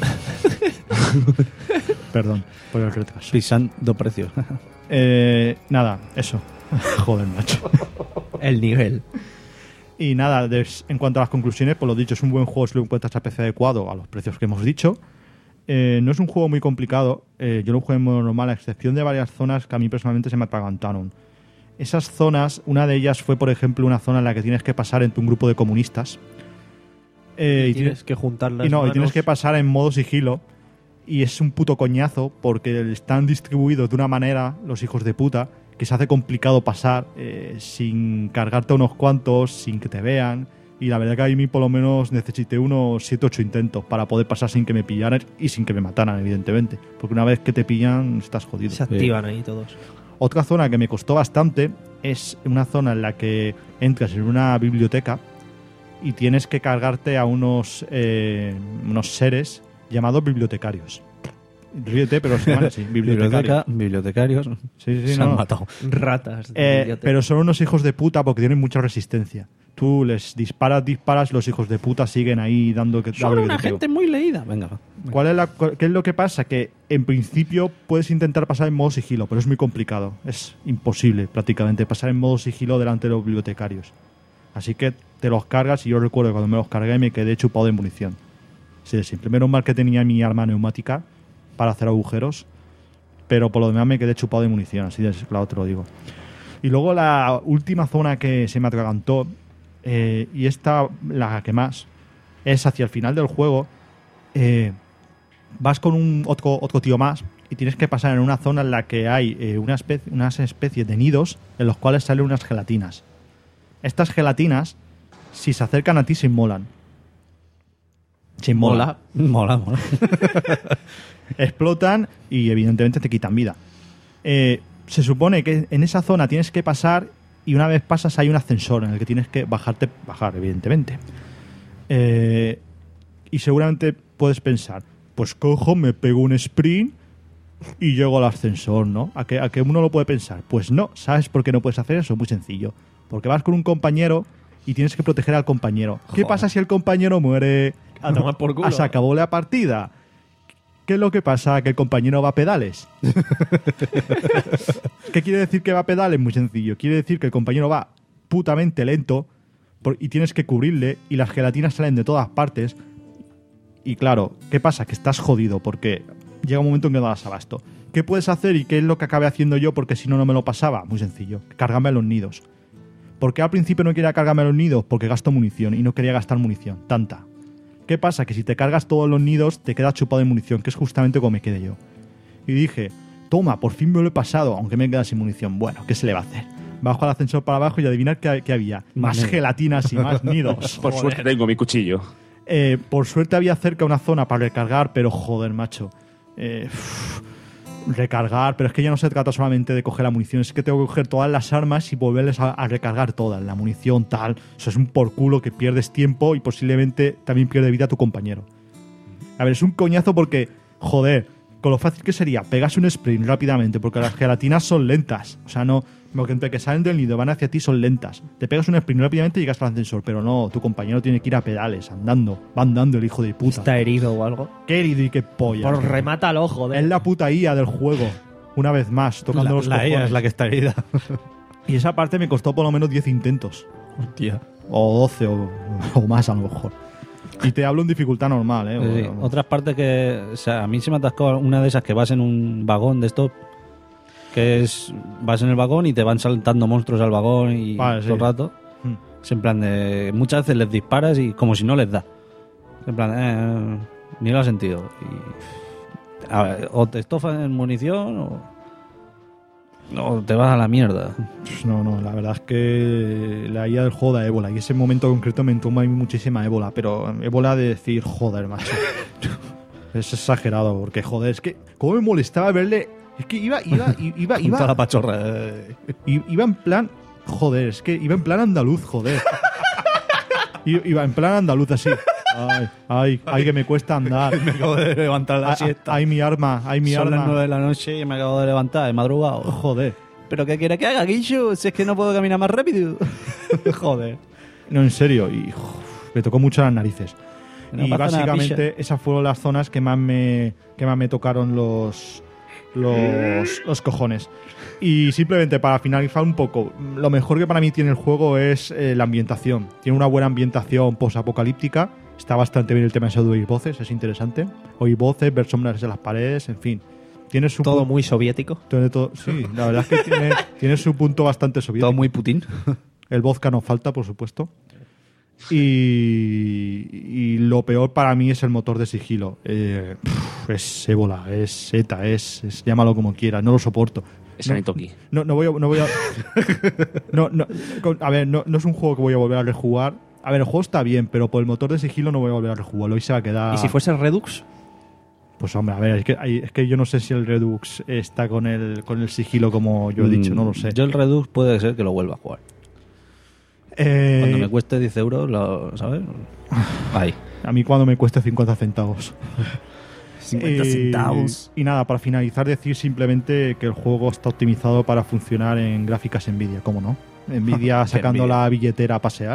Perdón por el retraso. Pisando precios. Eh, nada, eso. Joder, macho. El nivel. Y nada, des- en cuanto a las conclusiones, pues lo dicho, es un buen juego si lo encuentras a precio adecuado a los precios que hemos dicho. Eh, no es un juego muy complicado. Eh, yo lo jugué en modo normal, a excepción de varias zonas que a mí personalmente se me atragantaron. Esas zonas, una de ellas fue, por ejemplo, una zona en la que tienes que pasar entre un grupo de comunistas. Eh, y y tienes que juntar las y no, y manos. tienes que pasar en modo sigilo. Y es un puto coñazo porque están distribuidos de una manera, los hijos de puta, que se hace complicado pasar eh, sin cargarte a unos cuantos, sin que te vean. Y la verdad que a mí por lo menos necesité unos siete ocho intentos para poder pasar sin que me pillaran y sin que me mataran, evidentemente. Porque una vez que te pillan, estás jodido. Se activan ahí todos. Otra zona que me costó bastante es una zona en la que entras en una biblioteca y tienes que cargarte a unos, eh, unos seres llamados bibliotecarios. Ríete, pero se llaman así, bibliotecarios. Biblioteca, bibliotecarios. Sí, sí, sí, se no, han no. matado. Ratas. de Eh, biblioteca. pero son unos hijos de puta porque tienen mucha resistencia. Tú les disparas, disparas, los hijos de puta siguen ahí dando que Son dando que una te pego. gente muy leída. Venga, va. ¿Cuál es la, cu- ¿Qué es lo que pasa? Que en principio puedes intentar pasar en modo sigilo, pero es muy complicado. Es imposible prácticamente pasar en modo sigilo delante de los bibliotecarios. Así que te los cargas y yo recuerdo que cuando me los cargué me quedé chupado de munición. Sí, de simple. Menos mal que tenía mi arma neumática para hacer agujeros, pero por lo demás me quedé chupado de munición, así de claro te lo digo. Y luego la última zona que se me atragantó, eh, y esta la que más, es hacia el final del juego. Eh, vas con un otro, otro tío más y tienes que pasar en una zona en la que hay eh, una especie, unas especies de nidos en los cuales salen unas gelatinas. Estas gelatinas, si se acercan a ti, se inmolan. Se inmolan. Mola, mola. Explotan y evidentemente te quitan vida. Eh, se supone que en esa zona tienes que pasar y una vez pasas hay un ascensor en el que tienes que bajarte, bajar evidentemente. Eh, y seguramente puedes pensar, pues cojo, me pego un sprint y llego al ascensor, ¿no? ¿A que, a que uno lo puede pensar? Pues no, ¿sabes por qué no puedes hacer eso? Muy sencillo. Porque vas con un compañero y tienes que proteger al compañero. ¿Qué pasa si el compañero muere? A tomar por culo. Ah, se acabó la partida. ¿Qué es lo que pasa? Que el compañero va a pedales. ¿Qué quiere decir que va a pedales? Muy sencillo. Quiere decir que el compañero va putamente lento por- y tienes que cubrirle y las gelatinas salen de todas partes. Y claro, ¿qué pasa? Que estás jodido porque llega un momento en que no das abasto. ¿Qué puedes hacer y qué es lo que acabé haciendo yo? Porque si no, no me lo pasaba. Muy sencillo. Cargarme a los nidos. ¿Por qué al principio no quería cargarme a los nidos? Porque gasto munición y no quería gastar munición. Tanta. ¿Qué pasa? Que si te cargas todos los nidos, te quedas chupado de munición, que es justamente como me quedé yo. Y dije, toma, por fin me lo he pasado, aunque me queda sin munición. Bueno, ¿qué se le va a hacer? Bajo al ascensor para abajo y adivinar qué, qué había. Más Vale. gelatinas y más nidos. Por Joder. suerte tengo mi cuchillo. Eh, por suerte había cerca una zona para recargar, pero joder, macho. Eh, uff, recargar, pero es que ya no se trata solamente de coger la munición, es que tengo que coger todas las armas y volverles a, a recargar todas. La munición, tal. Eso es un por culo que pierdes tiempo y posiblemente también pierde vida tu compañero. A ver, es un coñazo porque, joder, con lo fácil que sería, pegas un sprint rápidamente, porque las gelatinas son lentas. O sea, no. Porque entre que salen del nido van hacia ti son lentas. Te pegas un sprint rápidamente y llegas al ascensor, pero no, tu compañero tiene que ir a pedales, andando. Va andando el hijo de puta. Está herido o algo. Qué herido y qué polla. Por remátalo, joder. Es la puta I A del juego. Una vez más, tocando La, los la cojones. ella es la que está herida. Y esa parte me costó por lo menos diez intentos. Hostia. O doce o, o más a lo mejor. Y te hablo en dificultad normal, ¿eh? Sí, sí. Bueno, Otras partes que... O sea, a mí se me atascó una de esas que vas en un vagón de estos, que es... Vas en el vagón y te van saltando monstruos al vagón y Vale, todo el sí. rato. Hmm. Es en plan de... Muchas veces les disparas y como si no les da. En plan, eh, ni lo has sentido. Y, a ver, o te estofan en munición o... O te vas a la mierda. Pues no, no, la verdad es que la I A del juego da ébola. Y ese momento concreto me entumba a mí muchísima ébola. Pero ébola de decir, joder, macho. Es exagerado, porque joder, es que... ¿Cómo me molestaba verle...? Es que iba, iba, iba, Con toda la iba, pachorra. eh. iba en plan... Joder, es que iba en plan andaluz, joder. I- Iba en plan andaluz así. Ay, ay, ay, que me cuesta andar. Me acabo de levantar la Ay, siesta. ay, mi arma, ay, mi Son las arma. nueve de la noche y me acabo de levantar, he madrugado. Joder. ¿Pero qué quiere que haga, Guicho? Si es que no puedo caminar más rápido. Joder. No, en serio, y uf, me tocó mucho las narices. No y pasa nada, básicamente esas fueron las zonas que más me, que más me tocaron los, los, los cojones. Y simplemente para finalizar un poco, lo mejor que para mí tiene el juego es eh, la ambientación. Tiene una buena ambientación post-apocalíptica. Está bastante bien el tema ese de oír voces, es interesante. Oír voces, ver sombras en las paredes, en fin. Tiene su Todo pu- muy soviético. tiene todo- sí, la verdad es que tiene, tiene su punto bastante soviético. Todo muy Putin. El vodka no falta, por supuesto. Y, y lo peor para mí es el motor de sigilo. Eh, pf, es ébola, es ETA, es, es- llámalo como quieras, no lo soporto. Es No- Anitoki. No, no voy a. No voy a, no, no, con- a ver, no, no es un juego que voy a volver a rejugar. A ver, el juego está bien, pero por el motor de sigilo no voy a volver a rejugarlo y se va a quedar. ¿Y si fuese Redux? Pues hombre, a ver, es que, hay- es que yo no sé si el Redux está con el, con el sigilo como yo he dicho, no lo sé. Mm, Yo el Redux puede ser que lo vuelva a jugar. Eh, Cuando me cueste diez euros, lo- ¿sabes? Ahí. A mí cuando me cueste cincuenta centavos. cincuenta Eh, centavos. Y nada, para finalizar, decir simplemente que el juego está optimizado para funcionar en gráficas Nvidia, ¿cómo no? Nvidia sacando Nvidia. la billetera a pasear.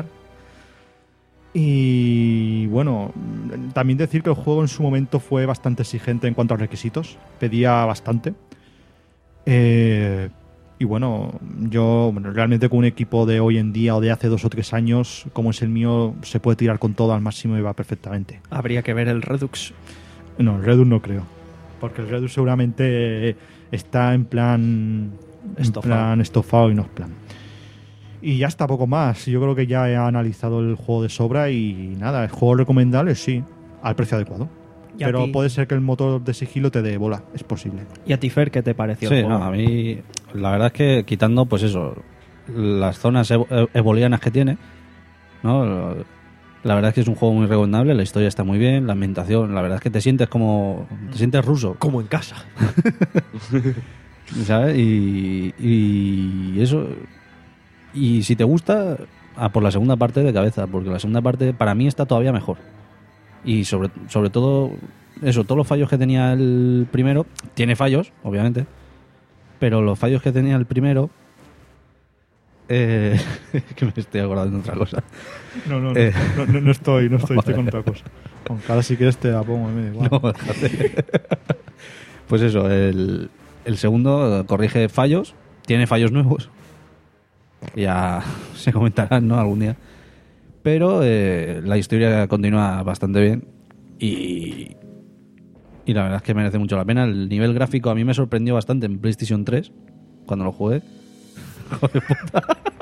Y bueno, también decir que el juego en su momento fue bastante exigente en cuanto a requisitos, pedía bastante. Eh, y bueno, yo bueno, realmente con un equipo de hoy en día o de hace dos o tres años, como es el mío, se puede tirar con todo al máximo y va perfectamente. Habría que ver el Redux. No, el Redux no creo. Porque el Redux seguramente está en plan. En Estofado. plan estofado y no es plan. Y ya está, poco más. Yo creo que ya he analizado el juego de sobra y nada, el juego recomendable sí, al precio adecuado. ¿Y a Pero ti? puede ser que el motor de sigilo te dé bola, es posible. ¿Y a ti, Fer, qué te pareció el Sí, juego? no, a mí la verdad es que quitando, pues eso, las zonas evo- e- ebolianas que tiene, ¿no? La verdad es que es un juego muy recomendable, la historia está muy bien, la ambientación, la verdad es que te sientes como... te sientes ruso, Como en casa. ¿sabes? Y, y eso... Y si te gusta, a por la segunda parte de cabeza, porque la segunda parte para mí está todavía mejor. Y sobre, sobre todo, eso, todos los fallos que tenía el primero, tiene fallos, obviamente, pero los fallos que tenía el primero... Eh, que me estoy acordando de otra cosa. No, no, Eh. no, no, no estoy, no estoy, estoy con Vale. otra cosa. Aunque ahora si quieres te la pongo, me da igual. No, déjate. Pues eso, el, el segundo corrige fallos, tiene fallos nuevos. Ya se comentarán, ¿no? Algún día. pero eh, la historia continúa bastante bien y, y la verdad es que merece mucho la pena. El nivel gráfico a mí me sorprendió bastante en PlayStation tres cuando lo jugué. Joder, puta.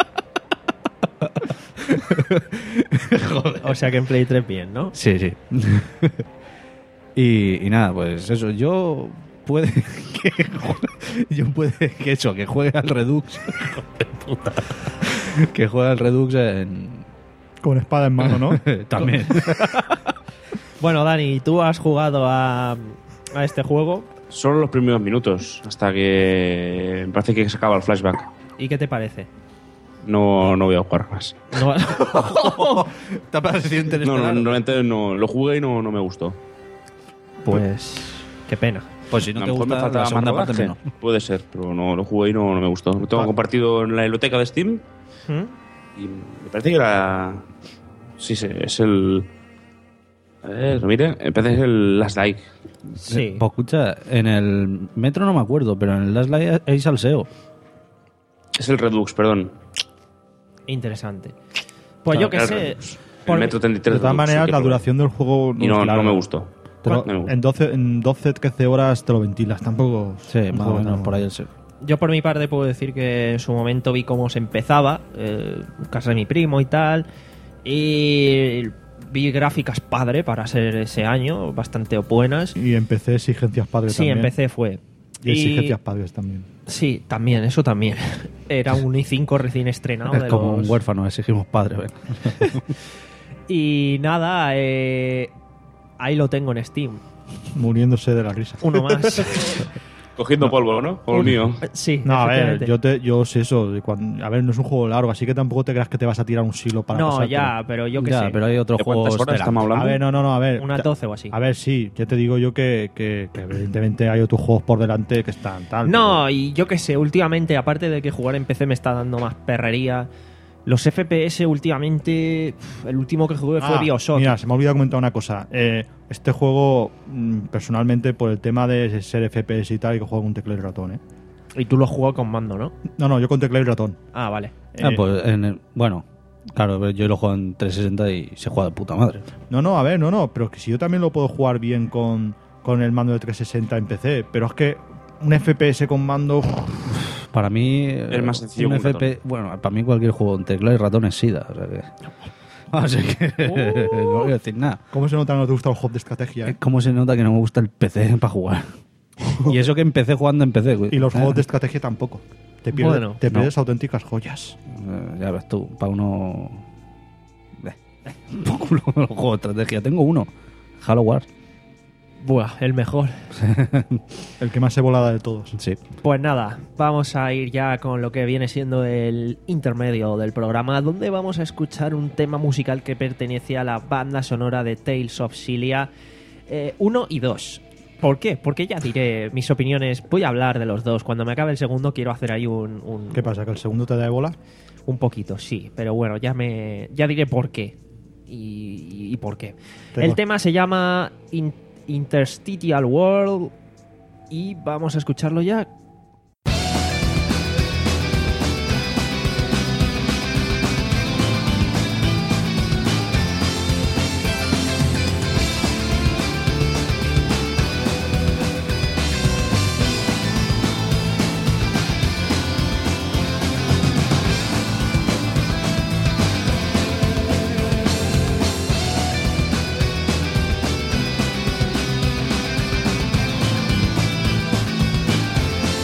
Joder. O sea que en Play tres bien, ¿no? Sí, sí. y, y nada, pues eso, yo puede que yo puede que eso, que juegue al Redux. Joder, puta. Que juegue al Redux en Con espada en mano, ¿no? también. Bueno, Dani, ¿tú has jugado a, a este juego? Solo los primeros minutos, hasta que me parece que se acaba el flashback. ¿Y qué te parece? No, no voy a jugar más. No, ¿Te ha parecido No, Interestelar? no, normalmente no, lo jugué y no, no me gustó. pues qué pena. Pues si no a te lo mejor gusta me faltaba la segunda más parte rodaje. menos. Puede ser, pero no lo jugué y no, no me gustó. Lo tengo Ah. compartido en la biblioteca de Steam ¿Mm? y me parece que era... Sí, sí, es el... A ver, mire, me parece que es el Last Like. Sí. Pues escucha, en el Metro no me acuerdo, pero en el Last Light hay salseo. Es el Redux, perdón. Interesante. Pues yo qué El sé. Redux. por El mí- Metro treinta y tres De todas Redux, maneras, sí que la probé. duración del juego Y no, es larga. no me gustó. Pero No me gustó. en doce, en doce trece horas te lo ventilas, tampoco. Sí, un más o juego menos tan- por ahí el ser. Yo por mi parte puedo decir que en su momento vi cómo se empezaba, eh, casa de mi primo y tal, y vi gráficas padre para ser ese año, bastante buenas. Y empecé exigencias padres Sí, también. empecé fue. Y exigencias padres también. Sí, también, eso también. Era un i cinco recién estrenado. Es de como los- un huérfano, exigimos padre. ven. Y nada, eh, ahí lo tengo en Steam. Muriéndose de la risa. Uno más. Cogiendo polvo, ¿no? Como el mío. Sí, No, a ver, efectivamente. yo, te, yo sé eso. de cuando- a ver, no es un juego largo, así que tampoco te creas que te vas a tirar un silo para No, pasártelo. ya, pero yo qué Ya, sé. pero hay otros ¿De cuántas juegos. horas tela. estamos hablando? A ver, no, no, no, a ver. Unas ya- doce o así. A ver, sí, ya te digo yo que, que, que evidentemente hay otros juegos por delante que están tal. No, y yo qué sé, últimamente, aparte de que jugar en P C me está dando más perrería, los F P S últimamente, pf, el último que jugué fue Ah, Bioshock. Mira, se me ha olvidado comentar una cosa. Eh, este juego, mm, personalmente, por el tema de ser F P S y tal, hay que jugar con teclado y ratón, ¿eh? Y tú lo jugado con mando, ¿no? No, no, yo con teclado y ratón. Ah, vale. Ah, Eh, pues en el- bueno, claro, yo lo juego en trescientos sesenta y se juega de puta madre. No, no, a ver, no, no, pero que si yo también lo puedo jugar bien con, con el mando de trescientos sesenta en P C, pero es que un F P S con mando... Para mí, Es más sencillo un con F P, bueno, para mí cualquier juego en teclado y ratón es SIDA. O sea que, así que no voy a decir nada. ¿Cómo se nota que no te gusta el juego de estrategia? eh? ¿Cómo se nota que no me gusta el P C para jugar? Y eso que empecé jugando en P C. güey. Y los Eh, juegos de estrategia tampoco. Te pierdes, Bueno, te no. pierdes auténticas joyas. eh, ya ves tú, para uno... Eh, por culo los juegos de estrategia. Tengo uno, Halo Wars. Buah, el mejor. El que más se volada de todos. Sí. Pues nada, vamos a ir ya con lo que viene siendo el intermedio del programa, donde vamos a escuchar un tema musical que pertenece a la banda sonora de Tales of Xillia uno y dos. ¿Por qué? Porque ya diré mis opiniones. Voy a hablar de los dos. Cuando me acabe el segundo quiero hacer ahí un, un, ¿Qué pasa? ¿Que el segundo te da ébola? un poquito, sí. Pero bueno, ya me ya diré por qué. Y, y por qué. Tema. El tema se llama In- Interstitial World y vamos a escucharlo ya. 「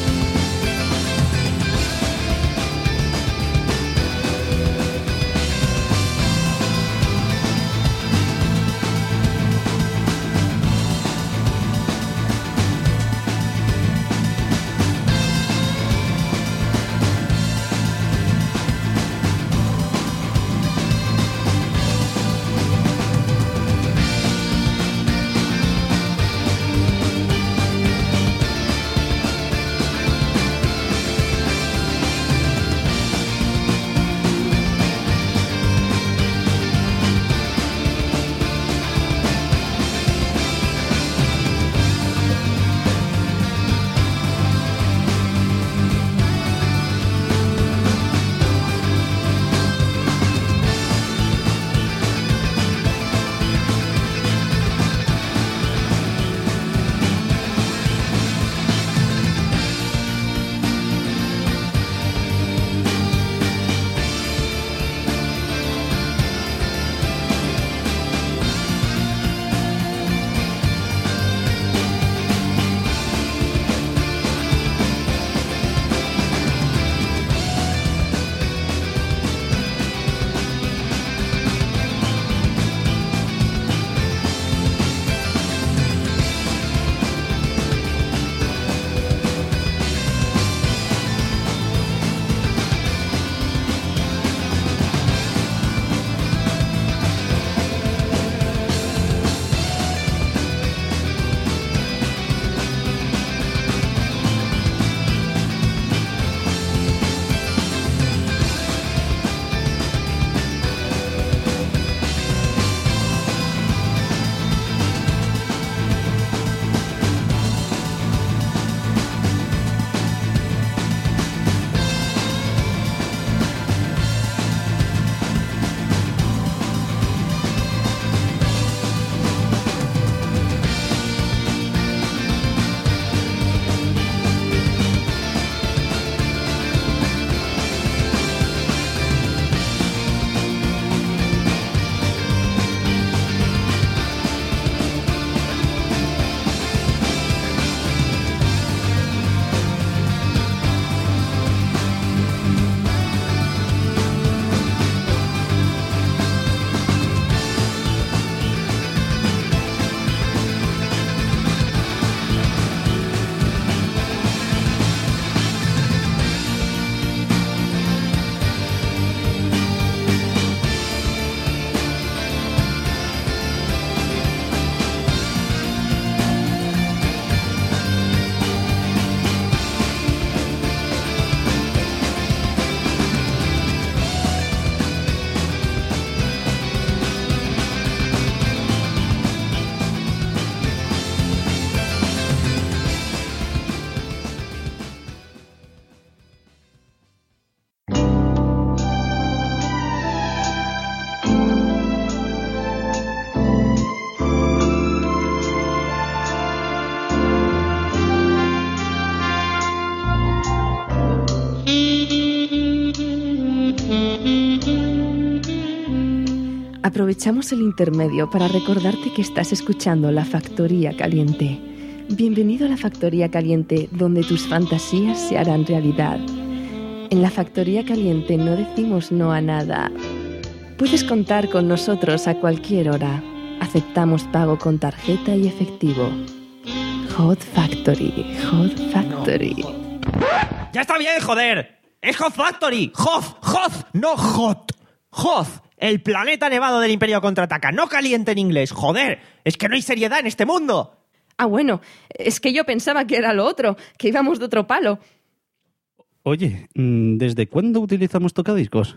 Aprovechamos el intermedio para recordarte que estás escuchando La Factoría Caliente. Bienvenido a La Factoría Caliente, donde tus fantasías se harán realidad. En La Factoría Caliente no decimos no a nada. Puedes contar con nosotros a cualquier hora. Aceptamos pago con tarjeta y efectivo. Hot Factory, Hot Factory. ¡Ya está bien, joder! ¡Es Hot Factory! ¡Hoth! ¡Hoth! ¡No Hot! ¡Hoth! El planeta nevado del Imperio contraataca. ¡No caliente en inglés! ¡Joder! ¡Es que no hay seriedad en este mundo! Ah, bueno, es que yo pensaba que era lo otro, que íbamos de otro palo. Oye, ¿desde cuándo utilizamos tocadiscos?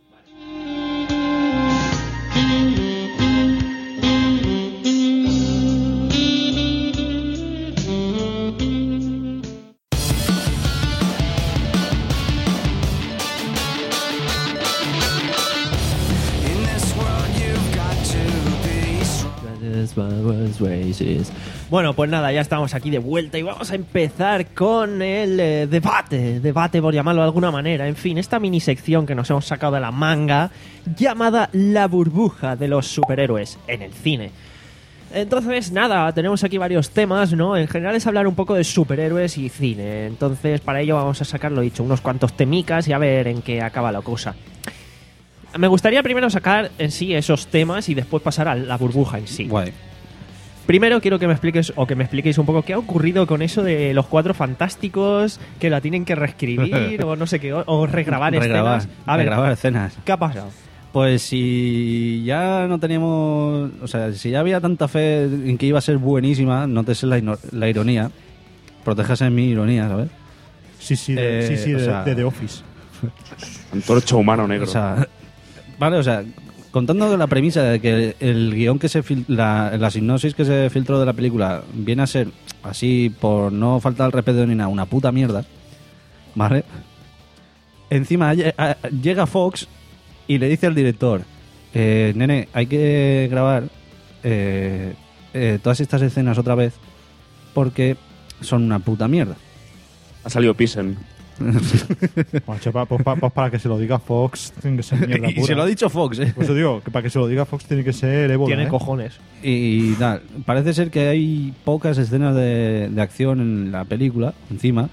Bueno, pues nada, ya estamos aquí de vuelta y vamos a empezar con el eh, debate, debate por llamarlo de alguna manera. En fin, esta mini sección que nos hemos sacado de la manga llamada La burbuja de los superhéroes en el cine. Entonces, nada, tenemos aquí varios temas, ¿no? En general es hablar un poco de superhéroes y cine. Entonces, para ello vamos a sacar, lo dicho, unos cuantos temicas y a ver en qué acaba la cosa. Me gustaría primero sacar en sí esos temas y después pasar a la burbuja en sí. Guay. Primero quiero que me expliques o que me expliquéis un poco qué ha ocurrido con eso de los Cuatro Fantásticos, que la tienen que reescribir o no sé qué, o, o regrabar, regrabar escenas. A ver, regrabar escenas. ¿qué ha pasado? Pues si ya no teníamos... O sea, si ya había tanta fe en que iba a ser buenísima, nótese la, ino- la ironía. Protéjase mi ironía, ¿sabes? Sí, sí, de, Eh, sí, sí, o de, sea- de The Office. Antorcha humano negro. O sea, vale, o sea, contando de la premisa de que el guión que se fil- la, la sinopsis que se filtró de la película viene a ser, así por no faltar al respeto ni nada, una puta mierda, ¿vale? Encima lle- a- llega Fox y le dice al director, eh, nene, hay que grabar eh, eh, todas estas escenas otra vez porque son una puta mierda. Ha salido Pisen. Macho, pa- pues, pa- pues para que se lo diga Fox, tiene que ser mierda Y pura. se lo ha dicho Fox, ¿eh? Por eso digo, que para que se lo diga Fox tiene que ser ébola, Tiene ¿eh? cojones. Y tal, parece ser que hay pocas escenas de, de acción en la película, encima.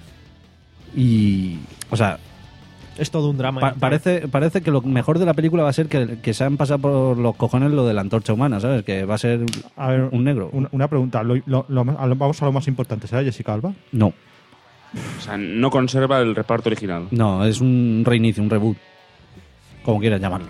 Y, o sea, Es todo un drama. pa- parece, parece que lo mejor de la película va a ser que, que se han pasado por los cojones lo de la antorcha humana, ¿sabes? Que va a ser A ver, un negro. Una, una pregunta. Lo- lo- lo- a lo- vamos a lo más importante. ¿Será Jessica Alba? No, O sea, no conserva el reparto original. no, es un reinicio, un reboot. Como quieras llamarlo.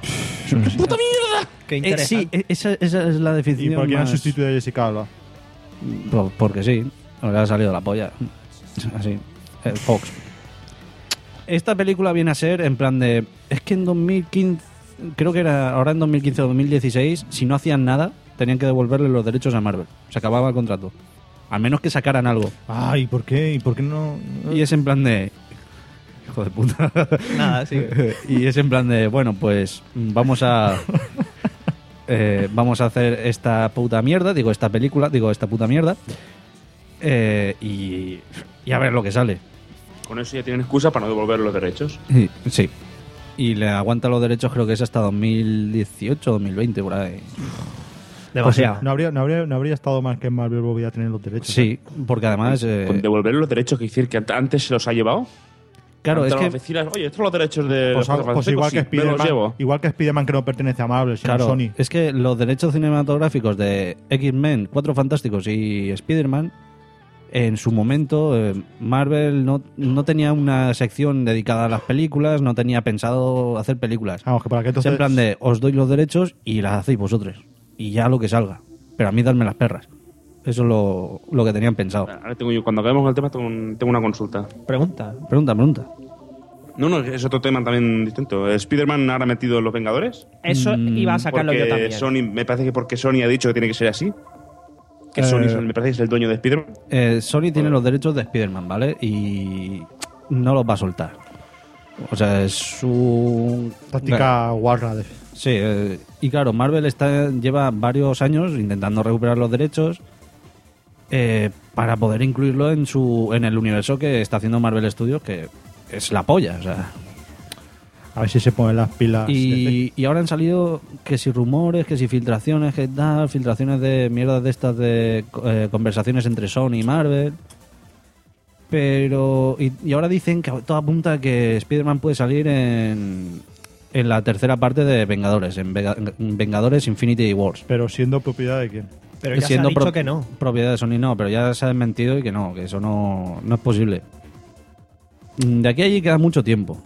Qué Eh, interesante. sí, e- esa, esa es la ¿Y definición. por qué no más- sustituye a Jessica Alba? Por- porque sí, le ha salido la polla. Así, eh, Fox. Esta película viene a ser en plan de... Es que en dos mil quince, creo que era ahora en dos mil quince o dos mil dieciséis, si no hacían nada, tenían que devolverle los derechos a Marvel. Se acababa el contrato. Al menos que sacaran algo. Ay, ¿por qué? ¿Y por qué no...? Y es en plan de... Hijo de puta. Nada, sí. Y es en plan de... Bueno, pues vamos a... eh, vamos a hacer esta puta mierda, digo, esta película, digo, esta puta mierda. Eh, y, y a ver lo que sale. Con eso ya tienen excusa para no devolver los derechos. Sí, sí. Y le aguanta los derechos, creo que es hasta dos mil dieciocho, dos mil veinte, por ahí. Demasiado. No habría, no, habría, no habría estado mal que Marvel volviera a tener los derechos. Sí, porque además... eh, Con devolver los derechos, que decir que ant- antes se los ha llevado. claro, es Ante las que... oficinas, oye, estos son los derechos de Pues, los pues Cuatro igual, que Fantásticos, sí, me los Spiderman, llevo. igual que Spider-Man que no pertenece a Marvel, sino Claro, a Sony. es que los derechos cinematográficos de X-Men, Cuatro Fantásticos y Spider-Man, en su momento eh, Marvel no, no tenía una sección dedicada a las películas, no tenía pensado hacer películas. Vamos, que para que Es entonces... en plan de, os doy los derechos y las hacéis vosotros. Y ya lo que salga. Pero a mí dadme las perras. Eso es lo, lo que tenían pensado. Ahora tengo yo, cuando acabemos con el tema, tengo, un- tengo una consulta. Pregunta. Pregunta, pregunta. No, no, es otro tema también distinto. ¿Spider-Man ahora metido en los Vengadores? Eso Mm, iba a sacarlo yo Porque también. Sony, me parece que porque Sony ha dicho que tiene que ser así. Que Eh, Sony es el- me parece que es el dueño de Spider-Man. Eh, Sony tiene los derechos de Spider-Man, ¿vale? Y no los va a soltar. O sea, es su... Táctica guarra de... Sí, eh, y claro, Marvel está, lleva varios años intentando recuperar los derechos eh, para poder incluirlo en su en el universo que está haciendo Marvel Studios, que es la polla, o sea... A ver si se ponen las pilas. Y, y ahora han salido que si rumores, que si filtraciones, que tal, filtraciones de mierdas de estas de eh, conversaciones entre Sony y Marvel. Pero. Y, y ahora dicen que todo apunta a que Spider-Man puede salir en, en la tercera parte de Vengadores, en Vega- en Vengadores Infinity Wars. Pero siendo propiedad de quién. Pero ya Siendo se ha dicho pro- que no. Propiedad de Sony no, pero ya se ha desmentido y que no, que eso no, no es posible. De aquí a allí queda mucho tiempo.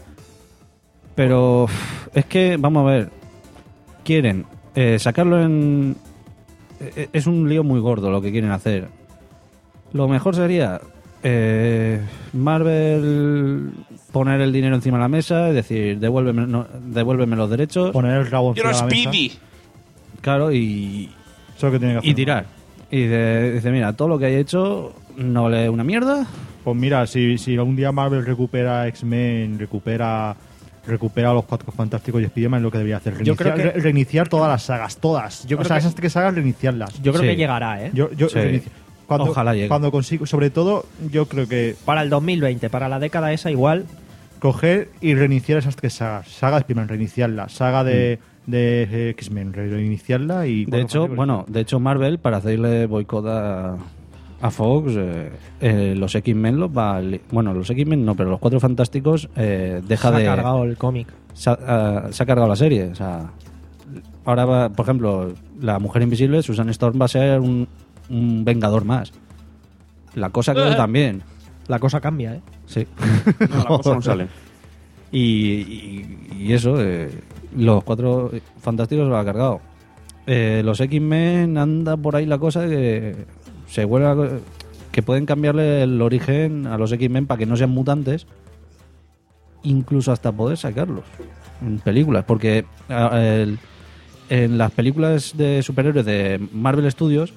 Pero uf, es que, vamos a ver, quieren eh, sacarlo en... eh, Es un lío muy gordo lo que quieren hacer. Lo mejor sería eh, Marvel poner el dinero encima de la mesa, es decir, devuélveme, no, devuélveme los derechos, Poner el rabo encima de la mesa. claro, y, Eso es lo que tiene que hacer. y tirar. Y de- dice, mira, todo lo que hay hecho no vale una mierda. Pues mira, si, si algún día Marvel recupera X-Men, recupera recupera a los Cuatro Fantásticos y Spider-Man, es lo que debería hacer. Yo Reiniciar, creo que- re- reiniciar todas las sagas, todas. Yo o creo sea, que- esas tres sagas, reiniciarlas. Yo creo Sí. que llegará, ¿eh? Yo, yo Sí. reinici- cuando, Ojalá llegue. Cuando consigo, sobre todo, yo creo que Para el dos mil veinte, para la década esa igual. coger y reiniciar esas tres sagas. Saga de Spider-Man, reiniciarla. Saga de, de eh, X-Men, re- reiniciarla y... De Cuatro hecho, Fantásticos. bueno, de hecho Marvel, para hacerle boicot a, a Fox, eh, eh, los X-Men los va a li- bueno, los X-Men no, pero los Cuatro Fantásticos eh, deja se de... ha cargado el cómic. Se ha, ah, se ha cargado la serie, o sea... Ahora, va, por ejemplo, la Mujer Invisible, Susan Storm, va a ser un, un vengador más. La cosa creo que también. La cosa cambia, ¿eh? Sí. No, la cosa no sale. Y, y- y eso, eh, los Cuatro Fantásticos lo ha cargado. Eh, los X-Men anda por ahí la cosa que se vuelve a- que pueden cambiarle el origen a los X-Men para que no sean mutantes, incluso hasta poder sacarlos en películas, porque a- el- en las películas de superhéroes de Marvel Studios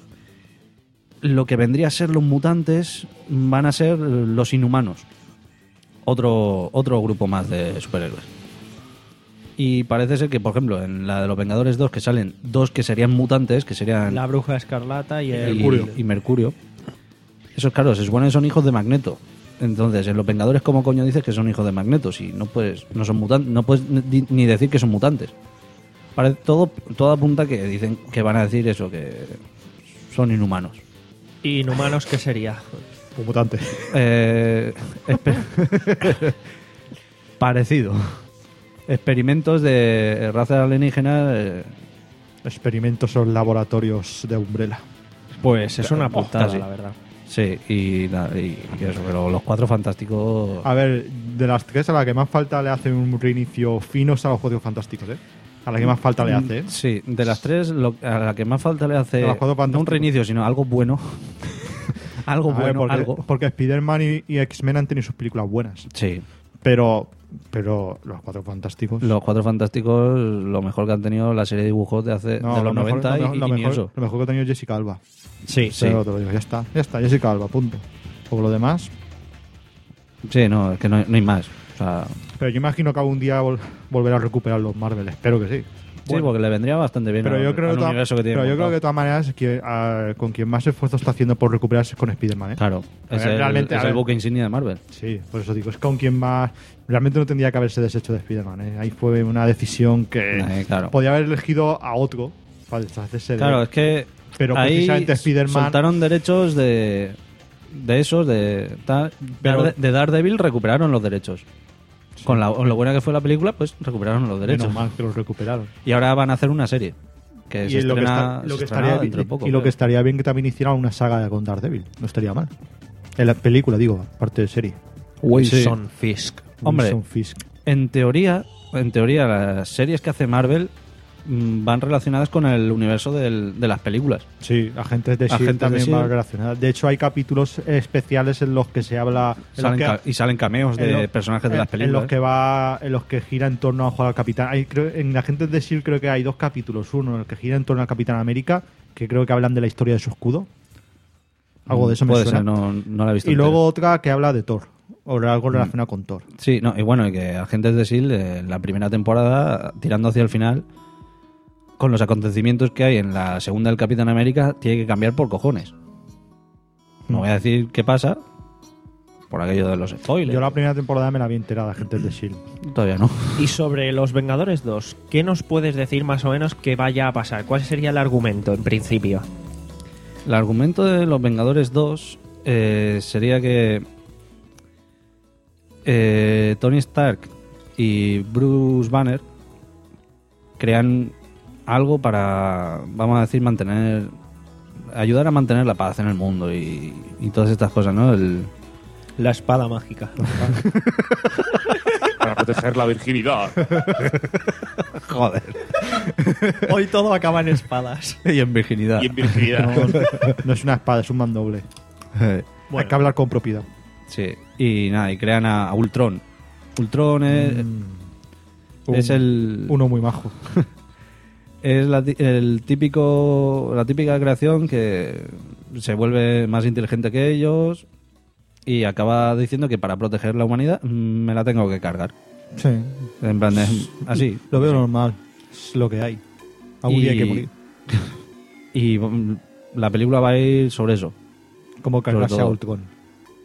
lo que vendría a ser los mutantes van a ser los inhumanos, otro otro grupo más de superhéroes. Y parece ser que, por ejemplo, en la de los Vengadores dos, que salen dos que serían mutantes, que serían La Bruja Escarlata y el... y, y Mercurio. Esos, claro, se supone que son hijos de Magneto. Entonces, en los Vengadores, ¿cómo coño dices que son hijos de Magneto? Si no puedes, no son mutantes, no puedes ni, ni decir que son mutantes. Parece, todo, todo apunta que dicen que van a decir eso, que son inhumanos. ¿Y Inhumanos qué sería? Un mutante. Eh, espe- Parecido. Experimentos de razas alienígenas. eh, Experimentos en laboratorios de Umbrella. Pues es una putada, casi. la verdad. Sí, y, nada, y, y eso, pero los Cuatro Fantásticos. A ver, de las tres a la que más falta le hace un reinicio fino es a los Cuatro Fantásticos, ¿eh? A la que más falta le hace, ¿eh? Sí, de las tres, lo, a la que más falta le hace. De los Cuatro No un Fantásticos. reinicio, sino algo bueno. algo A ver, bueno, porque, algo. porque Spider-Man y, y X-Men han tenido sus películas buenas. Sí, Pero, pero los Cuatro Fantásticos... los Cuatro Fantásticos, lo mejor que han tenido la serie de dibujos de hace No, de lo los mejor- noventa lo mejor- y, lo y ni mejor, eso. lo mejor que ha tenido es Jessica Alba. Sí, Sí. Pero te lo digo, ya está. Ya está, Jessica Alba, punto. Por lo demás... Sí, no, es que no, no hay más. O sea, Pero yo imagino que algún día vol- volverá a recuperar los Marvel. Espero que sí. sí, porque le vendría bastante bien Pero al, yo creo, al de todas- universo que tiene pero yo creo montado. que de todas maneras que, ah, con quien más esfuerzo está haciendo por recuperarse es con Spider-Man, ¿eh? Claro, A es ver, el, realmente, es a el ver. buque insignia de Marvel. Sí, por eso digo, es con quien más... Realmente no tendría que haberse deshecho de Spider-Man, ¿eh? Ahí fue una decisión que Eh, claro. podía haber elegido a otro para deshacerse de Claro, es que Pero ahí precisamente Spider-Man... soltaron derechos de de esos, de tal, Pero- de, de Daredevil recuperaron los derechos. Con, la, con lo buena que fue la película, pues recuperaron los derechos. Menos mal que los recuperaron. Y ahora van a hacer una serie. Que Y se lo que, estrena, está- lo se que estrena estaría, dentro de bien- poco. y lo creo. que estaría bien que también hicieran una saga con Daredevil. No estaría mal. En la película, digo, aparte de serie. Wilson Fisk. Hombre, Wilson Fisk. En teoría, en teoría las series que hace Marvel mm, van relacionadas con el universo del- de las películas. Sí, Agentes de S.H.I.E.L.D. Agentes de también S.H.I.E.L.D.. va relacionada. De hecho, hay capítulos especiales en los que se habla... en los Salen que- ca- y salen cameos en de lo- personajes de en- las películas. En los que va, en los que gira en torno a jugar al Capitán. Hay, creo, en Agentes de S H I E L D creo que hay dos capítulos. Uno en el que gira en torno al Capitán América, que creo que hablan de la historia de su escudo. Algo de eso me Puede suena. ser, no, no la he visto Y entera. luego otra que habla de Thor. O algo relacionado con Thor. Sí, no, y bueno, y que Agentes de S H I E L D en la primera temporada, tirando hacia el final, con los acontecimientos que hay en la segunda del Capitán América, tiene que cambiar por cojones. No voy a decir qué pasa, por aquello de los spoilers. Yo la primera temporada me la vi enterada, gente de S H I E L D. Todavía no. Y sobre Los Vengadores dos, ¿qué nos puedes decir más o menos que vaya a pasar? ¿Cuál sería el argumento en principio? El argumento de Los Vengadores dos eh, sería que eh, Tony Stark y Bruce Banner crean algo para, vamos a decir, mantener, ayudar a mantener la paz en el mundo y, y todas estas cosas, ¿no? El, La espada mágica. Para proteger la virginidad. joder. Hoy todo acaba en espadas. Y en virginidad. Y en virginidad. No, no es una espada, es un mandoble. Hay que hablar con propiedad. Sí, y nada, y crean a, a Ultron. Ultron es, Mm. es Un- el Uno muy majo. es la, ti- el típico la típica creación que se vuelve más inteligente que ellos y acaba diciendo que para proteger la humanidad mm, me la tengo que cargar. Sí. En plan de, así. Lo veo normal. Es lo que hay. Algún Y- día hay que morir. Y mm, la película va a ir sobre eso. Como cargarse todo. a Ultron.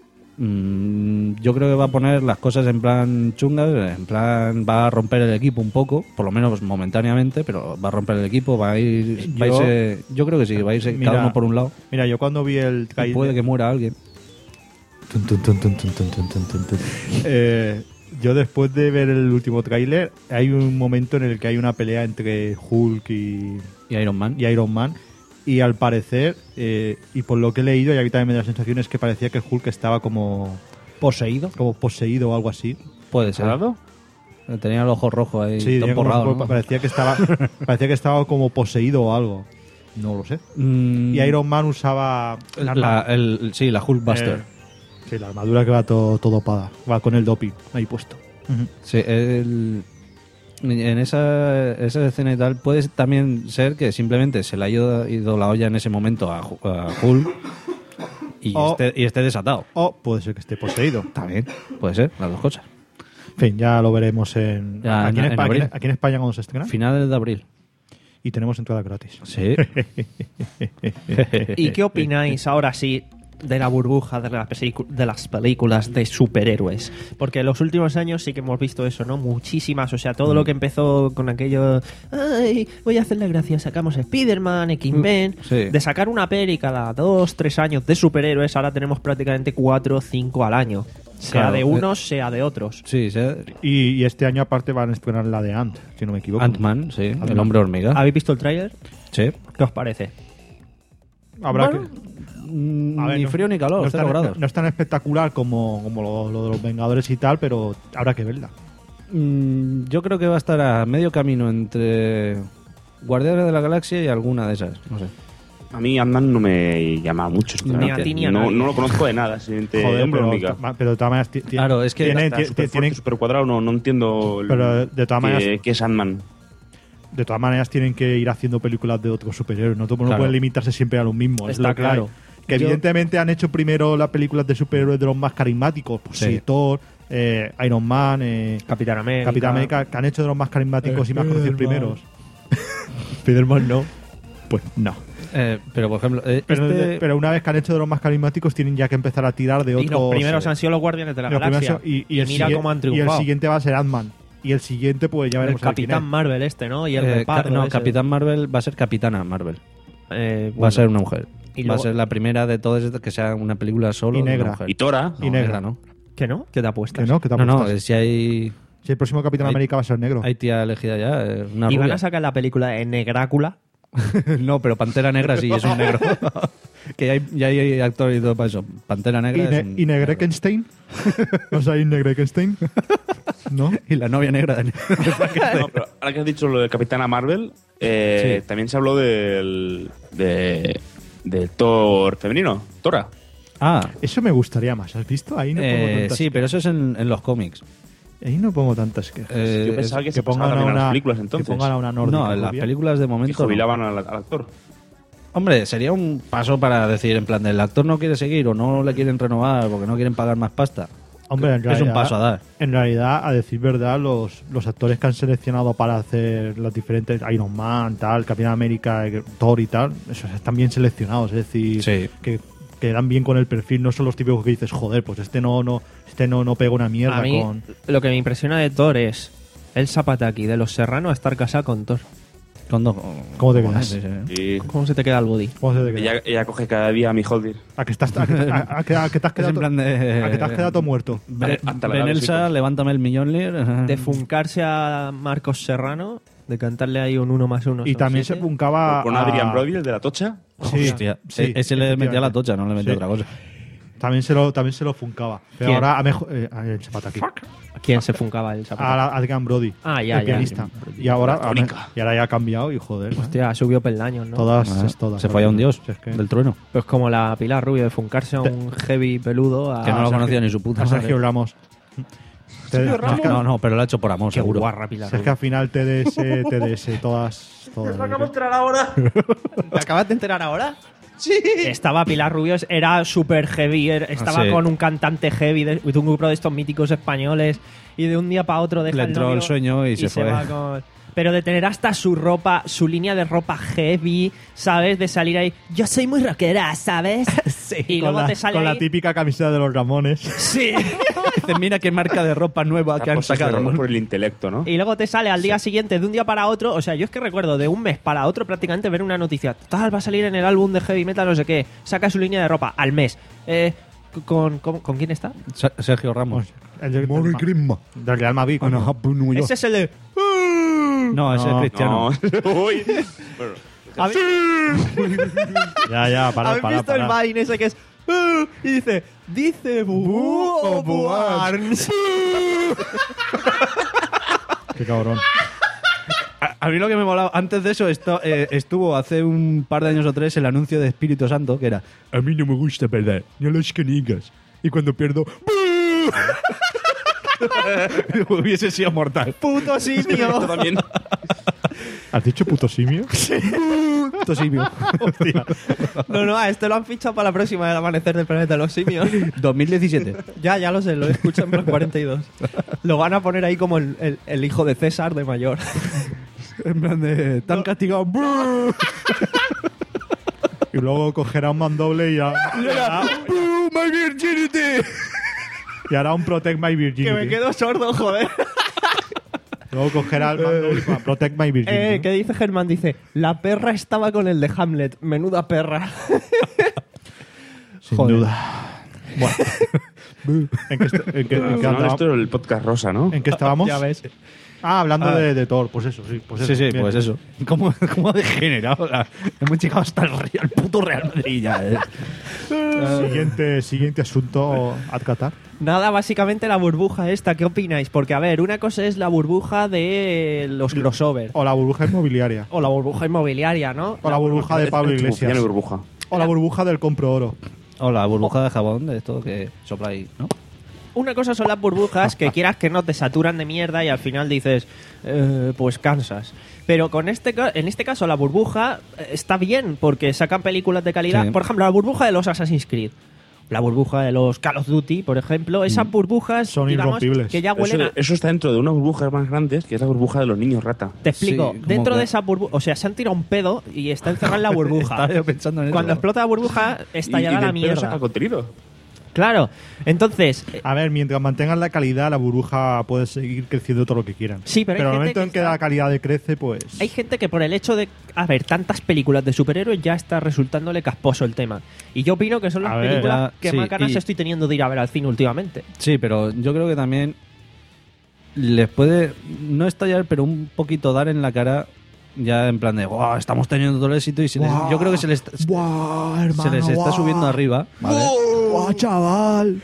Mm, yo creo que va a poner las cosas en plan chungas, en plan va a romper el equipo un poco, por lo menos momentáneamente, pero va a romper el equipo, va a ir, va a Yo- irse- yo creo que sí, va a irse Mira, cada uno por un lado. Mira, yo cuando vi el Y trailer... puede que muera alguien. Tun, tun, tun, tun, tun, tun, tun, tun, tun, tun. Eh, yo después de ver el último tráiler, hay un momento en el que hay una pelea entre Hulk y, Y Iron Man. y Iron Man. Y al parecer, eh, y por lo que he leído, y a mí también me da la sensación, es que parecía que Hulk estaba como, ¿Poseído? como poseído o algo así. Puede ser. ¿Salado? Tenía el ojo rojo ahí, Sí, todo tenía como- porrado, ¿no? parecía que estaba parecía que estaba como poseído o algo. No lo sé. Mm, Y Iron Man usaba el arma- la, el, sí, la Hulkbuster. Eh, sí, la armadura que va todo, todo pada. Va con el doping ahí puesto. Sí, el- en esa, esa escena y tal, puede también ser que simplemente se le haya ido la olla en ese momento a, Hu- a Hulk y, O- esté, y esté desatado. O puede ser que esté poseído. También, puede ser, las dos cosas. En fin, ya lo veremos en, Ya, aquí, en- en en España, abril. aquí en España cuando se estrena. Finales de abril. Y tenemos entrada gratis. Sí. ¿Y qué opináis ahora sí de la burbuja de las, pelicu- de las películas de superhéroes? Porque en los últimos años sí que hemos visto eso, ¿no? Muchísimas, o sea, todo lo que empezó con aquello, ay, voy a hacerle gracia, sacamos Spider-Man, X-Men, Sí. de sacar una peli cada dos, tres años de superhéroes, ahora tenemos prácticamente cuatro o cinco al año. Sea Claro, de unos, sea de otros. Sí, sí. Y, y este año aparte van a estrenar la de Ant, si no me equivoco. Ant-Man, sí. El hombre hormiga. ¿Habéis visto el tráiler? Sí. ¿Qué os parece? Habrá Bueno, que... Mm, A ver, ni no- frío ni calor, no es, cero tan, grados. no es tan espectacular como, como lo, lo de los Vengadores y tal, pero habrá que verla. Mm, yo creo que va a estar a medio camino entre Guardianes de la Galaxia y alguna de esas. No sé. A mí Ant-Man no me llama mucho. Ni a ti ni a no, nadie. no lo conozco de nada. Simplemente Joder, hombre pero, hormiga. ma- pero de todas maneras ti- ti- Claro, es que tiene- Está ti- súper ti- fuerte, tienen- súper cuadrado, no, no entiendo el- Pero de todas qué- maneras- qué es Ant-Man. de todas maneras tienen que ir haciendo películas de otros superhéroes. No, no Claro. pueden limitarse siempre a lo mismo. es Está lo que claro. hay. Que Yo- evidentemente han hecho primero las películas de superhéroes de los más carismáticos. Pues sí, Sí. Thor, eh, Iron Man, eh, Capitán América. Capitán América, que han hecho de los más carismáticos y más conocidos primeros. Spider-Man no. Pues no. Eh, pero, por ejemplo, eh, Pero, este- pero una vez que han hecho de los más carismáticos, tienen ya que empezar a tirar de Y otros. los primeros eh, han sido los Guardianes de la los primeros Galaxia. son- y, y el mira sigui- cómo han y triunfado. el siguiente va a ser Ant-Man. Y el siguiente, pues ya El veremos. a ver quién Capitán es. Marvel este, ¿no? Y el eh, repardo ca- no, ese. Capitán Marvel va a ser Capitana Marvel. Eh, Va bueno. a ser una mujer. Y va luego- a ser la primera de todas estas que sea una película solo Y de una negra. mujer. Y Tora. No, y negra. ¿no? ¿Que no? ¿Qué te apuestas? Que no, que te No, no, apuestas. eh, si hay, Si el próximo Capitán Hay- América va a ser negro. hay tía elegida ya, eh, una ¿Y van rubia. a sacar la película en Negrácula? No, pero Pantera Negra sí, es un negro. Que ya hay, ya hay actor y todo para eso. Pantera ¿Y, Negra ne es un y Negrekenstein? ¿No sabéis Negrekenstein? ¿No? Y la novia negra de No, pero ahora que has dicho lo de Capitana Marvel, eh, Sí. también se habló del, de, de Thor femenino, Tora. Ah, Eso me gustaría más. ¿Has visto? Ahí no pongo eh, tantas sí, pero eso es en, en los cómics. Ahí no pongo tantas quejas. Eh, Yo pensaba es- que, se que pongan pasaba a también a una las películas que entonces. pongan a una nórdica no, en las rubia. películas de Que momento. no. jubilaban al, al actor. Hombre, sería un paso para decir, en plan, del actor no quiere seguir o no le quieren renovar porque no quieren pagar más pasta. Hombre, en Es realidad, un paso a dar. En realidad, a decir verdad, los, los actores que han seleccionado para hacer las diferentes Iron Man, tal, Capitán América, Thor y tal, esos están bien seleccionados. Es decir, Sí. que que dan bien con el perfil, no son los típicos que dices, joder, pues este no no este no, no pega una mierda A mí, con... lo que me impresiona de Thor es el Zapataki de los Serrano a estar casado con Thor. Con dos- ¿Cómo te con quedas? ese, sí. Y ¿Cómo se te queda el body? ¿Cómo se te queda? ella, ella coge cada día a mi Holdir. ¿A que, estás, a, que, a, a que- a que te has Es quedado en plan de... a que te has quedado todo muerto? Be- Hasta la Ben edad de Elsa, hijos. levántame el millón, Lear. De funcarse a Marcos Serrano, de cantarle ahí un uno más uno. Y son también siete. se puncaba Con a- Adrian Brody, el de la tocha. Sí, Hostia, sí, e- ese le metía la efectivamente. tocha, no le metía Sí. otra cosa. También se lo, también se lo funcaba. Pero ¿Quién? ahora a mejor. Eh, a- el Zapataki. ¿A quién se funcaba el Zapataki? A la- Adrian Brody. Ah, ya, el ya. pianista. Y ahora, La tónica. y ahora ya ha cambiado y joder. Hostia, subió peldaños, ¿no? Todas, Ah, es todas. se fue a un dios Si es que- del trueno. Pues como la Pilar Rubio de funcarse a un heavy peludo a... Que no lo Sergio- conocía ni su puta a Sergio madre. Ramos. Te- Sergio es que- Ramos. No, no, pero lo ha hecho por amor, Qué seguro. guarra Pilar Es que al Rubio. final T D S, T D S, todas. todas enterar ahora. ¿Te acabas de enterar ahora? Sí. Estaba Pilar Rubio, era super heavy, er- estaba sí. con un cantante heavy de, de un grupo de estos míticos españoles y de un día para otro deja Le el entró novio el sueño y se fue. va con- Pero de tener hasta su ropa, su línea de ropa heavy, ¿sabes? De salir ahí, yo soy muy rockera, ¿sabes? Sí. Y con luego la, te sale con la ahí- típica camiseta de los Ramones. Sí. Dice, mira qué marca de ropa nueva que han Cosas de sacado. Ramón por el intelecto, ¿no? Y luego te sale al día siguiente, de un día para otro. O sea, yo es que recuerdo de un mes para otro prácticamente ver una noticia. Tal, va a salir en el álbum de heavy metal, no sé qué. Saca su línea de ropa al mes. Eh, ¿con, con, ¿Con quién está? Ser- Sergio Ramos. El del, del, del Real Madrid. coño. Ese es el de. No, ese No. es Cristiano. No. Uy. Bueno, ¿Habéis, Ya, ya, para, ¿habéis para, visto para. el Vine ese que es. "Ah", y dice, dice Bubú o Buarns. Qué cabrón. A, a mí lo que me molaba, antes de eso esto, eh, estuvo hace un par de años o tres el anuncio de Espíritu Santo, que era a mí no me gusta perder, ni a los canigas. Y cuando pierdo, hubiese sido mortal. Puto simio. también. ¿Has dicho puto simio? Puto simio. Hostia. No, no, a este lo han fichado para la próxima del amanecer del planeta de los simios. dos mil diecisiete. Ya, ya lo sé, lo escucho en Plan cuarenta y dos. Lo van a poner ahí como el, el- el hijo de César de mayor. En plan de tan castigado. Y luego cogerá un mandoble y, hará- y hará, My virginity. y hará un Protect My Virginity. Que me quedo sordo, joder. Luego cogerá el mandoble y va, Protect My Virginity. Eh, ¿qué dice Germán? Dice, la perra estaba con el de Hamlet. Menuda perra. Sin Joder. duda. Bueno. ¿En qué, est- en qué- en Al qué final andaba- esto es el podcast rosa, ¿no? ¿En qué estábamos? Ya ves. Ah, hablando Ah. de, de Thor. Pues eso, sí. Pues eso. Sí, sí, Bien. pues eso. ¿Cómo, cómo ha degenerado? O sea, hemos llegado hasta el, Real- el puto Real Madrid ya. eh. Siguiente, siguiente asunto a tratar. Nada, básicamente la burbuja esta. ¿Qué opináis? Porque, a ver, una cosa es la burbuja de los crossover. O la burbuja inmobiliaria. O la burbuja inmobiliaria, ¿no? O la burbuja de Pablo Tiene Iglesias. burbuja. O la burbuja del compro oro. O la burbuja de jabón de esto que sopla ahí, ¿no? Una cosa son las burbujas que quieras que no te saturan de mierda y al final dices, eh, pues cansas. Pero con este ca- en este caso la burbuja eh, está bien porque sacan películas de calidad. Sí. Por ejemplo, la burbuja de los Assassin's Creed. La burbuja de los Call of Duty, por ejemplo. Esas burbujas Son digamos, irrompibles. que ya huelen Eso, a... eso está dentro de unas burbujas más grandes, que es la burbuja de los niños rata. Te explico. Sí, como Dentro que- de esa burbuja... O sea, se han tirado un pedo y está encerrado en la burbuja. Estaba yo pensando en eso. Cuando explota la burbuja, estallará y, y la del pelo saca mierda. contenido. Claro. Entonces... eh, A ver, mientras mantengan la calidad, la burbuja puede seguir creciendo todo lo que quieran. Sí, pero hay al gente momento que en que está- la calidad decrece, pues. Hay gente que por el hecho de haber tantas películas de superhéroes ya está resultándole casposo el tema. Y yo opino que son las A ver, películas ya, que sí, más ganas y- estoy teniendo de ir a ver al cine últimamente. Sí, pero yo creo que también les puede no estallar, pero un poquito dar en la cara ya en plan de, wow, estamos teniendo todo el éxito y se les- yo creo que se les, ¡Buah, se hermano! les está ¡Buah! subiendo arriba, ¿vale? ¡Buah, chaval!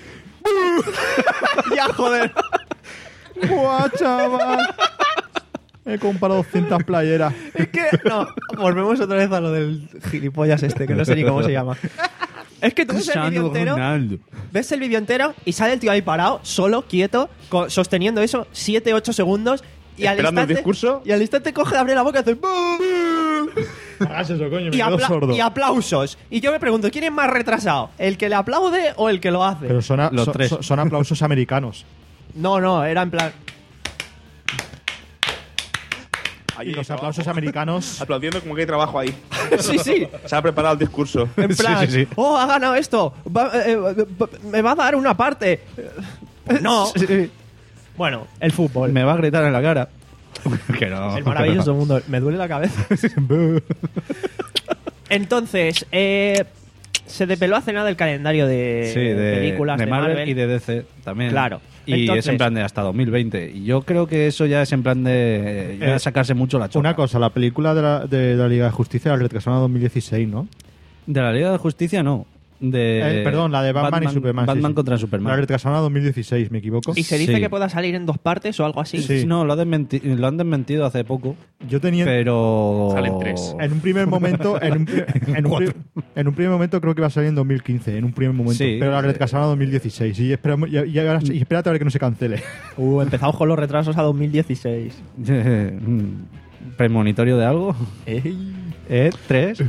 ya, joder. ¡Buah, chaval! He comprado doscientas playeras. Es que, no, volvemos otra vez a lo del gilipollas este, que no sé ni cómo se llama. Es que tú ves el vídeo entero, Ronaldo. ves el vídeo entero y sale el tío ahí parado, solo, quieto, co- sosteniendo eso siete ocho segundos y al, Esperando el instante, discurso. y al instante coge, abre la boca y hace... "Bú". Hagas eso, coño, me y, quedo apla- sordo. y aplausos. Y yo me pregunto, ¿quién es más retrasado? ¿El que le aplaude o el que lo hace? Pero son, a- Los son- tres. son- son aplausos americanos. No, no, era en plan... Allí Y los trabajo. aplausos americanos. Aplaudiendo como que hay trabajo ahí. Sí, sí. Se ha preparado el discurso. En plan, Sí, sí, sí. oh, ha ganado esto. Va- eh, eh, me va a dar una parte. Pues no. Sí. Bueno, el fútbol. Me va a gritar en la cara. Que no. El maravilloso mundo. Me duele la cabeza. Entonces, eh, se desveló hace nada el calendario de, Sí, de, películas de de, Marvel, Marvel y de D C también. Claro. Y Entonces- es en plan de hasta dos mil veinte. Y yo creo que eso ya es en plan de ya Eh, sacarse mucho la chota. Una cosa, la película de la, de la Liga de Justicia la retrasaron a dos mil dieciséis, ¿no? De la Liga de Justicia, no. De Eh, perdón, la de Batman, y Superman. sí, Batman sí. contra La Superman. retrasaron a dos mil dieciséis, ¿me equivoco? Y se dice Sí. que pueda salir en dos partes o algo así. Sí. No, lo, ha desmenti- lo han desmentido hace poco. Yo tenía... Pero. Salen tres. En un primer momento, en un, en, un, pri- en un primer momento creo que iba a salir en dos mil quince, en un primer momento, Sí. pero la retrasaron a dos mil dieciséis y, esperamos, y, y ahora- y espérate a ver que no se cancele. Uh, empezamos con los retrasos a dos mil dieciséis. ¿Premonitorio de algo? ¿Eh? ¿Tres?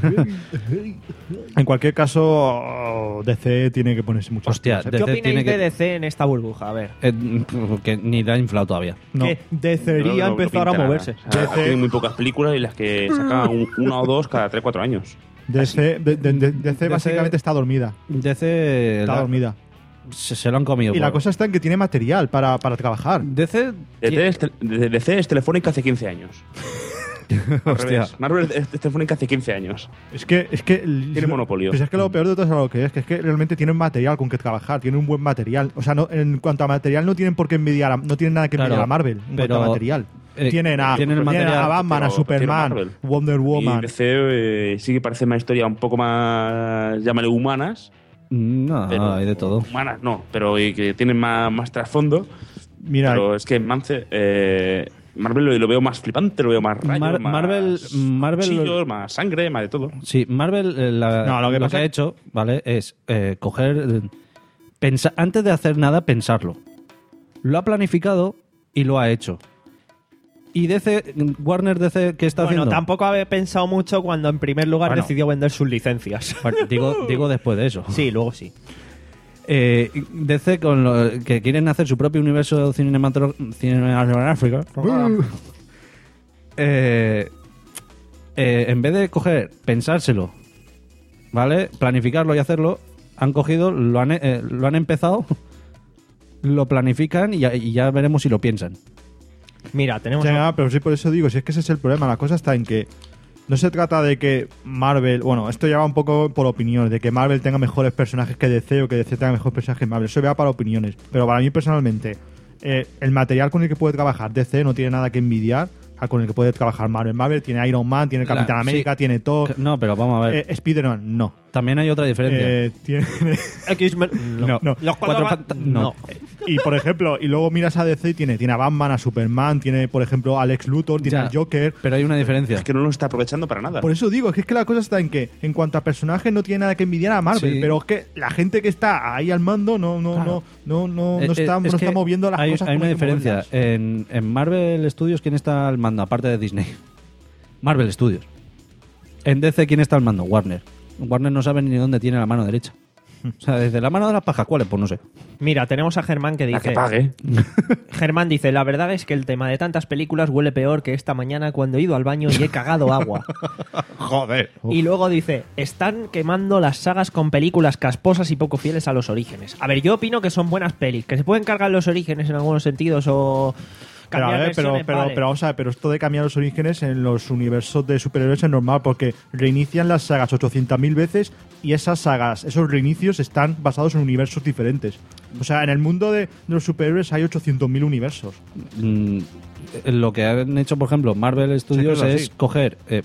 En cualquier caso, D C tiene que ponerse mucho Hostia, ¿Qué D C opináis tiene que- de D C en esta burbuja? A ver. Eh, que ni la ha inflado todavía. No. Que debería No, no, no empezar a pinta moverse. nada. O sea, D C tiene muy pocas películas y las que sacan un- una o dos cada tres cuatro años. D C, de- de- de- D C D C básicamente está dormida. D C Está la- dormida. se, se lo han comido. Y la por- cosa está en que tiene material para, para trabajar. D C. D C es, tel- D C es Telefónica hace quince años. Al Hostia. revés. Marvel es es Telefónica hace quince años. Es que, es que Tiene monopolio. Pues es que lo peor de todo es lo que es, que es que realmente tienen material con que trabajar, tienen un buen material. O sea, no, en cuanto a material no tienen por qué envidiar, a- no tienen nada que Claro, envidiar a Marvel en pero, cuanto a material. eh, tienen a, tienen el tienen material, a Batman, a pero tiene Superman, Marvel. Wonder Woman. Y D C eh, sí que parece una historia un poco más, llámale humanas. No, pero- hay de todo. Humanas no, pero y que tienen más, más trasfondo. Mira, Pero es que Mance, eh, Marvel lo, lo veo más flipante, lo veo más rayos, Mar- más Marvel- Marvel- cuchillos, más sangre, más de todo. Sí, Marvel eh, la- No, lo lo que que, pasa ha es- hecho, ¿vale? Es eh, coger. eh, pensa- antes de hacer nada, pensarlo. Lo ha planificado y lo ha hecho. Y D C, Warner D C, ¿qué está Bueno, haciendo? tampoco había pensado mucho cuando en primer lugar Bueno. decidió vender sus licencias. Bueno, digo, digo después de eso. Sí, luego sí. Eh, D C, con lo, que quieren hacer su propio universo cinematro- cinematográfico. eh, eh, en vez de coger, pensárselo, ¿vale? Planificarlo y hacerlo, han cogido, lo han, eh, lo han empezado, lo planifican y ya, y ya veremos si lo piensan. Mira, tenemos... ya, pero sí, por eso digo, si es que ese es el problema. La cosa está en que no se trata de que Marvel, bueno, esto ya va un poco por opiniones, de que Marvel tenga mejores personajes que D C o que D C tenga mejores personajes que Marvel. Eso ya va para opiniones. Pero para mí personalmente, eh, el material con el que puede trabajar D C no tiene nada que envidiar al con el que puede trabajar Marvel. Marvel tiene Iron Man, tiene La- Capitán América, sí. tiene Thor, No, pero vamos a ver. eh, Spider-Man, no. También hay otra diferencia. Eh, tiene... X-Men... No, no. Los Cuatro cuatro... fanta- no. no. Y por ejemplo, y luego miras a D C y tiene, tiene a Batman, a Superman, tiene por ejemplo a Lex Luthor, tiene Ya. al Joker. Pero hay una diferencia. Es que no lo está aprovechando para nada. Por eso digo, es que, es que la cosa está en que en cuanto a personajes no tiene nada que envidiar a Marvel, Sí. pero es que la gente que está ahí al mando no no Claro. no no no, no Eh, está, eh, no es está que moviendo las hay, cosas hay como una hay que diferencia. moverlas. En, en Marvel Studios, ¿quién está al mando? Aparte de Disney. Marvel Studios. En D C, ¿quién está al mando? Warner. Warner no sabe ni dónde tiene la mano derecha. O sea, desde la mano de las pajas, ¿cuáles? Pues no sé. Mira, tenemos a Germán que La dice... que pague. Germán dice, la verdad es que el tema de tantas películas huele peor que esta mañana cuando he ido al baño y he cagado agua. Joder. Y luego dice, están quemando las sagas con películas casposas y poco fieles a los orígenes. A ver, yo opino que son buenas pelis, que se pueden cargar los orígenes en algunos sentidos o... Pero, a cambiar ver, pero, versiones, pero, vale. pero vamos a ver, pero esto de cambiar los orígenes en los universos de superhéroes es normal porque reinician las sagas ochocientas mil veces y esas sagas, esos reinicios están basados en universos diferentes. O sea, en el mundo de, de los superhéroes hay ochocientos mil universos. Mm, lo que han hecho, por ejemplo, Marvel Studios Sí, claro, es sí. coger, eh,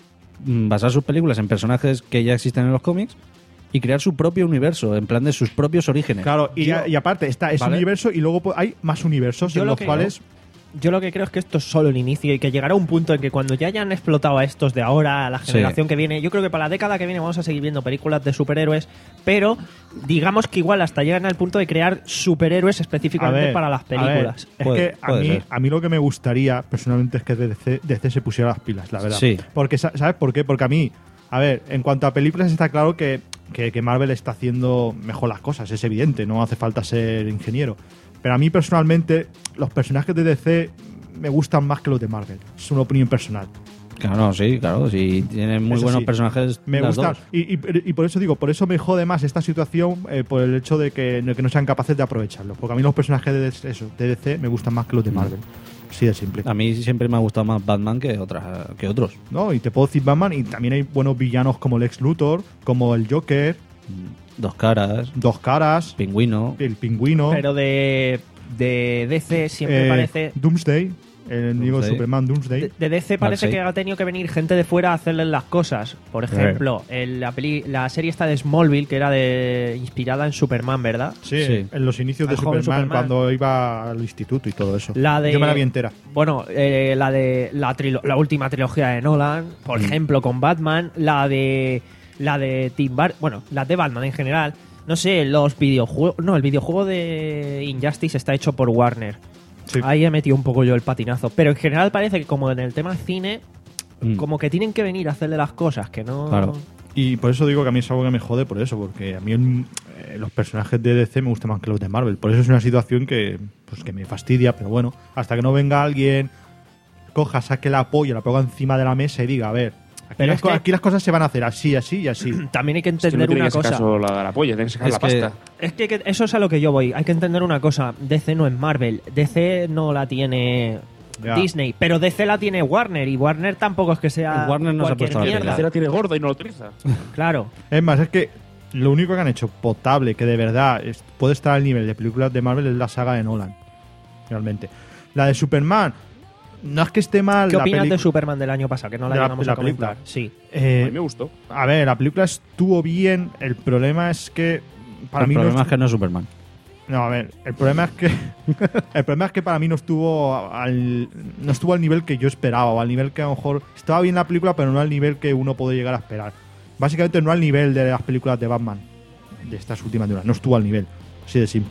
mm, basar sus películas en personajes que ya existen en los cómics y crear su propio universo, en plan de sus propios orígenes. Claro, y, Yo- y aparte está ese Vale. universo y luego pues, hay más universos Yo en lo los que- cuales... Yo lo que creo es que esto es solo el inicio y que llegará un punto en que cuando ya hayan explotado a estos de ahora, a la Sí. generación que viene, yo creo que para la década que viene vamos a seguir viendo películas de superhéroes, pero digamos que igual hasta llegan al punto de crear superhéroes específicamente A ver, para las a ver, películas. es Puede- que a puede mí, ser. a mí lo que me gustaría personalmente es que D C, D C se pusiera las pilas, la verdad. Sí. Porque, sa- ¿sabes por qué? Porque a mí, a ver, en cuanto a películas está claro que, que, que Marvel está haciendo mejor las cosas, es evidente, no hace falta ser ingeniero. Pero a mí personalmente, los personajes de D C me gustan más que los de Marvel. Es una opinión personal. Claro, no, sí, claro. Si tienen muy Eso buenos sí, personajes. Me las gustan. dos. Y, y, y por eso digo, por eso me jode más esta situación eh, por el hecho de que, de que no sean capaces de aprovecharlo. Porque a mí los personajes de, eso, de D C me gustan más que los de Marvel. Así de simple. A mí siempre me ha gustado más Batman que, otras, que otros. ¿No? Y te puedo decir Batman, y también hay buenos villanos como Lex Luthor, como el Joker, Dos caras, Dos Caras, Pingüino. el Pingüino, Pero de, de D C siempre eh, parece... Doomsday, el enemigo de Doomsday. Superman Doomsday. De, de D C parece Darkseid. que ha tenido que venir gente de fuera a hacerles las cosas. Por ejemplo, en la, peli, la serie esta de Smallville, que era de inspirada en Superman, ¿verdad? Sí, Sí. en los inicios de Al joven Superman, Superman. cuando iba al instituto y todo eso. La de, Yo me la vi entera. Bueno, eh, la de la, trilo- la última trilogía de Nolan, por ejemplo, con Batman, la de la de Tim Burton, bueno, la de Batman en general. No sé, los videojuegos, no, el videojuego de Injustice está hecho por Warner. Sí. Ahí he metido un poco yo el patinazo, pero en general parece que como en el tema cine, Mm. como que tienen que venir a hacerle las cosas, que no. Claro. Y por eso digo que a mí es algo que me jode por eso, porque a mí el- eh, los personajes de D C me gustan más que los de Marvel. Por eso es una situación que, pues, que me fastidia, pero bueno, hasta que no venga alguien, coja, saque la polla, la ponga encima de la mesa y diga, a ver, aquí, Pero las, es co- que- aquí las cosas se van a hacer así, así y así. También hay que Es que no entender tiene una que sacar cosa. solo la, la polla, tiene que sacar Es la que- pasta. Es que, que eso es a lo que yo voy. Hay que entender una cosa. D C no es Marvel. D C no la tiene Ya. Disney. Pero D C la tiene Warner. Y Warner tampoco es que sea Warner no se ha cualquier puesto la mierda. pila. La cera tiene gorda y no lo utiliza. Claro. Es más, es que lo único que han hecho potable, que de verdad es- puede estar al nivel de películas de Marvel, es la saga de Nolan. Realmente. La de Superman, no es que esté mal. ¿Qué la opinas peli- de Superman del año pasado? Que no la de la- llegamos de la a comentar. película? Sí. Eh, A mí me gustó. A ver, la película estuvo bien. El problema es que para el mí problema no, es que no es Superman. no, a ver, el problema es que el problema es que para mí no estuvo al no estuvo al nivel que yo esperaba, o al nivel que a lo mejor estaba bien la película, pero no al nivel que uno puede llegar a esperar. Básicamente no al nivel de las películas de Batman de estas últimas de una, no estuvo al nivel, así de simple.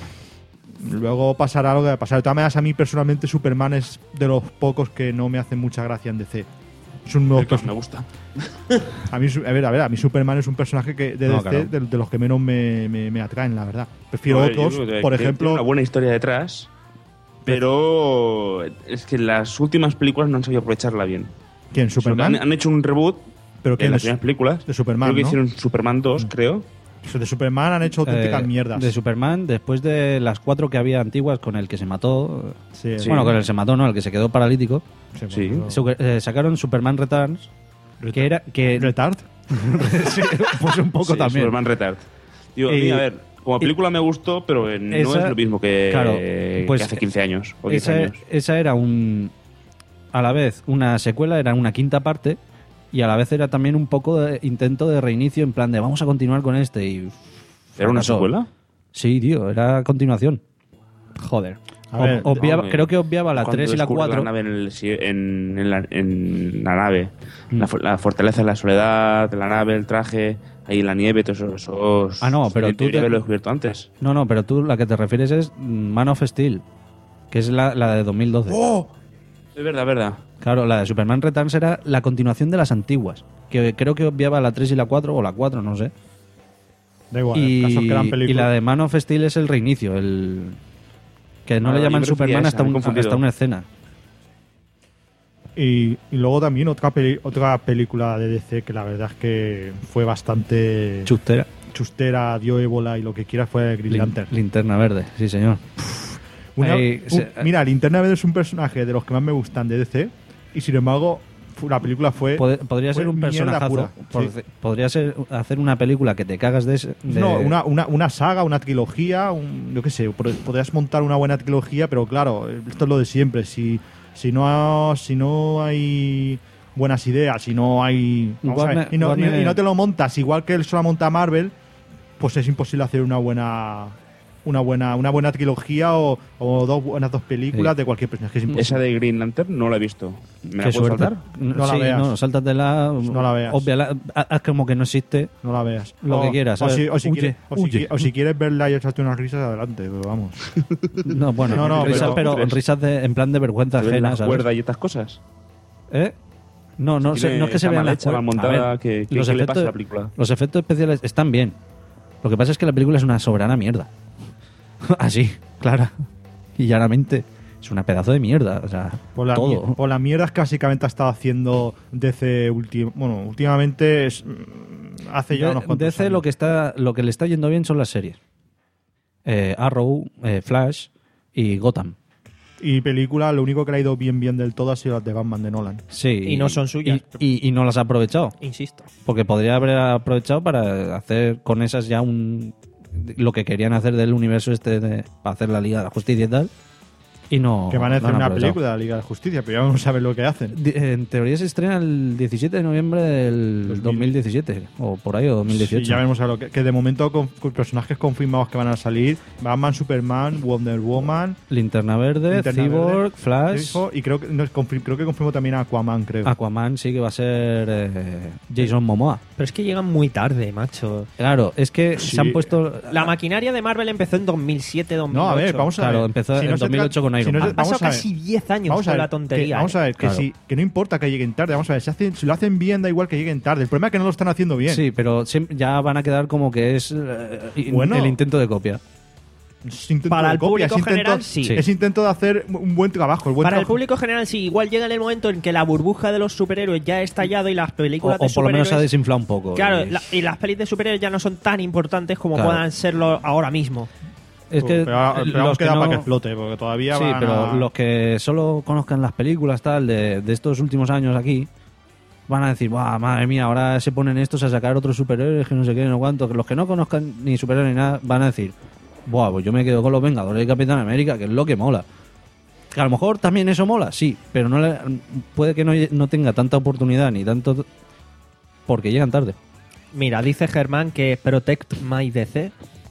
Luego pasará lo que va a pasar. De todas maneras, a mí personalmente Superman es de los pocos que no me hacen mucha gracia en D C. Es un nuevo El que más me gusta. a mí, su- a ver, a ver, a mí Superman es un personaje que de No, D C claro. de, de los que menos me, me- me atraen, la verdad. Prefiero A ver, yo otros, creo que por tiene- ejemplo, tiene una buena historia detrás, pero es que las últimas películas no han sabido aprovecharla bien. ¿quién? ¿Superman? Han, han hecho un reboot ¿Pero en quién las es? primeras películas. De Superman, Creo que ¿no? hicieron Superman dos, creo. De Superman han hecho auténticas Eh, mierdas. De Superman, después de las cuatro que había antiguas con el que se mató. Sí, Sí. Bueno, con el que se mató, no, el que se quedó paralítico. sí, sí. bueno, Su- eh, sacaron Superman Returns, que era. Que, ¿Retard? Sí, pues un poco Sí, también. Superman Retard. Digo, a mí, Y- a ver, como película me gustó, pero eh, no esa- es lo mismo que, claro, que pues, hace quince años o diez esa, años. esa era un. A la vez, una secuela, era una quinta parte. Y a la vez era también un poco de intento de reinicio, en plan de vamos a continuar con este. Y ¿Era una fracasó. secuela? Sí, tío, era continuación. Joder. A ver, Ob- obviaba- no, creo que obviaba la Cuando tres y la descubre cuatro. La nave en, el si- en, en la, en la nave. Mm. La, for- la fortaleza de la soledad, la nave, el traje, ahí la nieve, todos esos. esos- Ah, no, pero en tú teoría te- haberlo descubierto antes. No, no, pero tú la que te refieres es Man of Steel, que es la, la de dos mil doce. ¡Oh! Es verdad, es verdad. Claro, la de Superman Returns era la continuación de las antiguas, que creo que obviaba la tres y la cuatro, o la cuatro, no sé. Da igual, Y, el caso es que eran y películas. la de Man of Steel es el reinicio, el que no Ah, le yo llaman prefería Superman esa, hasta, me he un- confundido. hasta una escena. Y, y luego también otra, peli- otra película de D C que la verdad es que fue bastante Chustera. chustera, dio ébola y lo que quieras, fue Green Lin- Lantern. Linterna verde, sí señor. Una- Ahí, un- se- mira, Linterna Verde es un personaje de los que más me gustan de D C y sin embargo fu- la película fue... Pod- podría fue ser un mierda personajazo. pura, por sí. ce- Podría ser hacer una película que te cagas de, ese- de- No, una, una, una saga, una trilogía, un, yo qué sé, pod- podrías montar una buena trilogía, pero claro, esto es lo de siempre. Si, si, no, si no hay buenas ideas, si no hay... vamos a ver, Warner- y, no, y- Warner- y no te lo montas igual que él solo monta Marvel, pues es imposible hacer una buena una buena una buena trilogía o, o dos buenas dos películas Sí. de cualquier personaje. Es imposible. Esa de Green Lantern no la he visto. ¿Me la Qué puedo suerte. saltar? No la sí, veas. no, sáltatela. No la veas. Óbviala, haz haz como que no existe. No la veas. Lo O- que quieras, O ¿sabes? si, o si Huye, quieres, o si huye. qui- o si quieres verla y echarte unas risas, adelante, pero vamos. No, bueno, No, no, risas, pero- pero, risas de, en plan de vergüenza ¿Se ven ajena, las ¿sabes? cuerdas y estas cosas? ¿Eh? No, no, Tiene- sé- no es que se está vean mal las hecha, mal cuerdas. montada, A ver, ¿qué- qué- los qué le efectos- pasa a la película? Los efectos especiales están bien. Lo que pasa es que la película es una soberana mierda. Así, clara y llanamente. es una pedazo de mierda. O sea, Por la, todo. mier- por la mierda que básicamente ha estado haciendo D C ulti- bueno, últimamente es, mm, hace ya De- unos cuantos D C años. lo que está lo que le está yendo bien son las series. Eh, Arrow, eh, Flash y Gotham. Y película, lo único que le ha ido bien bien del todo ha sido las de Batman de Nolan. Sí. Y no son suyas. Y, y- y no las ha aprovechado. Insisto. Porque podría haber aprovechado para hacer con esas ya un lo que querían hacer del universo este de, para hacer la Liga de la Justicia y tal. Y no. que van a no hacer han una aprovechado. película de la Liga de la Justicia, pero ya vamos a ver lo que hacen. Di- En teoría se estrena el diecisiete de noviembre del dos mil. dos mil diecisiete, o por ahí, o dos mil dieciocho. Sí, ya veremos a lo que, que de momento con, con personajes confirmados que van a salir: Batman, Superman, Wonder Woman, Linterna Verde, Linterna Cyborg, Verde, Flash, Hijo, y creo que no, confir- creo que confirmó también a Aquaman, creo. Aquaman sí que va a ser eh, Jason Momoa. Pero es que llegan muy tarde, macho. Claro, es que Sí. se han puesto... La maquinaria de Marvel empezó en dos mil siete, dos mil ocho. No, a ver, vamos a Claro, ver. empezó Si en no se dos mil ocho tra- con Iron si no Man. se- Han pasado vamos a ver. casi diez años Vamos a con ver, la tontería. que, vamos a ¿eh? ver, que, Claro. si, que no importa que lleguen tarde, vamos a ver, si, hacen, si lo hacen bien, da igual que lleguen tarde. El problema es que no lo están haciendo bien. Sí, pero siem- ya van a quedar como que es eh, in- Bueno. el intento de copia. Es intento Para de el copia, público es intento- general, sí. Sí. Es intento de hacer un buen trabajo. El buen Para el trabajo. público general, sí. Igual llega en el momento en que la burbuja de los superhéroes ya ha estallado y las O, películas de o por lo menos se ha superhéroes... desinflado un poco. Claro, Y- la- y las pelis de superhéroes ya no son tan importantes como Claro. puedan serlo ahora mismo. es que pero, ahora- pero aún los que queda no- para que flote, porque todavía Sí, van pero a- los que solo conozcan las películas tal de, de estos últimos años aquí van a decir, "Buah, madre mía, ahora se ponen estos a sacar otros superhéroes que no sé qué, no cuánto". Que los que no conozcan ni superhéroes ni nada van a decir, "Buah, pues yo me quedo con los Vengadores y Capitán América, que es lo que mola". Que a lo mejor también eso mola, sí, pero no le- puede que no, no tenga tanta oportunidad ni tanto porque llegan tarde. Mira, dice Germán que Protect My D C.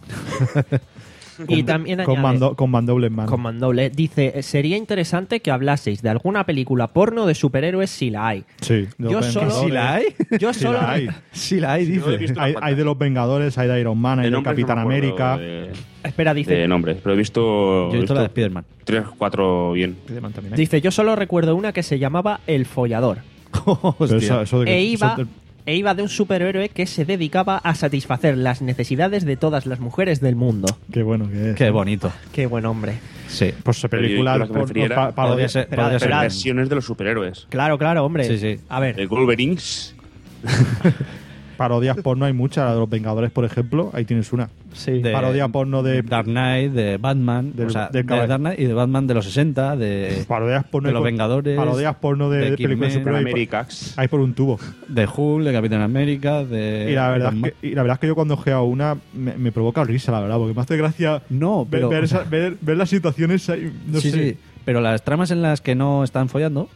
Y también con, añade, mando, con mandoble en mano. con mandoble, dice, sería interesante que hablaseis de alguna película porno de superhéroes si la hay. Sí, de Yo los solo- Vengadores. ¿Sí la hay? Yo Sí solo... la hay. Sí, la hay, Yo he dice. visto Hay, las hay de los Vengadores, hay de Iron Man, hay De de nombres Capitán no me acuerdo América. De, Espera, dice... de nombres, pero he visto, Yo he visto la de visto Spiderman. tres, cuatro bien. Spiderman también hay. Dice, yo solo recuerdo una que se llamaba El Follador. Pero Hostia. eso- eso de que- E iba, eso de- e iba de un superhéroe que se dedicaba a satisfacer las necesidades de todas las mujeres del mundo. Qué bueno que es. Qué bonito. Qué buen hombre. Sí. Pues Pero yo- película yo lo que me por- refería era- pa- parodia- Podría ser, Espera, podría espera. ser. Versiones de los superhéroes. Claro, claro, hombre. Sí, sí. A ver, De Wolverines. parodias porno hay muchas, la de los Vengadores, por ejemplo, ahí tienes una. sí. de- Parodia porno de Dark Knight, de Batman, Del- o sea, del de caball- Dark Knight y de Batman de los sesenta, de, parodias porno de los por- Vengadores, parodias porno de, de de películas de X-Men, superhéroes. Américax. Hay por un tubo. de Hulk, de Capitán América, de... Y la, verdad Iron es que, y la verdad es que yo cuando he geado una me, me provoca risa, la verdad, porque me hace gracia No, ver, pero... ver, esa- ver- ver las situaciones ahí, no sí, sé. sí, pero las tramas en las que no están follando...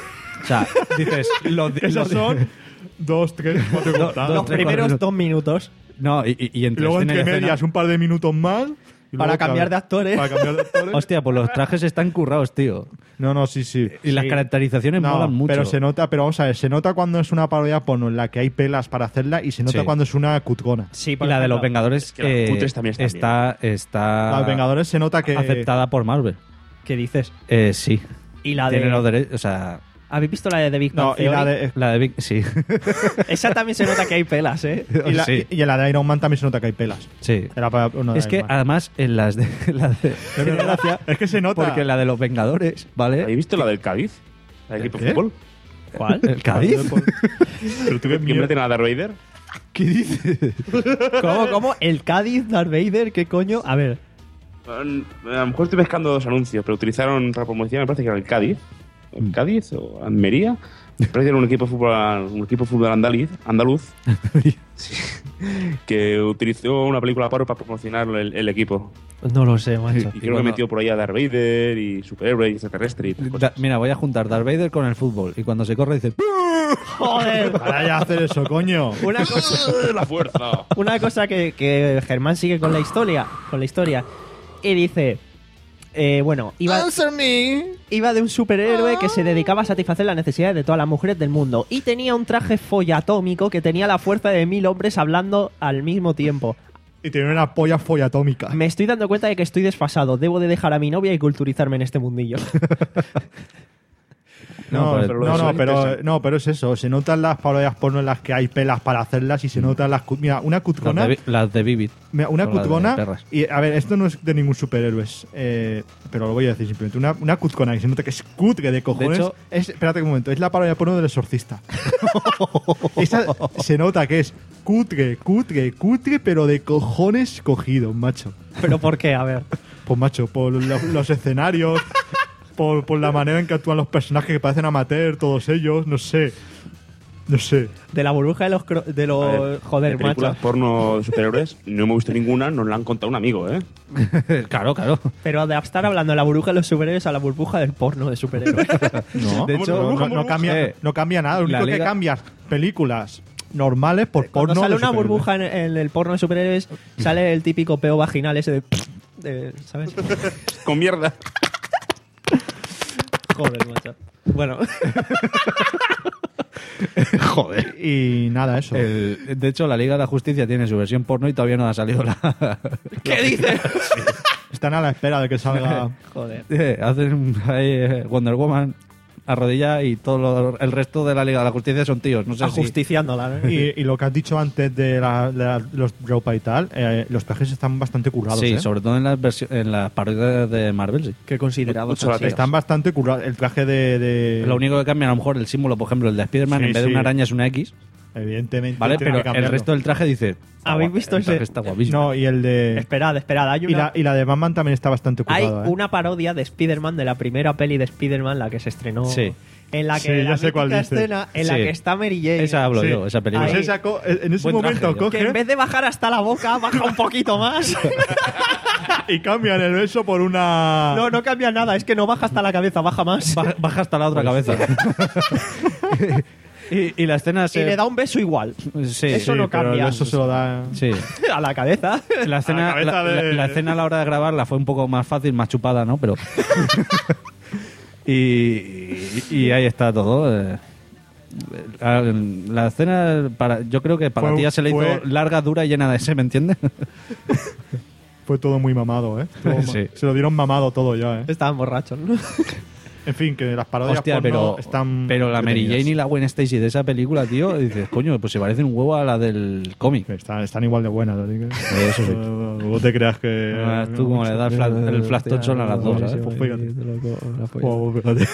O sea, dices... Lo, Esas son dos, tres, cuatro contadas. Los tres, primeros cuatro dos minutos No, y, y- y Y entre luego escena y entre escena- medias un par de minutos más. y para luego cambiar de otra vez. actores. Para cambiar de actores. Hostia, pues los trajes están currados, tío. No, no, sí, sí. Y las Sí. caracterizaciones No, molan mucho. pero se nota, pero vamos a ver, se nota cuando es una parodia porno en la que hay pelas para hacerla y se nota Sí. cuando es una cutgona. Sí, Y por la de ejemplo, los Vengadores que las eh, cutres también están está, está Los Vengadores se nota que aceptada por Marvel. ¿Qué dices? Eh, sí. Y la Tiene de... los derechos, o sea, ¿Habéis visto la de The Big Bang No, y la Theory? de la de Big... Sí. Esa también se nota que hay pelas, ¿eh? y, la, sí. y en la de Iron Man también se nota que hay pelas. Sí. Era para una de Es que Iron Man. además en las de... La de Es verdad, es que se nota. porque la de los Vengadores, ¿vale? ¿Habéis visto la del Cádiz? ¿El equipo de qué? fútbol? ¿Cuál? ¿El Cádiz? Pero tú qué ¿Quién mierda- meten a Darth Vader? ¿Qué dices? ¿Cómo, cómo? ¿El Cádiz, Darth Vader? ¿Qué coño? A ver. Um, A lo mejor estoy pescando dos anuncios, pero utilizaron para promoción, me parece que era el Cádiz. ¿El Cádiz o Almería? Me parece que era un equipo de fútbol, un equipo de fútbol andaluz, andaluz sí, que utilizó una película paro para promocionar el, el equipo. No lo sé, macho. Y creo cuando- que metió por ahí a Darth Vader y superhéroe y extraterrestre y tal Da- cosas. mira, voy a juntar Darth Vader con el fútbol y cuando se corre dice... Joder. Para ya hacer eso, coño. Una cosa, ¡La fuerza! una cosa que, que Germán sigue con la historia, con la historia, y dice, eh, bueno, iba, iba de un superhéroe que se dedicaba a satisfacer las necesidades de todas las mujeres del mundo y tenía un traje follatómico que tenía la fuerza de mil hombres hablando al mismo tiempo. Y tiene una polla follatómica. Me estoy dando cuenta de que estoy desfasado. Debo de dejar a mi novia y culturizarme en este mundillo. No, pues, no, lo no, de Sonic pero, es- no, pero es eso. Se notan las parodias porno en las que hay pelas para hacerlas y se notan las... cu- Mira, una Las cutgona... de, Vi- las de Vivid. Mira, una Son las de cutgona... perras. Y, a ver, esto no es de ningún superhéroe, eh, pero lo voy a decir simplemente. Una, una cutgona que se nota que es cutre de cojones. De hecho- es, espérate un momento, es la parodia porno del exorcista. Esa se nota que es cutre, cutre, cutre, pero de cojones cogidos, macho. ¿Pero por qué? A ver. Pues macho, por lo- los escenarios, por, por la manera en que actúan los personajes que parecen amateur, todos ellos, no sé. No sé. De la burbuja de los... cro- De A los ver, joder, de películas macho. porno de superhéroes no hemos visto ninguna, nos la han contado un amigo, ¿eh? claro, claro. Pero de estar hablando de la burbuja de los superhéroes a la burbuja del porno de superhéroes. No, De hecho, no, no- no cambia, eh, no cambia nada. Lo la único que liga- cambias películas normales por Cuando porno. sale de una superhéroes. burbuja en, en el porno de superhéroes, sale el típico peo vaginal ese de... de- ¿Sabes? Con mierda. Joder, macho. Bueno, Joder. Y nada, eso. El- de hecho, la Liga de la Justicia tiene su versión porno y todavía no ha salido la... ¿qué dices? Están a la espera de que salga. Joder. Eh, Hacen ahí, eh, Wonder Woman arrodilla y todo lo- el resto de la Liga de la Justicia son tíos. No sé si... Ajusticiándola, ¿no? Y, y lo que has dicho antes de, la- de la- los ropa y tal, eh, los pejes están bastante currados. Sí, ¿eh? sobre todo en las versi- en las parodias de Marvel, sí. Qué considerados Mucho la han sido. Están bastante currados. El traje de. de- Lo único que cambia a lo mejor el símbolo, por ejemplo, el de Spider-Man, Sí, en vez de sí. una araña es una X, Evidentemente. ¿vale? tiene Pero que el cambiarlo. resto del traje dice... ¿Habéis "Guau, visto el traje ese- está guapísimo". No, y el de. Esperad, esperad. Hay Y una, la, y la de Batman también está bastante hay currada. ¿eh? una parodia de Spider-Man, de la primera peli de Spider-Man, la que se estrenó. Sí. En la Sí, que ya la sé cuál mítica dices. escena en la Sí. que está Mary Jane. Esa hablo Sí. yo, esa película. Pues Ahí. esa co- en ese Buen traje, momento yo. Que coge en vez de bajar hasta la boca, baja un poquito más. y cambian el beso por una. No, no cambia nada, es que no baja hasta la cabeza, baja más. Baja, baja hasta la otra cabeza. y, y la escena Y se... le da un beso igual. Sí, Eso Sí, no pero cambia. Eso se lo da. sí. A la cabeza. La escena, A la la, cabeza de- la- la escena a la hora de grabarla fue un poco más fácil, más chupada, ¿no? Pero... y, y, y ahí está todo. eh. La, la escena, para, yo creo que para Fue- ti ya se le hizo fue- larga, dura y llena de ese, ¿me entiendes? Fue todo muy mamado, ¿eh? Todo ma- Sí. Se lo dieron mamado todo ya, ¿eh? Estaban borrachos, ¿no? En fin, que las parodias Hostia, porno pero, están. pero la Mary entretenidas. Jane y la Gwen Stacy de esa película, tío, dices, coño, pues se parecen un huevo a la del cómic. Están, están igual de buenas, así que. Eso sí. No te creas que. Ah, tú como le das fla- el flash touch a las dos, ¿sabes? Pues fíjate. Oh, fíjate.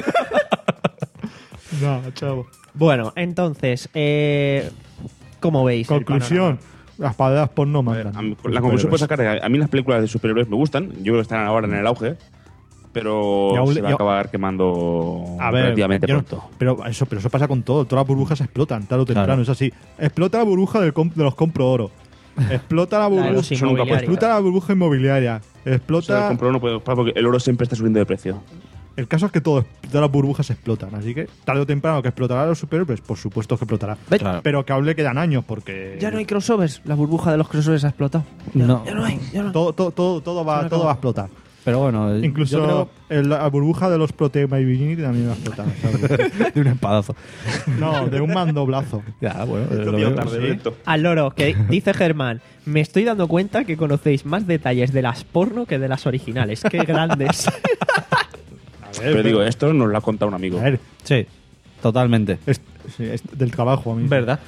No, chavo. Bueno, entonces, eh, ¿cómo veis? el Conclusión: las parodias porno A ver, mandan. a mí- la conclusión puede sacar, a mí las películas de superhéroes me gustan, yo creo que están ahora en el auge, pero Y aún- se va y a aún- acabar quemando A ver, relativamente yo no- pronto. pero eso, pero eso pasa con todo. Todas las burbujas explotan, tarde o temprano. Claro. Es así. Explota la burbuja del com- de los compro oro. Explota la La de burbuja. los Eso nunca puede inmobiliarios. Explota la burbuja inmobiliaria. O sea, Explota. el compro no puede porque el oro siempre está subiendo de precio. El caso es que todo, todas las burbujas explotan. Así que tarde o temprano que explotará los superhéroes, por supuesto que explotará. Claro. Pero que aún le quedan años porque. Ya no hay crossovers. La burbuja de los crossovers ha explotado. Ya No. ya no hay. Ya no. Todo, todo, todo, todo va, Se me todo acabó. va a explotar. Pero bueno, yo Incluso creo el- la burbuja de los Protect My Virginity también va a explotar. ¿sabes? de un espadazo. No, de un mandoblazo. Ya, bueno, Lo lo pillo veo, tarde, sí. Beto. Al loro, que dice Germán, me estoy dando cuenta que conocéis más detalles de las porno que de las originales. Qué grandes. Pero digo, esto nos lo ha contado un amigo. A ver, Sí, totalmente. es, sí, es del trabajo a mí. ¿Verdad?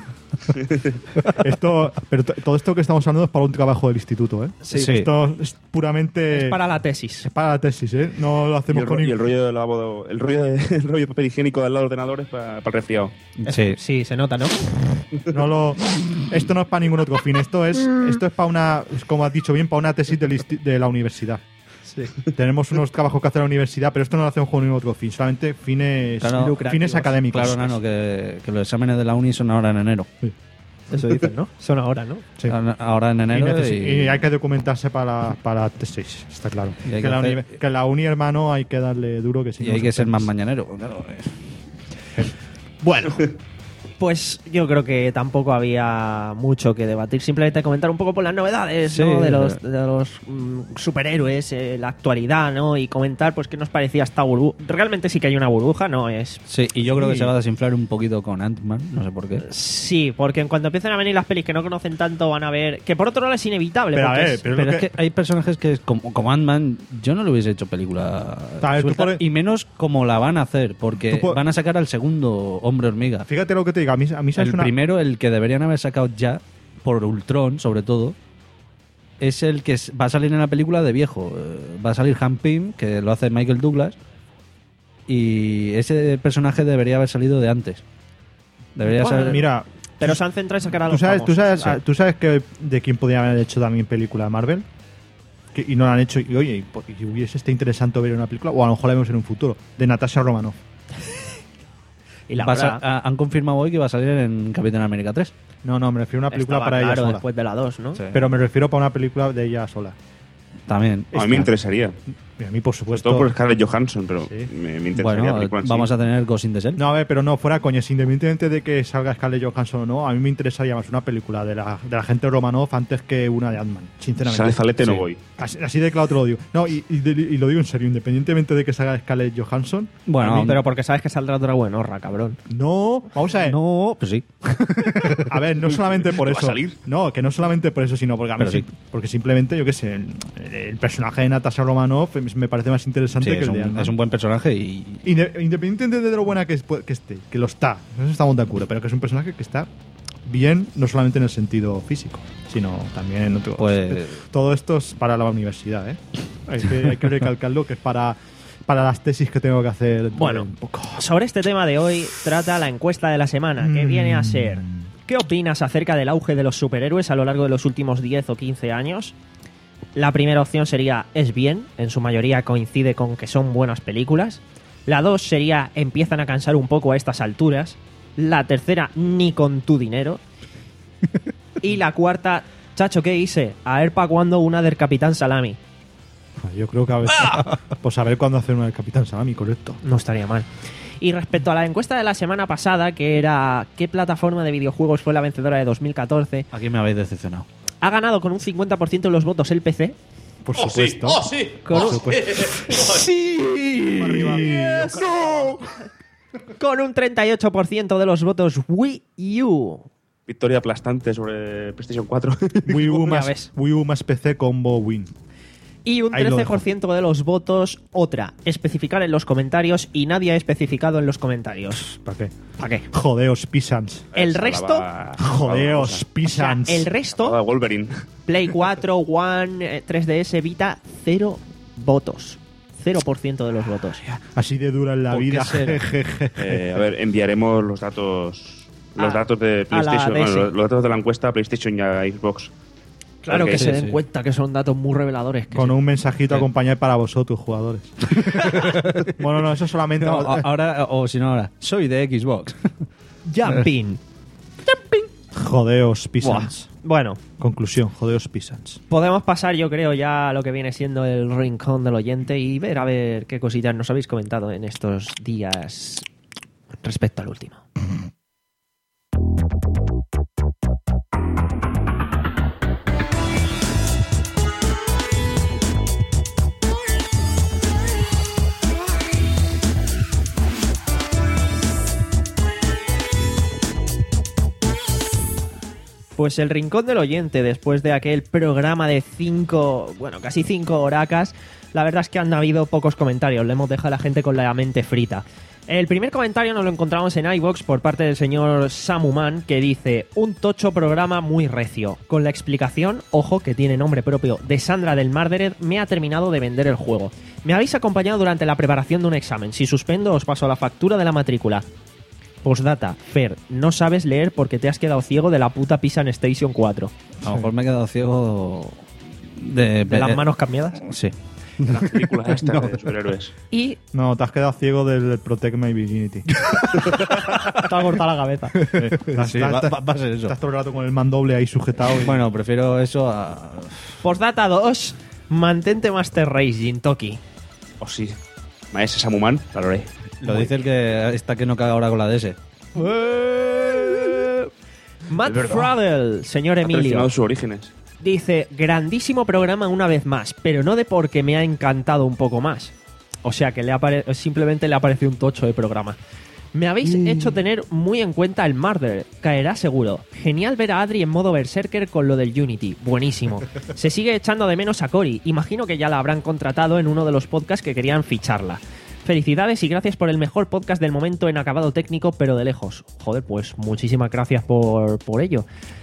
Esto, pero to- todo esto que estamos hablando es para un trabajo del instituto, ¿eh? Sí. Esto es puramente Es para la tesis. es para la tesis, ¿eh? No lo Y hacemos el, con ro- y ningún- el rollo de lavabo, el rollo de, el rollo de papel higiénico del lado del ordenador es para, para el resfriado. Sí. Sí, se nota, ¿no? No lo, esto no es para ningún otro fin. Esto es, esto es para una, es como has dicho bien, para una tesis del insti- de la universidad. Tenemos unos trabajos que hacer en la universidad, pero esto no lo hacemos con ningún otro fin. Solamente fines, Claro, lucrativos. fines académicos. Claro, Nano, que, que los exámenes de la uni son ahora en enero. Eso dicen, ¿no? Son ahora, ¿no? Sí. Ahora en Y, enero necesi- y, y hay que documentarse para, para la tesis, está claro. Y hay Que, que la hacer- uni, que la uni, hermano, hay que darle duro que sí. y hay que ser más mañanero. Claro, eh. Bueno, Pues yo creo que tampoco había mucho que debatir. Simplemente comentar un poco por las novedades, Sí, ¿no? de los, pero- de los mm, superhéroes, eh, la actualidad, ¿no? Y comentar pues qué nos parecía esta burbuja. Realmente sí que hay una burbuja, ¿no? Es Sí, y yo creo que Sí. se va a desinflar un poquito con Ant-Man, no sé por qué. Sí, porque en cuanto empiecen a venir las pelis que no conocen tanto van a ver... Que por otro lado es inevitable. Pero a porque ver, es- pero, Pero lo es que hay personajes que, como, como Ant-Man, yo no le hubiese hecho película A ver, tú suelta, por- y menos como la van a hacer, porque Tú por- van a sacar al segundo Hombre Hormiga. Fíjate lo que te digo, a mí, a mí sabes El una... primero, el que deberían haber sacado ya, por Ultron sobre todo, es el que s- va a salir en la película de viejo. Eh, Va a salir Hank Pym, que lo hace Michael Douglas, y ese personaje debería haber salido de antes. Debería Bueno, ser... Mira, Pero se han centrado en sacar a ¿tú los sabes, tú famosos. sabes, ah, ¿tú sabes que de quién podría haber hecho también película de Marvel? Que- y no la han hecho. Y oye, y, po- y hubiese este interesante ver una película, o a lo mejor la vemos en un futuro, de Natasha Romanoff. Y la Va a sa- verdad, ah, han confirmado hoy que va a salir en Capitán América tres. No, no, me refiero a una película estaba para claro ella sola. después de la dos, ¿no? Sí. Pero me refiero para una película de ella sola. También. A mí me interesaría. Y a mí, por Pues supuesto. todo por Scarlett Johansson, pero Sí. me, me interesaría la Bueno, película en sí. vamos a tener Ghost in the Shell. No, a ver, pero no, fuera coñas, independientemente de que salga Scarlett Johansson o no, a mí me interesaría más una película de la, de la gente Romanoff antes que una de Ant-Man, sinceramente. Sale Zalete, no Sí. voy. Así, así de claro te lo digo. No, y, y de- y lo digo en serio, independientemente de que salga Scarlett Johansson. Bueno, a mí- Pero porque sabes que saldrá otra buenorra, cabrón. No, vamos a ver. No, pues sí. A ver, no solamente por ¿Que va eso. a salir? No, que no solamente por eso, sino porque a mí Pero sí- sí. porque simplemente, yo qué sé, el, el personaje de Natasha Romanoff me parece más interesante Sí, que es, el de un, Ant-Man. es un buen personaje y Inde- Independientemente de lo buena que, es- que esté, que lo está, eso estamos de acuerdo, pero que es un personaje que está bien, no solamente en el sentido físico, sino también en otro. Pues- Todo esto es para la universidad, ¿eh? Hay que, hay que recalcarlo que es para, para las tesis que tengo que hacer. dentro Bueno, de un poco. sobre este tema de hoy trata la encuesta de la semana, que Mm. viene a ser: ¿qué opinas acerca del auge de los superhéroes a lo largo de los últimos diez o quince años? La primera opción sería es bien, en su mayoría coincide con que son buenas películas. La dos sería empiezan a cansar un poco a estas alturas. La tercera, ni con tu dinero. Y la cuarta, chacho, ¿qué hice? A ver pa' cuándo una del Capitán Salami. Yo creo que a ver, pues a ver cuándo hacer una del Capitán Salami, correcto. No estaría mal. Y respecto a la encuesta de la semana pasada, que era ¿qué plataforma de videojuegos fue la vencedora de dos mil catorce? aquí me habéis decepcionado. Ha ganado con un cincuenta por ciento de los votos el P C. Por supuesto. Con, un, con un treinta y ocho por ciento de los votos Wii U. Victoria aplastante sobre PlayStation cuatro. Wii U, Ya más, ves. Wii U más P C combo win. Y un Ahí lo trece dejo. por ciento de los votos otra. Especificar en los comentarios y nadie ha especificado en los comentarios. ¿Para qué? ¿Para qué? Jodeos, pisans. El resto... Jodeos, pisans. El resto... Wolverine. Play cuatro, One, eh, tres D S, Vita, cero votos. cero por ciento de los votos. Así de dura en la ¿Por qué vida. será? jejeje. Eh, a ver, enviaremos los datos los A- datos de a la PlayStation, D S. bueno, los, los datos de la encuesta a PlayStation y a Xbox. Claro Ok, que sí, se den sí. cuenta que son datos muy reveladores. que Con se- un mensajito Sí. acompañado para vosotros, jugadores. bueno, no, eso solamente. No, a- ahora, o si no ahora, soy de Xbox. Jumping. Jodeos, pisans. Bueno, Conclusión, jodeos, pisans. podemos pasar, yo creo, ya a lo que viene siendo el rincón del oyente y ver a ver qué cositas nos habéis comentado en estos días respecto al último. Pues el rincón del oyente, después de aquel programa de cinco, bueno, casi cinco horacas, la verdad es que han habido pocos comentarios, le hemos dejado a la gente con la mente frita. El primer comentario nos lo encontramos en iVoox por parte del señor Samuman, que dice: un tocho programa muy recio. Con la explicación, ojo, que tiene nombre propio, de Sandra del Mardered, me ha terminado de vender el juego. Me habéis acompañado durante la preparación de un examen. Si suspendo, os paso la factura de la matrícula. Postdata, Fer, no sabes leer porque te has quedado ciego de la puta Pisan Station cuatro. A lo mejor me he quedado ciego de, ¿De las manos cambiadas? Sí. La película esta de superhéroes. Y No, te has quedado ciego del Protect My Virginity. te ha cortado la cabeza. Estás- Sí, va, estás- va- va a ser eso. Estás todo el rato con el mandoble ahí sujetado. y- Bueno, prefiero eso a... Postdata dos, mantente Master Racing, Toki. Oh, sí. Maese Samuman, valoré. Lo dice el que está que no caga ahora con la D S. Matt Fradel, señor Ha Emilio, traicionado sus orígenes. dice, grandísimo programa una vez más, pero no de porque me ha encantado un poco más. O sea que le ha pare- simplemente le ha parecido un tocho de programa. Me habéis hecho tener muy en cuenta el Murder. Caerá seguro. Genial ver a Adri en modo Berserker con lo del Unity. Buenísimo. Se sigue echando de menos a Cory. Imagino que ya la habrán contratado en uno de los podcasts que querían ficharla. Felicidades y gracias por el mejor podcast del momento en acabado técnico, pero de lejos. Joder, pues muchísimas gracias por, por ello.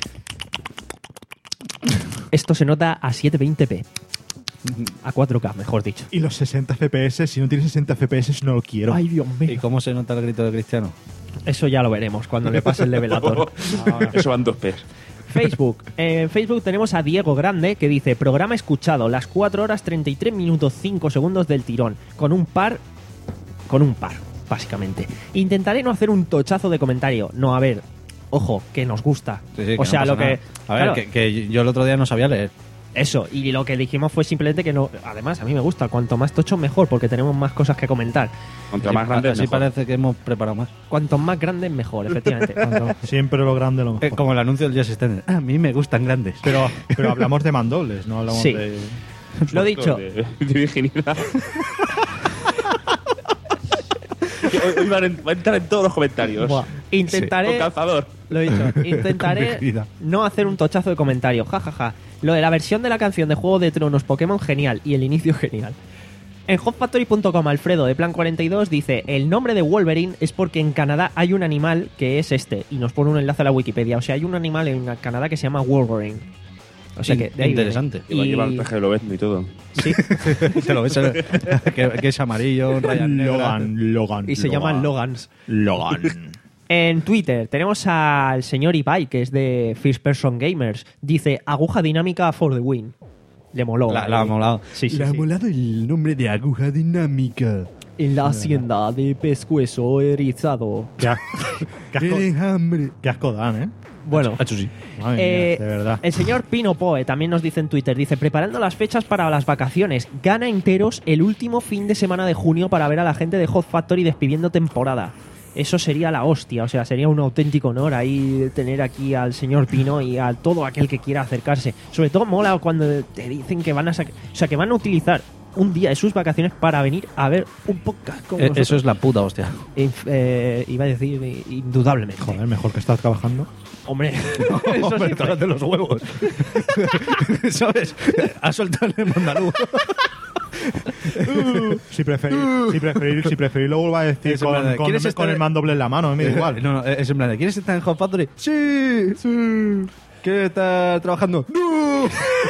Esto se nota a setecientos veinte p. A cuatro K, mejor dicho. Y los sesenta F P S, si no tienes sesenta F P S no lo quiero. Ay, Dios ¿Y mío. cómo se nota el grito de Cristiano? Eso ya lo veremos cuando le pase el levelator. Eso van dos P's. Facebook. En Facebook tenemos a Diego Grande que dice: programa escuchado, las cuatro horas treinta y tres minutos cinco segundos del tirón, con un par. Con un par, básicamente. Intentaré no hacer un tochazo de comentario. No, a ver, ojo, que nos gusta. Sí, sí, que o no sea, pasa lo que. nada. A ver, claro, que, que yo el otro día no sabía leer. Eso, y lo que dijimos fue simplemente que no. Además, a mí me gusta, cuanto más tocho mejor, porque tenemos más cosas que comentar. Contra Así- más grande, así mejor. parece que hemos preparado más. Cuanto más grande, mejor, efectivamente. Cuanto- Siempre lo grande lo Eh, mejor. como el anuncio del Jazz Standard. A mí me gustan grandes. Pero, pero hablamos de mandobles, no hablamos Sí. de... Lo dicho. De, de virginidad. Hoy- hoy va a en- va a entrar en todos los comentarios. Buah, intentaré. Con calzador. Lo he dicho, intentaré Complejidad. no hacer un tochazo de comentario, jajaja. Lo de la versión de la canción de Juego de Tronos Pokémon, genial, y el inicio genial. En hot factory punto com, Alfredo de Plan cuarenta y dos dice: el nombre de Wolverine es porque en Canadá hay un animal que es este, y nos pone un enlace a la Wikipedia. O sea, hay un animal en Canadá que se llama Wolverine. O sea que de ahí Interesante. viene. Y... Y... Lleva el traje de Lobezno y todo. Sí, Te lo ves, eh, que, que es amarillo, rayas negras. Logan, Logan. y se llaman Logans. Logan. En Twitter tenemos al señor Ibai, que es de First Person Gamers. Dice: aguja dinámica for the win. Le moló. La, la ha molado. Sí, sí, Le ha sí. molado el nombre de aguja dinámica. En la hacienda de pescuezo erizado. Qué, as- qué asco, ¡Qué hambre! qué asco dan, ¿eh? Bueno, Hacho sí. Madre eh, mía, de verdad. el señor Pino Poe también nos dice en Twitter, dice: preparando las fechas para las vacaciones, gana enteros el último fin de semana de junio para ver a la gente de Hot Factory despidiendo temporada. Eso sería la hostia, o sea, sería un auténtico honor ahí tener aquí al señor Pino y a todo aquel que quiera acercarse. Sobre todo mola cuando te dicen que van a sac- o sea, que van a utilizar un día de sus vacaciones para venir a ver un podcast como Eh, nosotros. Eso es la puta hostia. Inf- eh, iba a decir eh, indudablemente. Joder, mejor que estás trabajando. Hombre, eso Hombre, siempre. tócate los huevos. ¿Sabes? Ha soltado el andaluz. Si preferís, si preferís, si preferís lo vuelvo a decir Es en con, plan de, con, ¿quieres con estar el en- mandoble en la mano, me da igual. No, no, es en plan de, ¿quieres estar en Hot Factory? Sí, sí. ¿Quieres estar trabajando? ¡No!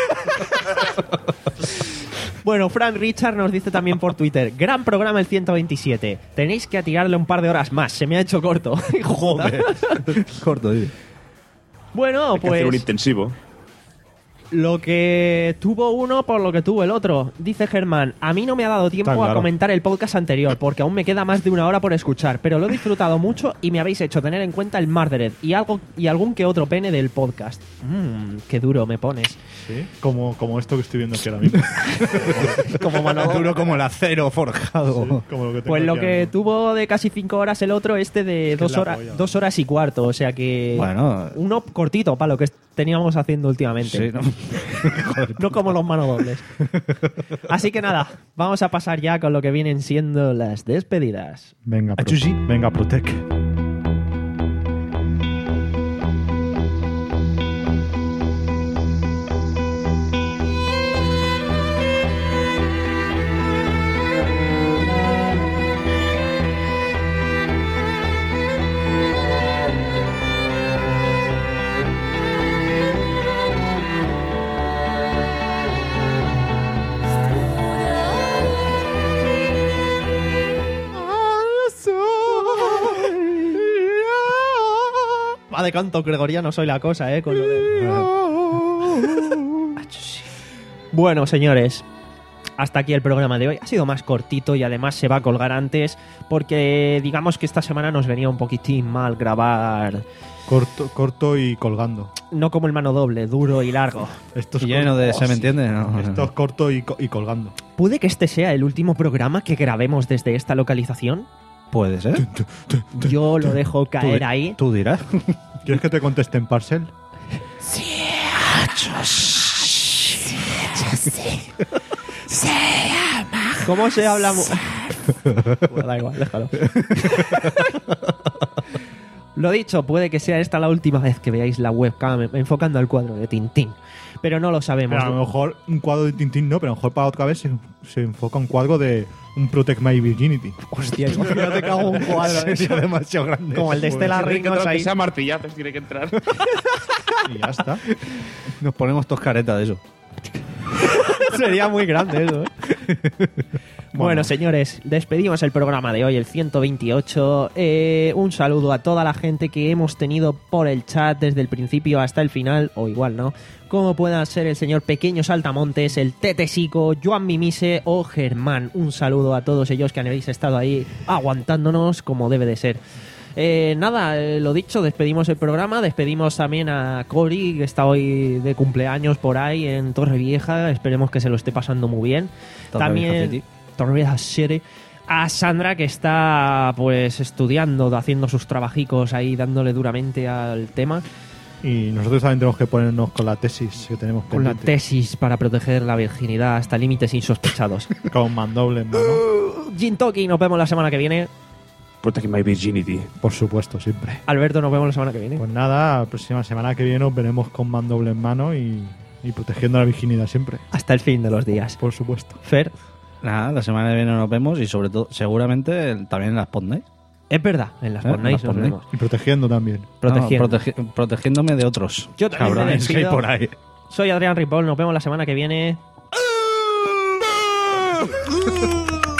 Bueno, Frank Richard nos dice también por Twitter: gran programa el ciento veintisiete. Tenéis que tirarle un par de horas más. Se me ha hecho corto. Joder. Corto, dice. Bueno, Hay que hacer un pues intensivo. lo que tuvo uno por lo que tuvo el otro. Dice Germán: a mí no me ha dado tiempo Está a claro. comentar el podcast anterior porque aún me queda más de una hora por escuchar, pero lo he disfrutado mucho y me habéis hecho tener en cuenta el Murdered y algo y algún que otro pene del podcast. Mmm, qué duro me pones. ¿Sí? Como, como esto que estoy viendo aquí ahora mismo. Como mano Duro como el acero forjado. Como lo que tengo Pues lo aquí que ahora mismo. tuvo de casi cinco horas el otro, este de Es dos la horas, polla. dos horas y cuarto, o sea que Bueno. uno cortito para lo que teníamos haciendo últimamente. Sí, ¿no? No como los manodobles. Así que nada, vamos a pasar ya con lo que vienen siendo las despedidas. Venga, Pro- Achusi. venga, Protec. Va de canto gregoriano soy la cosa, ¿eh? Con lo de... Bueno, señores, hasta aquí el programa de hoy. Ha sido más cortito y además se va a colgar antes porque digamos que esta semana nos venía un poquitín mal grabar, Corto, corto y colgando. no como el mano doble, duro y largo. Esto es Y lleno corto- de... Oh, ¿Se me sí. entiende? No, Esto es corto y, co- y colgando. ¿Puede que este sea el último programa que grabemos desde esta localización? Puede ser. Yo lo dejo Tú, caer ahí. tú dirás. ¿Quieres que te conteste en parcel? ¿Cómo se habla? mu- Bueno, da igual, déjalo. Lo dicho, puede que sea esta la última vez que veáis la webcam enfocando al cuadro de Tintín. Pero no lo sabemos. Pero a lo mejor un cuadro de Tintín no, pero a lo mejor para otra vez se, se enfoca un cuadro de un Protect My Virginity. Hostia, imagínate que hago un cuadro de eso. Sería demasiado grande. Como el de Estela Tiene que Ringos entrar, ahí. que sea martillazos, tiene que entrar. Y ya está. Nos ponemos dos caretas de eso. Sería muy grande eso, ¿eh? Bueno, señores, despedimos el programa de hoy, el ciento veintiocho. Eh, un saludo a toda la gente que hemos tenido por el chat desde el principio hasta el final, o igual no, como puedan ser el señor Pequeño Saltamontes, el Tetesico, Joan Mimise o Germán. Un saludo a todos ellos que habéis estado ahí aguantándonos como debe de ser. Eh, nada, eh, lo dicho, despedimos el programa, despedimos también a Cory, que está hoy de cumpleaños por ahí en Torrevieja, esperemos que se lo esté pasando muy bien. Torrevieja También City. Torrevieja City. A Sandra, que está pues estudiando, haciendo sus trabajicos ahí, dándole duramente al tema, Y nosotros también tenemos que ponernos con la tesis que tenemos con la pendiente. tesis para proteger la virginidad hasta límites insospechados. Con mandoble en mano. Gin Talking, nos vemos la semana que viene. Protect My Virginity. Por supuesto, siempre. Alberto, nos vemos la semana que viene. Pues nada, la próxima semana que viene nos veremos con mandoble en mano y, y protegiendo la virginidad siempre. Hasta el fin de los días. Por supuesto. Fer, Nada, la semana que viene nos vemos y sobre todo, seguramente el- también en las Pod Night. es verdad, en las Eh, Pod Nights en las nos Pod vemos. Y protegiendo también. Protegiendo. No, protegi- protegiéndome de otros. Yo también me cabrones que hay despido. por ahí. Soy Adrián Ripoll, nos vemos la semana que viene.